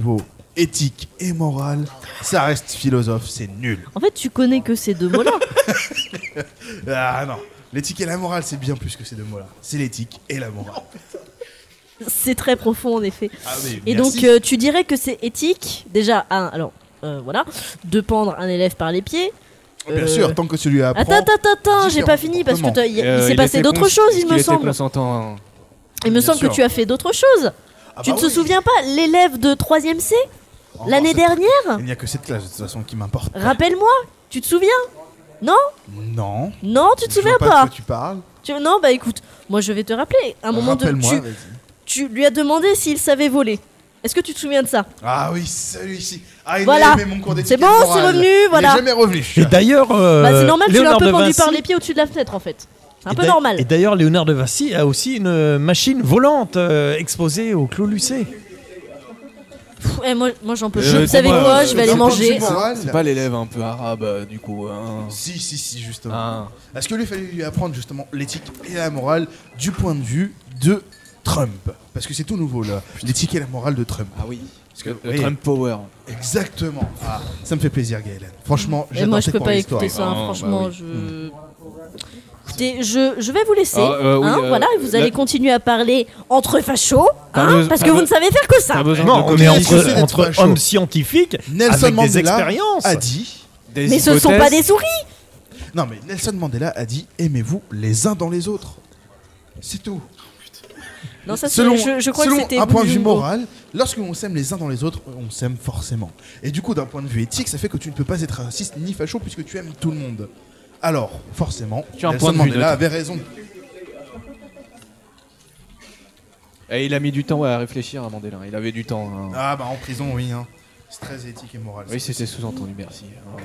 éthique et morale, ça reste philosophe, c'est nul. En fait, tu connais que ces deux mots-là. Ah non, l'éthique et la morale, c'est bien plus que ces deux mots-là. C'est l'éthique et la morale. C'est très profond en effet. Ah oui, Et merci. donc euh, tu dirais que c'est éthique, déjà, un, alors euh, voilà, de pendre un élève par les pieds. Bien Euh, sûr, tant que celui apprend. Attends, attends, attends, j'ai différents pas fini parce que comportements. toi, il, il Euh, s'est il passé était d'autres cons- choses, est-ce il qu'il me était semble. consentant, hein. Il me Bien semble sûr. que tu as fait d'autres choses. Ah tu bah ne te oui. souviens pas, l'élève de troisième C Encore l'année cette- dernière. Il n'y a que cette classe de toute façon qui m'importe. Rappelle-moi, tu te souviens? Non? Non. Non, tu te Je vois souviens pas pas. de quoi tu parles. Tu- Non, bah écoute, moi je vais te rappeler. À un moment de, Rappelle-moi, tu, vas-y. tu lui as demandé s'il savait voler. Est-ce que tu te souviens de ça? Ah oui, celui-ci. Ah, il Voilà. a aimé mon cours d'éthique C'est bon, et de morale. c'est revenu, Il est voilà. jamais revenu. Et d'ailleurs, euh, Bah c'est normal, tu l'as un Léonard peu de pendu Vinci- par les pieds au-dessus de la fenêtre en fait. C'est un et peu d'ail- normal. Et d'ailleurs, Léonard de Vinci a aussi une machine volante euh, exposée au Clos Lucé. Pff, eh, moi, moi j'en peux Euh, plus. Vous dis-moi, savez quoi? euh, Je vais aller d'un point de manger. vue moral, C'est pas l'élève un peu arabe euh, du coup. Hein. Si, si, si, justement. Ah. Est-ce que lui fallait lui apprendre justement l'éthique et la morale du point de vue de Trump? Parce que c'est tout nouveau là, l'éthique et la morale de Trump. Ah oui. Parce que le oui. Trump Power. Exactement. Ah, ça me fait plaisir, Gaëlen. Franchement, Et j'adore moi je tes peux cours pas d'histoire. écouter ça, hein, Ah, franchement, bah oui. je. Écoutez, je, je vais vous laisser. Ah, euh, oui, hein, euh, voilà, et vous là- allez continuer à parler entre fachos, T'as hein, besoin- parce t'as que vous be- ne savez faire que ça. T'as besoin Non, de on est Qu'est-ce que c'est entre, d'être entre facho hommes scientifiques Nelson avec des Mandela expériences. a dit. Des Mais ce ne sont hypothèses. pas des souris. Non, mais Nelson Mandela a dit aimez-vous les uns dans les autres. C'est tout. Non, ça, c'est- Selon, je, je crois selon que c'était un point de vue Jumbo. moral, lorsque l'on s'aime les uns dans les autres, on s'aime forcément. Et du coup, d'un point de vue éthique, ça fait que tu ne peux pas être raciste ni facho puisque tu aimes tout le monde. Alors, forcément, Tu as un Nelson point de vue Mandela neutre. avait raison. Et il a mis du temps ouais, à réfléchir à Mandela. Il avait du temps. hein. Ah bah en prison, oui. Hein. C'est très éthique et moral. Oui, c'était sous-entendu, merci.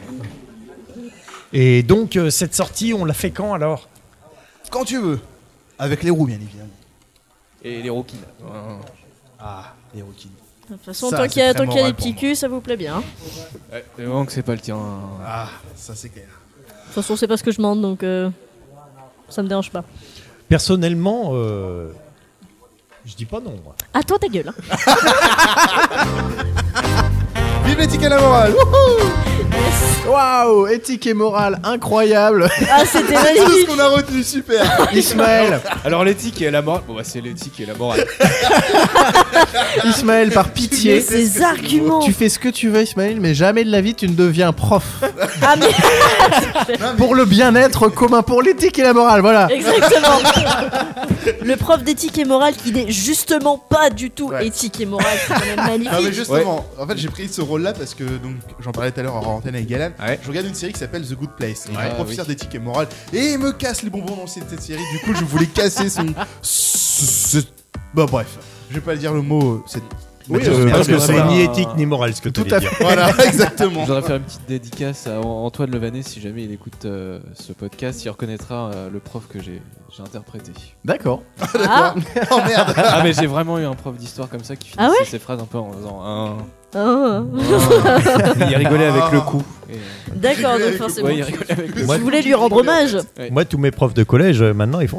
Et donc, euh, cette sortie, on l'a fait quand alors? Quand tu veux. Avec les roues, bien évidemment. Et les rookies. Ouais. Ah, les rouquines. De toute façon, Ça, tant c'est qu'il y a, très tant qu'il y a moral des petits pour culs, ça vous plaît bien. hein. Ouais, mais vraiment que c'est pas le tien. hein. Ah, ça c'est clair. De toute façon, c'est pas ce que je demande, donc euh, ça me dérange pas. Personnellement, euh, je dis pas non. moi. Ah, toi, ta gueule. hein. Vive l'éthique et la morale. Wouhou. Waouh, éthique et morale, incroyable. Ah, c'était C'est tout ce magnifique. qu'on a retenu, super. Ismaël, Alors l'éthique et la morale. Bon, bah, c'est l'éthique et la morale. Ismaël, par pitié, Ces arguments. tu fais ce que tu veux, Ismaël, mais jamais de la vie tu ne deviens prof. Ah, mais Pour le bien-être commun, pour l'éthique et la morale, voilà. exactement. Le prof d'éthique et morale qui n'est justement pas du tout Ouais. éthique et morale, c'est quand même Non mais magnifique. justement, en fait j'ai pris ce rôle-là parce que donc j'en parlais tout à l'heure en antenne avec Galan. Ouais. Je regarde une série qui s'appelle The Good Place. Et il y a Ouais, un professeur oui. d'éthique et morale et il me casse les bonbons dans cette, cette série. Du coup je voulais casser son. ce- ce- Bon bref, je vais pas dire le mot. C'est. Oui, Mathieu euh, Smith. Parce que Parce c'est que- ni éthique ni moral ce que tu Tout à dire. fait. Voilà, exactement. Je voudrais faire une petite dédicace à An- Antoine Levanet si jamais il écoute euh, ce podcast, il reconnaîtra euh, le prof que j'ai j'ai interprété. D'accord. Ah, Oh merde. Ah mais j'ai vraiment eu un prof d'histoire comme ça qui Ah finissait ouais ses phrases un peu en faisant un. ah. Il rigolait avec le coup. Et, euh, D'accord, donc avec le- forcément. ouais, il rigolait avec le Je voulais lui rendre hommage. Moi, tous mes profs de collège, euh, maintenant, ils font.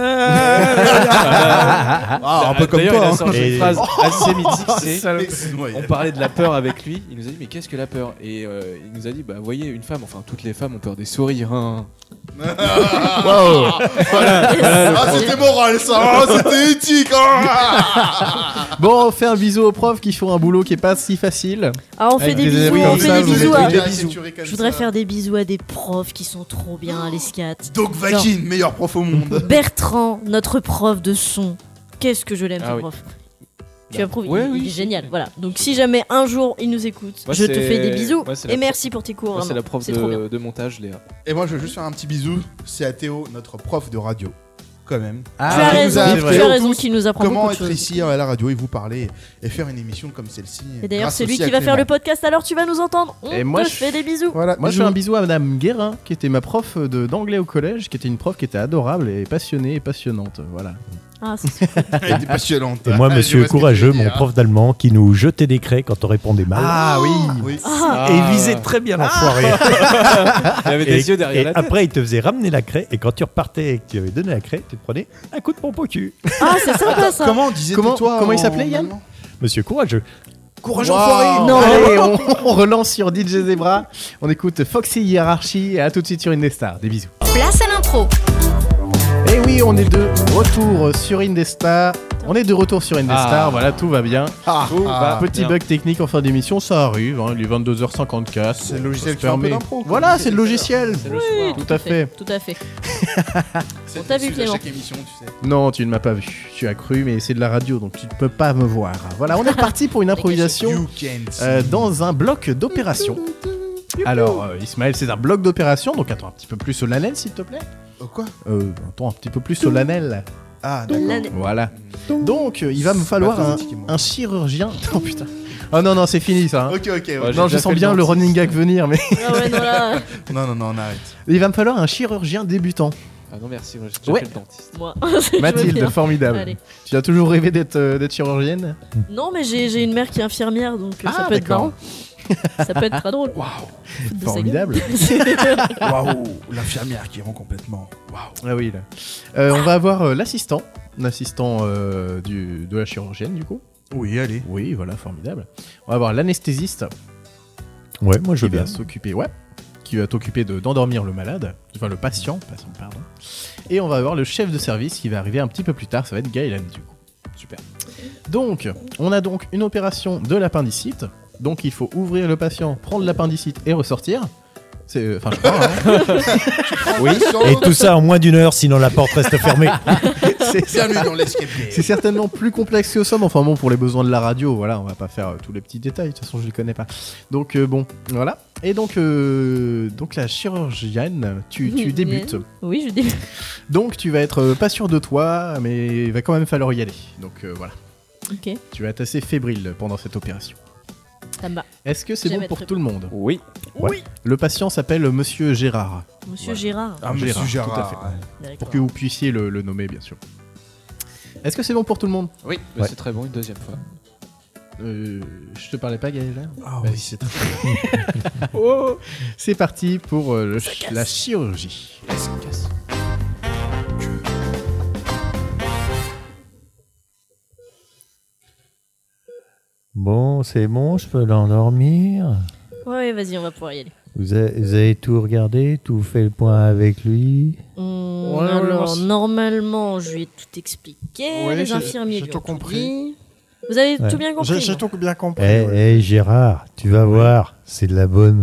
Ah, un peu comme D'ailleurs, toi. il a hein. sorti Et- une phrase assez mythique, c'est Excuse-moi, on parlait de la peur avec lui, il nous a dit mais qu'est-ce que la peur? Et euh, il nous a dit bah voyez une femme, enfin toutes les femmes ont peur des souris. Hein. Ah c'était moral ça. Ah, c'était éthique. Ah. Bon, on fait un bisou aux profs qui font un boulot qui est pas si facile. Ah, on fait Avec des des bisous, élèves on comme fait ça, des vous bisous êtes à. des bisous. Je voudrais faire des bisous à des profs qui sont trop bien à l'Escat. Doc Vakin, meilleur prof au monde. Bertrand, notre prof de son. Qu'est-ce que je l'aime, Ah ce oui. prof. Tu Bah, approuves, ouais, il, oui, il est si. génial. Voilà. Donc si jamais un jour il nous écoute, Moi, je te c'est- fais des bisous moi, c'est la et pro- merci pour tes cours. Moi, c'est vraiment. la prof C'est trop bien. de, de montage Léa. Et moi je veux juste faire un petit bisou. C'est à Théo, notre prof de radio. Quand même. Tu as Ah, il raison, nous a tu appris as raison qu'il nous apprend Comment beaucoup de être choses. ici à la radio et vous parler et faire une émission comme celle-ci. Et d'ailleurs, grâce c'est lui aussi qui à va faire le Clément. podcast, alors tu vas nous entendre. On Et moi, te je- fait des bisous. Voilà, Moi, je bisous. fais un bisou à Madame Guérin, qui était ma prof de- d'anglais au collège, qui était une prof qui était adorable et passionnée et passionnante. Voilà. Ah, c'est Elle était passionnante. Et moi, Je monsieur vois ce que tu courageux, veux dire. mon prof d'allemand, qui nous jetait des craies quand on répondait mal. Ah oui. Oui. Ah, Et il visait très bien l'enfoiré. Il avait Et, des yeux derrière et la tête. après, il te faisait ramener la craie. Et quand tu repartais et que tu avais donné la craie, tu te prenais un coup de pompe au cul. ah, c'est sympa ça. Comment on disait Comment- toi comment il en s'appelait, Yann allemand Monsieur courageux. Courage Wow. enfoiré. Non. Allez, on, on relance sur D J Zebra. On écoute Foxy Hierarchy. Et à tout de suite sur Indestar. Des bisous. Place à l'intro. Et oui, on est de retour sur Indestar. On est de retour sur Indestar. Ah. Voilà, tout va bien. Ah, Tout ah, va Petit bien. bug technique en fin d'émission, ça arrive. Hein, il est vingt-deux heures cinquante-quatre. C'est le logiciel Ça qui se fait un peu permet. d'impro, quoi. Voilà, c'est le logiciel. C'est le Oui, soir. Tout à fait. Tout à fait. C'est On t'a vu, c'est à Clément. chaque émission, tu sais. Non, tu ne m'as pas vu. Tu as cru, mais c'est de la radio, donc tu ne peux pas me voir. Voilà, on est reparti pour une improvisation You can see. euh, dans un bloc d'opération. Alors, euh, Ismaël, c'est un bloc d'opération, donc attends un petit peu plus solennel, s'il te plaît. Oh, quoi Euh, attends un petit peu plus solennel. Ah, d'accord. L'année- Voilà. Donc, euh, il va me falloir pas très un, éthiquement. un chirurgien. Oh putain. Oh non, non, c'est fini ça. hein. Ok, ok. ok. Ouais, Non, j'ai je déjà sens fait bien le le dentiste. running gag venir, mais Ah ouais, non, là, Non, non, non, on arrête. il va me falloir un chirurgien débutant. Ah non, merci, moi j'ai déjà Ouais. fait le dentiste. moi. Je veux Mathilde, bien. formidable. Allez. Tu as toujours rêvé d'être euh, d'être chirurgienne? Non, mais j'ai j'ai une mère qui est infirmière, donc euh, ça Ah, peut être d'accord. marrant. Ça peut être très drôle. Waouh. Foutre de sa Formidable. gueule. Waouh. L'infirmière qui rend complètement. Waouh. Ah oui, là. Euh, on va avoir euh, l'assistant, l'assistant euh, du- de la chirurgienne, du coup. Oui, allez. Oui, voilà, formidable. On va avoir l'anesthésiste Ouais, moi je qui veux va bien. s'occuper, ouais, qui va t'occuper de- d'endormir le malade, enfin le patient, patient, pardon. Et on va avoir le chef de service qui va arriver un petit peu plus tard, ça va être Gaëlan, du coup. Super. Donc, on a donc une opération de l'appendicite. Donc, il faut ouvrir le patient, prendre l'appendicite et ressortir. C'est, euh, enfin, je crois. Hein. Oui, et tout ça en moins d'une heure, sinon la porte reste fermée. c'est, Bienvenue dans l'escape game. c'est certainement plus complexe que ça, mais enfin bon, pour les besoins de la radio, voilà, on va pas faire euh, tous les petits détails. De toute façon, je les connais pas. Donc euh, bon, voilà. Et donc, euh, donc la chirurgienne, tu, tu débutes. Oui, je débute. Donc, tu vas être euh, pas sûr de toi, mais il va quand même falloir y aller. Donc euh, voilà, Ok, tu vas être assez fébrile pendant cette opération. ça me va. Est-ce que c'est J'aime bon être pour fébrile. tout le monde? Oui. Oui. Le patient s'appelle Monsieur Gérard, Monsieur Voilà. Gérard. Ah, Gérard, monsieur tout à Gérard. fait. ouais. D'accord. pour que vous puissiez le, le nommer, bien sûr. Est-ce que c'est bon pour tout le monde? Oui, bah, Ouais. c'est très bon, une deuxième fois. euh, Je te parlais pas, Gaël? Ah Vas-y. oui, c'est très Oh, c'est parti pour euh, le ch- la chirurgie. Ça casse. Bon, c'est bon, je peux l'endormir. Ouais, ouais, vas-y, on va pouvoir y aller. Vous avez, vous avez tout regardé, tout fait le point avec lui. Hum, Ouais, ouais, alors, moi, c'est- normalement, je lui ai tout expliqué. Ouais, les j'ai- infirmiers j'ai lui tout ont compris. dit. Vous avez Ouais. tout bien compris. J'ai j'ai non tout bien compris. Eh, ouais. eh, Gérard, tu vas voir, c'est de la bonne.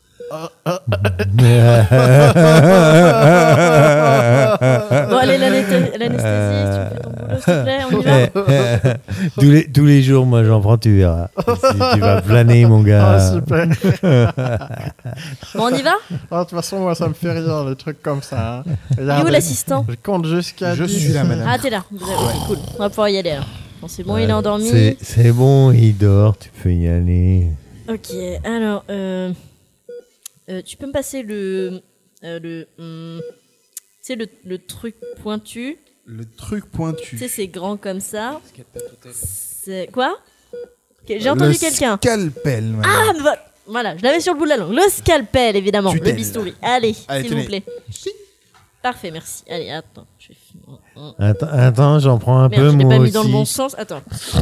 Bon, allez, l'anesthé- l'anesthésiste, tu fais ton boulot, s'il te plaît, on y va. tous, les, tous les jours, moi j'en prends, tu verras. Si tu vas planer, mon Ah, gars. super. Bon, on y va. Ah, de toute façon, moi, ça me fait rire, les trucs comme ça. hein. Il est où Regardez, l'assistant? Je compte jusqu'à Je dix. suis là, madame. Ah, t'es là. Vous avez- ok, cool. On va pouvoir y aller alors. Bon, c'est bon, il est endormi. C'est- C'est bon, il dort, tu peux y aller. Ok, alors, euh, euh, tu peux me passer le. euh, le. hum, tu sais, le, le truc pointu. Le truc pointu. Tu sais, c'est grand comme ça. Ce qu'il y a de pas tout C'est. Quoi? Ok, j'ai entendu Le quelqu'un. Scalpel, madame. Ah, mais voilà. Voilà, je l'avais sur le bout de la langue. Le scalpel, évidemment. Tu Le t'aides. bistouri. Allez, Allez, s'il tenez. vous plaît. Parfait, merci. Allez, attends. Je vais... hum, hum. Attends, attends j'en prends un Merde, peu, je l'ai moi pas mis aussi. dans le bon sens. Attends.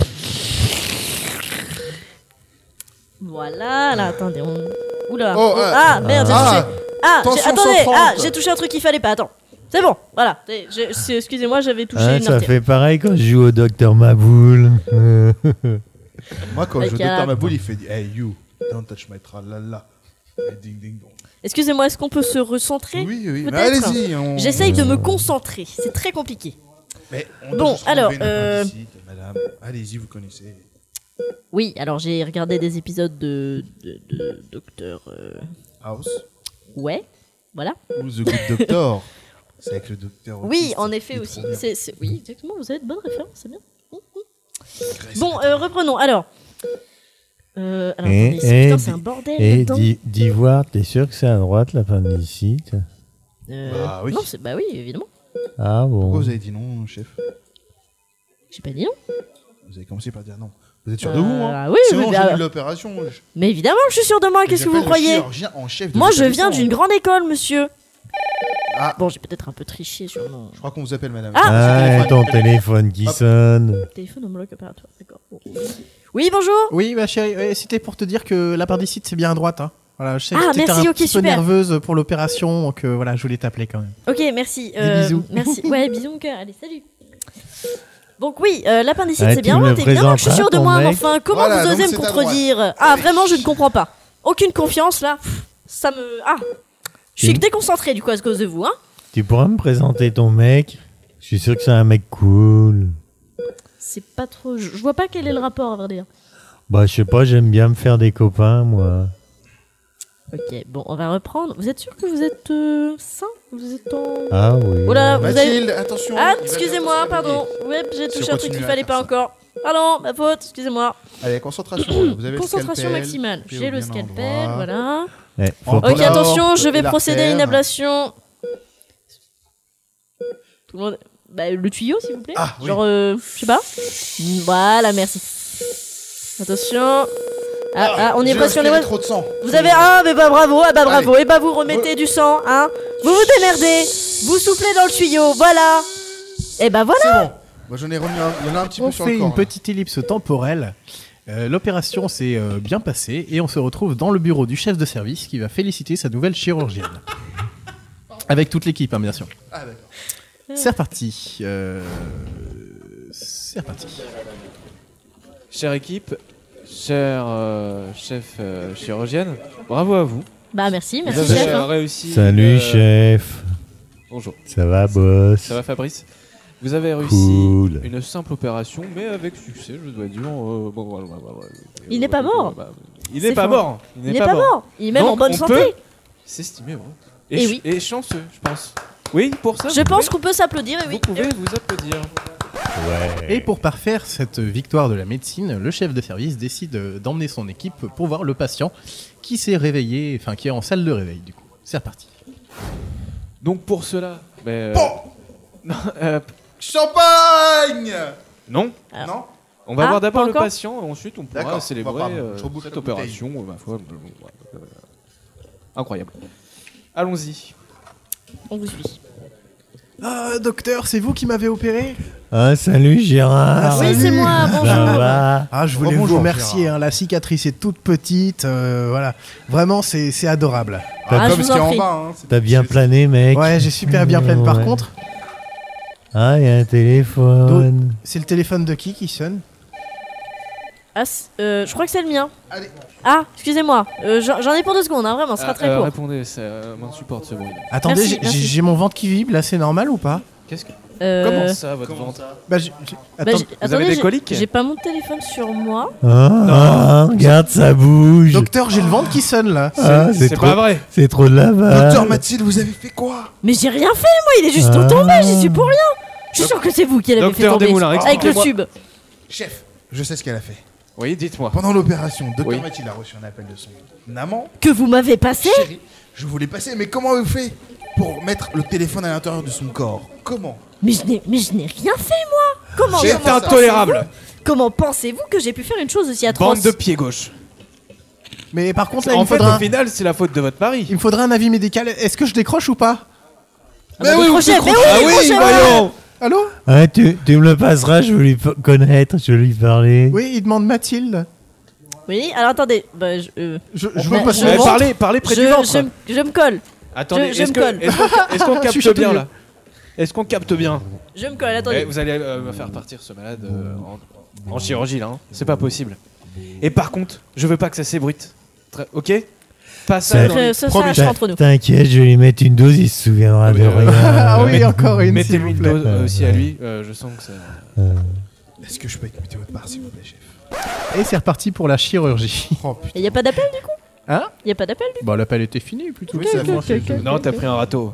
Voilà, là, attendez. On... Oula. Oh, Oh, euh, ah, merde, j'ai ah, touché. Ah, j'ai- tension attendez. cent trente. Ah, j'ai touché un truc qu'il fallait pas. Attends. C'est bon, voilà. C'est- j'ai- c'est- Excusez-moi, j'avais touché Hein, une ça artère. fait pareil quand je joue au docteur Maboule. Moi, quand je Avec joue Docteur un- Maboule, il fait Hey, you, don't touch my tralala. Et ding ding dong. Excusez-moi, est-ce qu'on peut se recentrer? Oui, oui, mais peut-être. allez-y. on- J'essaye de me concentrer. C'est très compliqué. Mais on Bon, doit juste alors, enlever une euh, appendicite, madame. Allez-y, vous connaissez. Oui, alors j'ai regardé des épisodes de, de, de Docteur. euh, House Ouais, voilà. ou The Good Doctor. C'est avec le docteur. Oui, autiste, en il effet est aussi. trop bien. C'est, c'est- Oui, exactement, vous avez de bonnes références, c'est bien. Hum, hum. Bon, euh, reprenons. Alors. Euh, alors, Et- attendez, c'est- putain, et c'est un di- bordel Et là-dedans. d'y d'y voir, t'es sûr que c'est à droite l'appendicite? Euh, Bah oui. Non, c'est bah oui, évidemment. Ah Pourquoi bon. vous avez dit non, chef? J'ai pas dit non. Vous avez commencé par dire non. Vous êtes sûr de vous, hein? Ah oui, Sinon, oui, j'ai bah, eu l'opération. je- mais évidemment, je suis sûr de moi. Qu'est-ce que vous j'appelle le croyez? chirurgien en chef de Moi, je viens l'établissement. d'une grande école, monsieur. Ah, Bon, j'ai peut-être un peu triché sur mon je crois qu'on vous appelle, madame. Ah, Ah, ton téléphone qui Hop. sonne. téléphone en bloc opératoire. D'accord. Bon. Oui, bonjour. Oui, ma chérie, ouais, c'était pour te dire que l'appendicite c'est bien à droite. Hein. Voilà, je sais Ah, que t'étais merci, un ok, petit peu super. nerveuse pour l'opération, donc euh, voilà, je voulais t'appeler quand même. Ok, merci. euh, bisous. Merci. Ouais, bisous mon cœur. Allez, salut. Donc oui, euh, l'appendicite Ah, c'est tu bien, me moi, le t'es bien, je suis présenteras, sûre de ton moi, mais mec enfin, comment Voilà, vous osez donc me c'est à contredire? Ah, vraiment, je ne comprends pas. Aucune confiance là, Pff, ça me... Ah, je suis Tu- déconcentrée du coup à cause de vous, hein. Tu pourras me présenter ton mec? Je suis sûr que c'est un mec cool. C'est pas trop... Je je vois pas quel est le rapport à vrai dire. Bah, je sais pas, j'aime bien me faire des copains, moi. Ok, bon, on va reprendre. Vous êtes sûr que vous êtes euh, sain? Vous êtes en... Ah oui. Oula, vous avez... Mathilde, attention. Ah, il va excusez-moi, bientôt se pardon. réveiller. Ouais, j'ai Si touché on un truc qu'il continue à fallait faire pas ça. encore. Pardon, ma faute, excusez-moi. Allez, concentration. Vous avez Concentration le scalpel. maximale. Puis J'ai au le bien scalpel, endroit. voilà. Eh, En faut bas. Ok, Alors, attention, je et vais procéder à une l'artère. ablation. Tout le monde... Bah, le tuyau, s'il vous plaît. Ah, oui. Genre, euh, je sais pas. Voilà, merci. Attention. Ah, ah, on y est J'ai presque, on est aspiré presque. trop de sang. Vous avez... Ah, mais bah bravo, ah bah bravo. Et bah vous remettez du sang, hein. Vous vous démerdez. Vous soufflez dans le tuyau, voilà. Et bah voilà. C'est bon. Moi, j'en ai remis un. Il y en a un petit On peu sur fait le corps. une là. petite ellipse temporelle. Euh, L'opération s'est euh, bien passée et on se retrouve dans le bureau du chef de service qui va féliciter sa nouvelle chirurgienne. Avec toute l'équipe, hein, bien sûr. Ah, d'accord. C'est reparti. Euh, C'est reparti. Chère équipe, chère euh, chef euh, chirurgienne, bravo à vous. Bah merci, merci vous avez chef. euh, hein. réussi. Salut, euh, chef. Bonjour. Ça va, boss? Ça va Fabrice? Vous avez réussi Cool. une simple opération, mais avec succès, je dois dire. euh, bon, voilà, voilà, voilà. Il n'est pas mort. Bah, Il C'est n'est pas fort. mort. Il n'est pas mort. Il est même Donc, en bonne on santé. peut s'estimer, ouais. Et, Eh ch- oui. et chanceux, je pense. Oui, pour ça. Je vous pense pouvez- qu'on peut s'applaudir, et oui. Vous pouvez vous applaudir. Et pour parfaire cette victoire de la médecine, le chef de service décide euh, d'emmener son équipe pour voir le patient qui s'est réveillé, enfin qui est en salle de réveil du coup. C'est reparti. Donc pour cela, ben, euh, Bon. non, euh, Champagne. non. Alors. Non. On va Ah, voir d'abord pas le encore patient, et ensuite on pourra D'accord, célébrer bah, pardon, euh, je rebouche cette la bouteille. opération. euh, ma foi, euh, incroyable. Allons-y. On vous suit. Ah, docteur, c'est vous qui m'avez opéré? Ah, salut, Gérard. Oui, c'est moi, bonjour. Ça va? Ah, je voulais Oh, vous bonjour, remercier, Gérard. hein, la cicatrice est toute petite, euh, voilà. Vraiment, c'est c'est adorable. Ah, je comme vous ce qu'il y a en en prie. bas. Hein, c'est- T'as bien plané, mec? Ouais, j'ai super bien pleine. Par Ouais. contre, Ah, il y a un téléphone. c'est le téléphone de qui qui sonne? Ah, c- euh, je crois que c'est le mien. Allez. Ah, excusez-moi. Euh, J'en j'en ai pour deux secondes, hein, vraiment, ce sera Ah, très euh, court. Répondez, ça euh, m'insupporte ce bruit. Attendez, Merci, j'ai- merci. j'ai j'ai mon ventre qui vibre, là c'est normal ou pas? Qu'est-ce que Euh, Comment ça, votre ventre Bah, j'ai- j'ai- bah, attends, j'ai- avez attendez, des j'ai- coliques J'ai pas mon téléphone sur moi. Ah, regarde, ça bouge. docteur, j'ai le ventre qui sonne là. Ah, c'est C'est trop, pas vrai. c'est trop de lavage. Docteur Mathilde, vous avez fait quoi? Mais j'ai rien fait, moi, il est juste Ah. tombé, j'y suis pour rien. Je suis sûr que c'est vous qui l'avez fait Docteur tomber. Desmoulins, Avec le expliquez-moi. tube. Chef, je sais ce qu'elle a fait. Oui, dites-moi. Pendant l'opération, Docteur Oui. Mathilde a reçu un appel de son amant. Que vous m'avez passé. Chérie, je voulais passer, mais comment vous fait pour mettre le téléphone à l'intérieur de son corps? Comment? Mais je n'ai mais je n'ai rien fait, moi. Comment C'est comment intolérable. pensez-vous- Comment pensez-vous que j'ai pu faire une chose aussi atroce? Bande de pieds gauche. Mais par contre, là, il En me, fait, faudra au final, c'est la faute de votre mari. il me faudra un avis médical. Est-ce que je décroche ou pas? Ah bah, Mais oui, décrochez, vous mais décrochez. oui, Ah oui, décrochez, voyons. Allô? Ah, tu, tu me le passeras, je veux lui fa- connaître, je veux lui parler. Oui, il demande Mathilde. Oui, alors attendez. Bah, je, euh, Je, je Mais veux passer je- le Eh, ventre. parlez, parlez près je, du ventre. je me- je me colle. Attendez, je- je est-ce me que- colle. est-ce qu'on est-ce qu'on Je suis capte bien chatouilleux. là? Est-ce qu'on capte bien? Je me colle, Eh, attendez. Vous allez euh, me faire partir ce malade euh, en, en chirurgie là, hein. C'est pas possible. Et par contre, je veux pas que ça s'ébruite. Très- Ok? Pas ça Ça- dans les- Euh, ça, ça Promis. restera entre nous. T'inquiète, je vais lui mettre une dose, il se souviendra de Oui, euh, rien. Ah oui, encore une, s'il Mettez-lui vous une plaît. dose euh, aussi à lui, euh, je sens que ça... Euh, Est-ce que je peux écouter votre part, s'il vous plaît, chef? Et c'est reparti pour la chirurgie. Oh putain. Et y a pas d'appel du coup? Hein? Y a pas d'appel du coup? Bon, l'appel était fini plutôt. Oui, c'est Ok, moi. ok, ok, Non, ok, t'as ok. pris un râteau.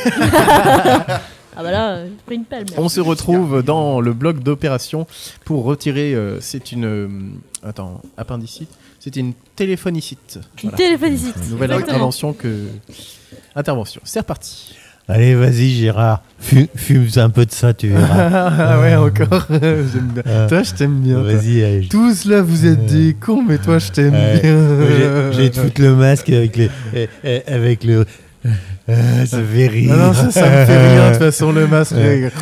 Ah bah là, euh, j'ai pris une pelle. On se retrouve dans le bloc d'opération pour retirer. euh, c'est une. euh, attends, appendicite. C'était une téléphonicite. Une Voilà. téléphonicite. Nouvelle Exactement. intervention que. Intervention. C'est reparti. Allez, vas-y, Gérard, fume, fume un peu de ça, tu verras. Ah ouais, encore. J'aime bien. Ah. Toi, je t'aime bien. toi. Vas-y, allez. je- Tous là, vous êtes Euh. des cons, mais toi, je t'aime Ouais. bien. Moi, j'ai- Je vais te foutre le masque avec, les, eh, eh, avec le, Ah, ça fait rire. Ah non, ça, ça me fait rien de toute façon, le masque.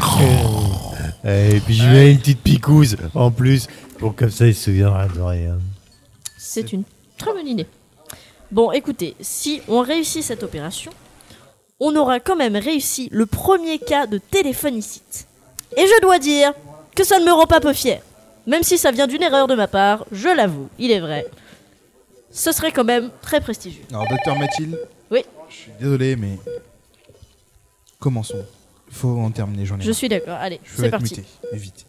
Et puis je lui mets une petite picouse en plus, pour comme ça il se souviendra de rien. C'est une très bonne idée. Bon, écoutez, si on réussit cette opération, on aura quand même réussi le premier cas de téléphonicite. Et je dois dire que ça ne me rend pas peu fier. Même si ça vient d'une erreur de ma part, je l'avoue, il est vrai. Ce serait quand même très prestigieux. Alors, docteur Mathilde. Oui. Je suis désolé, mais commençons. Il faut en terminer, j'en ai Je marre. suis d'accord, allez, Je veux c'est être parti. muté, et vite.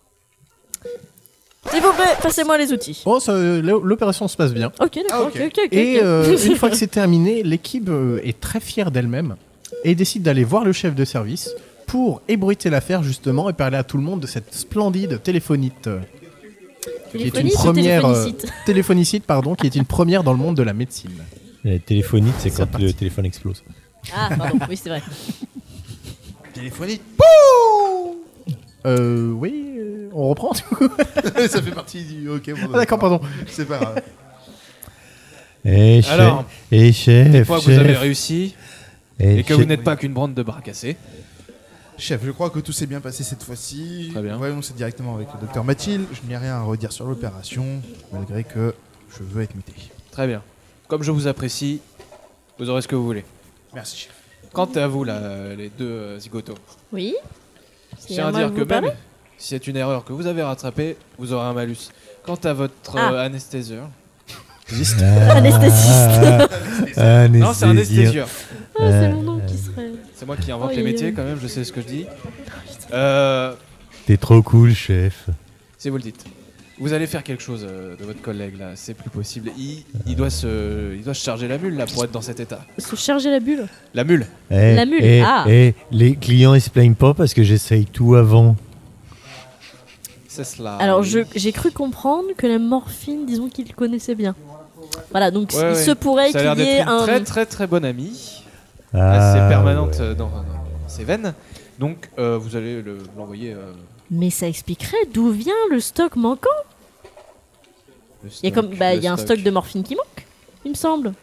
S'il vous plaît, passez-moi les outils. Bon, ça, l'opération se passe bien. Ok, d'accord, Ah, ok. ok, ok, ok. Et ok. euh, une fois que c'est terminé, l'équipe euh, est très fière d'elle-même et décide d'aller voir le chef de service pour ébruiter l'affaire justement et parler à tout le monde de cette splendide téléphonite. euh, qui est une Téléphonite ou première euh, téléphonicite téléphonicite, pardon, qui est une première dans le monde de la médecine. La téléphonite, c'est C'est quand parti. le téléphone explose. Ah, pardon, oui, c'est vrai. Téléphonique. Euh, oui, euh, on reprend. Ça fait partie du. Ok, bon, Ah, d'accord, pardon. C'est pas grave. Et chef, Alors, et chef, Une fois que vous chef, avez réussi et et que chef. vous n'êtes pas qu'une bande de bras cassés, Chef, je crois que tout s'est bien passé cette fois-ci. Très bien. Voyons, c'est directement avec le docteur Mathilde. Je n'ai rien à redire sur l'opération, malgré que je veux être muté. très bien. Comme je vous apprécie, vous aurez ce que vous voulez. Merci, chef. Quant à vous, là, les deux euh, zigotos, Oui. je C'est tiens à moi dire que que vous parlez même si c'est une erreur que vous avez rattrapée, vous aurez un malus. Quant à votre Ah. euh, anesthéseur, Ah, Anesthésiste. ah, non, c'est un anesthésieur. anesthéseur. Ah, c'est mon nom qui serait. C'est moi qui invente Aïe, les aïe, métiers aïe. quand même, je sais ce que je dis. Euh, T'es trop cool, chef. si vous le dites. Vous allez faire quelque chose euh, de votre collègue là, c'est plus possible. Il, il doit se, il doit se charger la mule là pour être dans cet état. Se charger la bulle. La mule. Eh, La mule, eh, ah. eh, les clients ils se plaignent pas parce que j'essaye tout avant. C'est cela. Alors, oui. je- j'ai cru comprendre que la morphine, disons qu'il le connaissait bien. Voilà, donc Ouais, il ouais. se pourrait Ça a qu'il l'air y ait d'être une un. très très très bonne amie. Ah, assez permanente ouais. euh, dans, dans ses veines. Donc euh, vous allez le- l'envoyer. euh, Mais ça expliquerait d'où vient le stock manquant. le Il y a, comme, stock, bah, le il y a un stock de morphine qui manque, il me semble.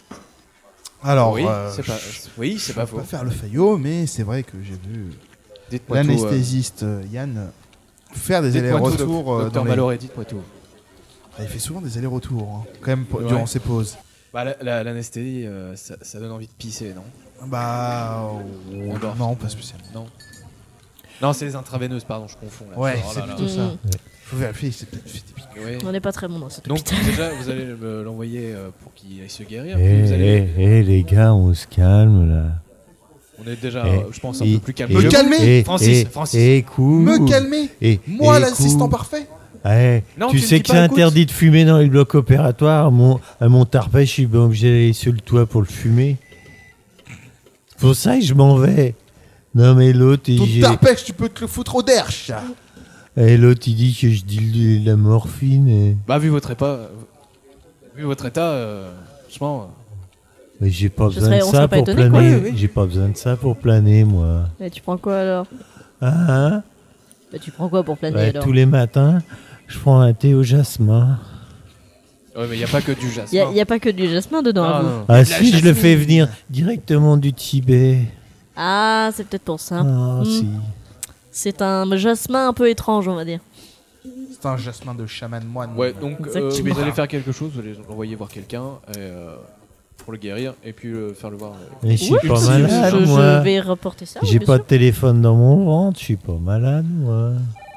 Alors, oui, euh, c'est pas, oui, c'est je pas vais faux. pas faire le faillot, mais c'est vrai que j'ai vu Dites-moi tout. euh, l'anesthésiste euh, Yann faire des dites-moi tout, allers-retours. doc- euh, docteur dans les- Maloré, dites-moi tout. Ah, il fait souvent des allers-retours, hein, quand même, pour- Ouais. durant ses pauses. Bah, la- la- l'anesthésie, euh, ça, ça donne envie de pisser, non Bah. euh, D'accord. non, pas spécialement. Non. Non, c'est les intraveineuses, pardon, je confonds. Là. Ouais, Oh c'est là là. plutôt ça. Mm. Faut vérifier, c'est peut-être fait des pics. Ouais. On n'est pas très bon dans cette Donc hôpital. déjà, vous allez me l'envoyer euh, pour qu'il aille se guérir. Eh, Puis vous allez... eh, eh, les gars, on se calme là. On est déjà, Eh, euh, je pense, un eh, peu plus calme. Me que vous. calmer eh, Francis, eh, Francis. eh, cool. Me calmer Eh, Moi, eh, l'assistant cool. parfait Eh, Non, tu tu me sais dis que pas, c'est écoute. interdit de fumer dans les blocs opératoires. Mon, à mon tarpèche, je suis bien obligé d'aller sur le toit pour le fumer. C'est pour ça que je m'en vais. Non, mais l'autre, il, Ton j'ai- tarpèche, tu peux te le foutre au derche. eh, l'autre, il dit que je dis de la morphine. Et... Bah, vu votre état, euh, vu votre état, euh, franchement, euh, Mais j'ai pas Je besoin serais- de on ça serait pas pour étonné, quoi. planer. Oui, oui. J'ai pas besoin de ça pour planer, moi. Mais tu prends quoi alors Hein? Bah, tu prends quoi pour planer Ouais, alors tous les matins, je prends un thé au jasmin. ouais, mais il n'y a pas que du Il jasmin. n'y a, pas que du jasmin dedans. Ah, à vous. non. Ah la si, je le jasmine. fais venir directement du Tibet. Ah, c'est peut-être pour ça. Ah Hmm. si. C'est un jasmin un peu étrange, on va dire. C'est un jasmin de chaman moine. Ouais, donc euh, Exactement. vous allez faire quelque chose, vous allez l'envoyer voir quelqu'un et, euh, pour le guérir et puis euh, faire le voir. euh. Mais je suis Oui, pas je, malade, je- moi. je vais reporter ça. oui, J'ai bien pas sûr. de téléphone dans mon ventre, je suis pas malade, moi.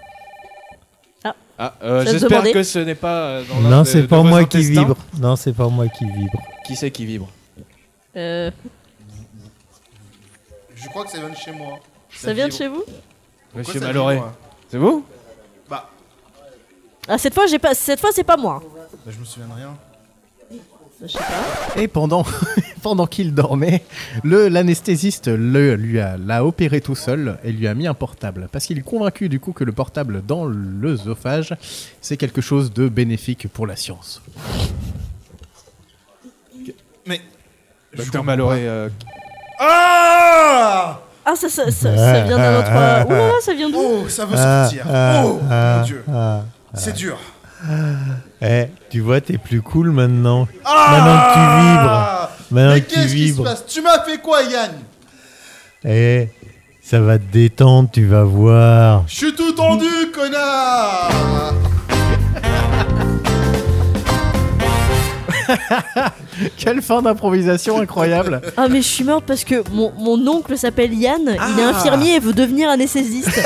Ah, euh, Ça te j'espère demandait. que ce n'est pas euh, dans l'un Non, de- c'est de pas vos moi qui intestins. vibre. Non, c'est pas moi qui vibre. Qui c'est qui vibre Euh, Je crois que ça vient de chez moi. ça vient de chez vous Monsieur Maloré. C'est vous Bah, Ah, cette fois, j'ai pas. Cette fois, c'est pas moi. bah, je me souviens de rien. Je sais pas. Et pendant, pendant qu'il dormait, le l'anesthésiste le, lui a l'a opéré tout seul et lui a mis un portable. Parce qu'il est convaincu du coup que le portable dans l'œsophage, c'est quelque chose de bénéfique pour la science. Mais. Docteur Maloré. euh, Ah Ah, ça, ça, ça, ça vient d'un autre. euh, Ouh là là, ça vient d'où Oh, ça veut Ah, sortir. ah, oh, ah, mon dieu. ah. C'est dur. Eh, tu vois, t'es plus cool maintenant. Ah Maintenant que tu vibres. Maintenant Mais que tu qu'est-ce qui se vibres. passe? Tu m'as fait quoi, Yann? Eh, ça va te détendre, tu vas voir. Je suis tout tendu, connard. Quelle fin d'improvisation incroyable. Ah mais je suis morte parce que mon, mon oncle s'appelle Yann, il est infirmier et veut devenir anesthésiste.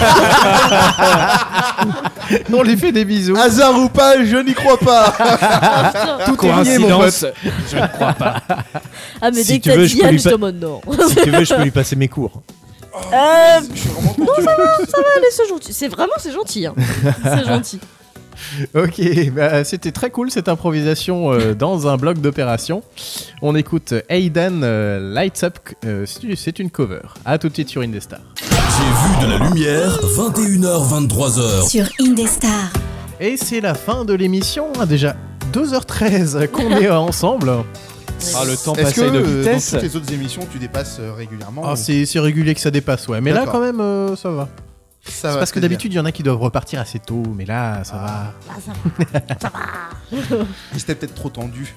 On lui fait des bisous. Hasard ou pas, je n'y crois pas. Ah, putain. Tout est lié, mon pote. Coïncidence, je ne crois pas. Ah mais Si dès que tu t'as veux, dit je peux Yann, lui j'étais pa- en mode non. Si tu veux, je peux lui passer mes cours. Euh, Je suis vraiment tendu. allez, c'est gentil. C'est vraiment c'est gentil. Hein. C'est gentil. Ok, bah, c'était très cool cette improvisation euh, dans un bloc d'opération. On écoute Aidan euh, Lights Up, euh, c'est c'est une cover. A tout de suite sur Indestar. J'ai vu de la lumière, vingt et une heures vingt-trois heures. Sur Indestar. Et c'est la fin de l'émission, hein, déjà deux heures treize qu'on est ensemble. Ah, le temps Est-ce passe que à une euh, vitesse. dans toutes les autres émissions, tu dépasses euh, régulièrement Ah, ou- c'est c'est régulier que ça dépasse, ouais. Mais là, D'accord. quand même, euh, ça va. Ça C'est va, parce que c'est-à-dire d'habitude, il y en a qui doivent repartir assez tôt, mais là, ça va. Ah, ça va. Ça va. Ils étaient peut-être trop tendus.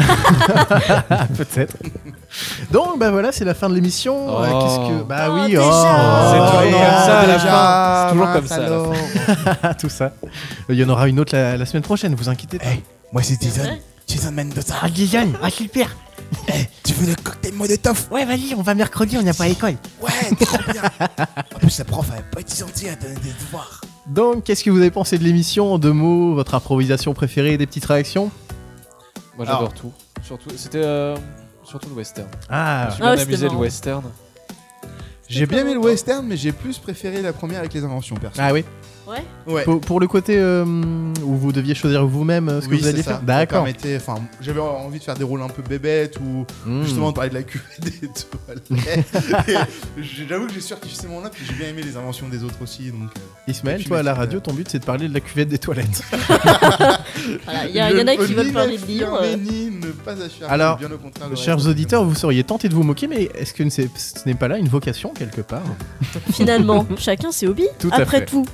Peut-être. Donc, bah voilà, c'est la fin de l'émission. Oh. Euh, Qu'est-ce que. Bah Oh, oui, déjà. oh, C'est toujours ouais, comme ça à la déjà, fin. C'est toujours mince comme ça à la alors. ah, tout ça. Il y en aura une autre la, la semaine prochaine, vous inquiétez pas. Hey, moi c'est C'est Jason. vrai Jason Mendoza. Ah, Guillaume, ah super. Tu veux le cocktail Molotov? Ouais, vas-y, on va mercredi, on n'y a pas à l'école. Ouais, trop bien. En plus, la prof avait pas été gentille à donner des devoirs. Donc, qu'est-ce que vous avez pensé de l'émission? En deux mots, votre improvisation préférée, des petites réactions? Moi j'adore Alors. tout. Surtout, c'était euh, surtout le western. Ah, Je suis Ah bien ouais, c'était amusé le marrant. western. J'ai bien aimé le western, mais j'ai plus préféré la première avec les inventions, perso. ah oui. Ouais. Ouais. Pour, pour le côté euh, où vous deviez choisir vous-même euh, ce Oui, que vous c'est alliez ça. faire. Ça D'accord. permettait- Enfin, j'avais envie de faire des rôles un peu bébêtes ou Mmh. justement de parler de la cuvée des toilettes. Et J'avoue que j'ai surkiffé ce moment-là, puis j'ai bien aimé les inventions des autres aussi. Donc, euh, Ismaël, Et puis, toi à la merci, radio, euh, ton but c'est de parler de la cuvette des toilettes. Voilà, il y, a- il y en a qui veulent parler de livres. euh. Ni ne pas affirmer, Alors, bien au contraire, le Chers reste. auditeurs, vous seriez tentés de vous moquer, mais est-ce que ce n'est pas là une vocation quelque part? Finalement, chacun ses hobbies. Tout à Après fait. tout,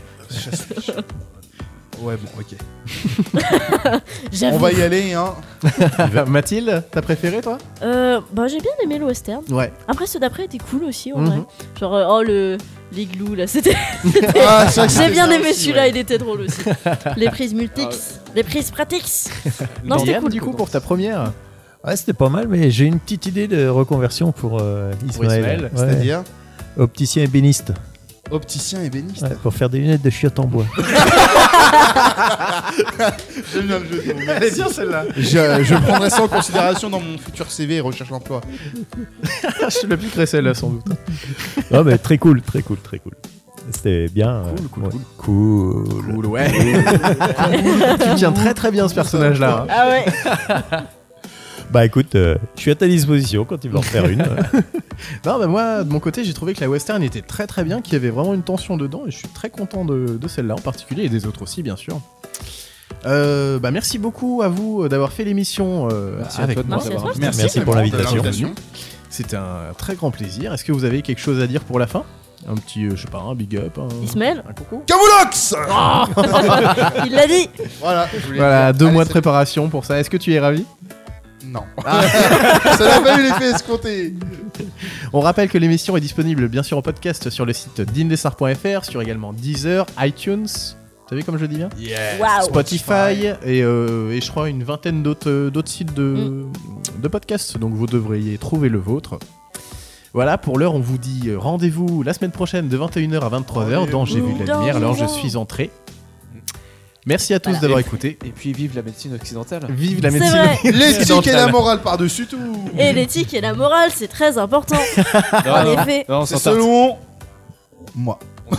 Ouais, bon, ok. j'avoue. On va y aller, hein. Mathilde, t'as préféré toi? Euh, bah j'ai bien aimé le western. Ouais. Après ceux d'après étaient cool aussi en Mhm. vrai. Genre euh, oh le l'igloo là, c'était. Ah, ça, J'ai c'était bien bien aimé aussi, celui-là, ouais. il était drôle aussi. Les prises multiques, les prises pratiques. Non, c'était Yann, cool. du coup, pour ta première. Ouais, c'était pas mal, mais j'ai une petite idée de reconversion pour euh, Ismaël. Ismaël, Ouais. C'est-à-dire Opticien ébéniste. opticien ébéniste. Ouais, pour faire des lunettes de chiottes en bois. J'aime bien le jeu de mots, Elle est merci. bien celle-là. Je, je prendrai ça en considération dans mon futur C V et recherche d'emploi. Je l'ai plus créé celle-là sans doute. Non, mais très cool, très cool, très cool. C'était bien. Cool, euh, cool, ouais. Cool. Cool, ouais. Tu tiens très très bien ce personnage-là. hein. Ah ouais. Bah écoute, euh, je suis à ta disposition quand tu veux en faire une. Non, bah moi, de mon côté, j'ai trouvé que la western était très très bien, qu'il y avait vraiment une tension dedans, et je suis très content de, de celle-là en particulier, et des autres aussi, bien sûr. Euh, bah merci beaucoup à vous d'avoir fait l'émission euh, Merci à avec toi de moi. nous avoir Merci à toi. Merci pour vraiment, de l'invitation. C'était un très grand plaisir. Est-ce que vous avez quelque chose à dire pour la fin? Un petit, euh, je sais pas, un big up, un, Ismaël un coucou. Camoulox. Il l'a dit. Voilà. je voulais Voilà, dire. deux Allez, mois de c'est- préparation pour ça. Est-ce que tu es ravi? Non. Ça n'a pas eu l'effet escompté. On rappelle que l'émission est disponible bien sûr en podcast sur le site d'indestar point f r, sur également Deezer, iTunes, t'as vu comme je dis bien, Waouh. Spotify et, euh, et je crois une vingtaine d'autres euh, d'autres sites de, de podcasts, donc vous devriez trouver le vôtre. Voilà, pour l'heure on vous dit euh, rendez-vous la semaine prochaine de vingt et une heures à vingt-trois heures dans J'ai vu de la lumière, alors je suis entré. Merci à tous Voilà. d'avoir écouté. Et puis vive la médecine occidentale. Vive la C'est médecine vrai. L'éthique et la occidentale. morale par-dessus tout. Et l'éthique et la morale, c'est très important. En effet. Non, on C'est s'en tarte- selon moi.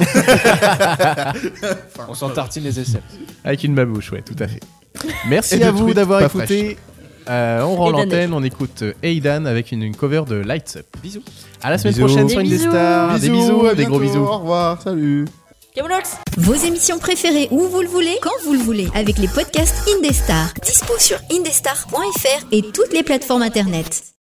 on s'en tartine les aisselles. Avec une babouche, ouais, tout à fait. Merci Et de à vous trucs d'avoir pas écouté. Euh, on rend Et l'antenne, on écoute euh, Aidan avec une, une cover de Lights Up. Bisous. À la semaine Bisous. prochaine sur Des Indestar. Des bisous, à des gros bientôt, bisous. Au revoir, salut. Camoulox. Vos émissions préférées où vous le voulez, quand vous le voulez, avec les podcasts Indestar. Dispo sur indestar point f r et toutes les plateformes internet.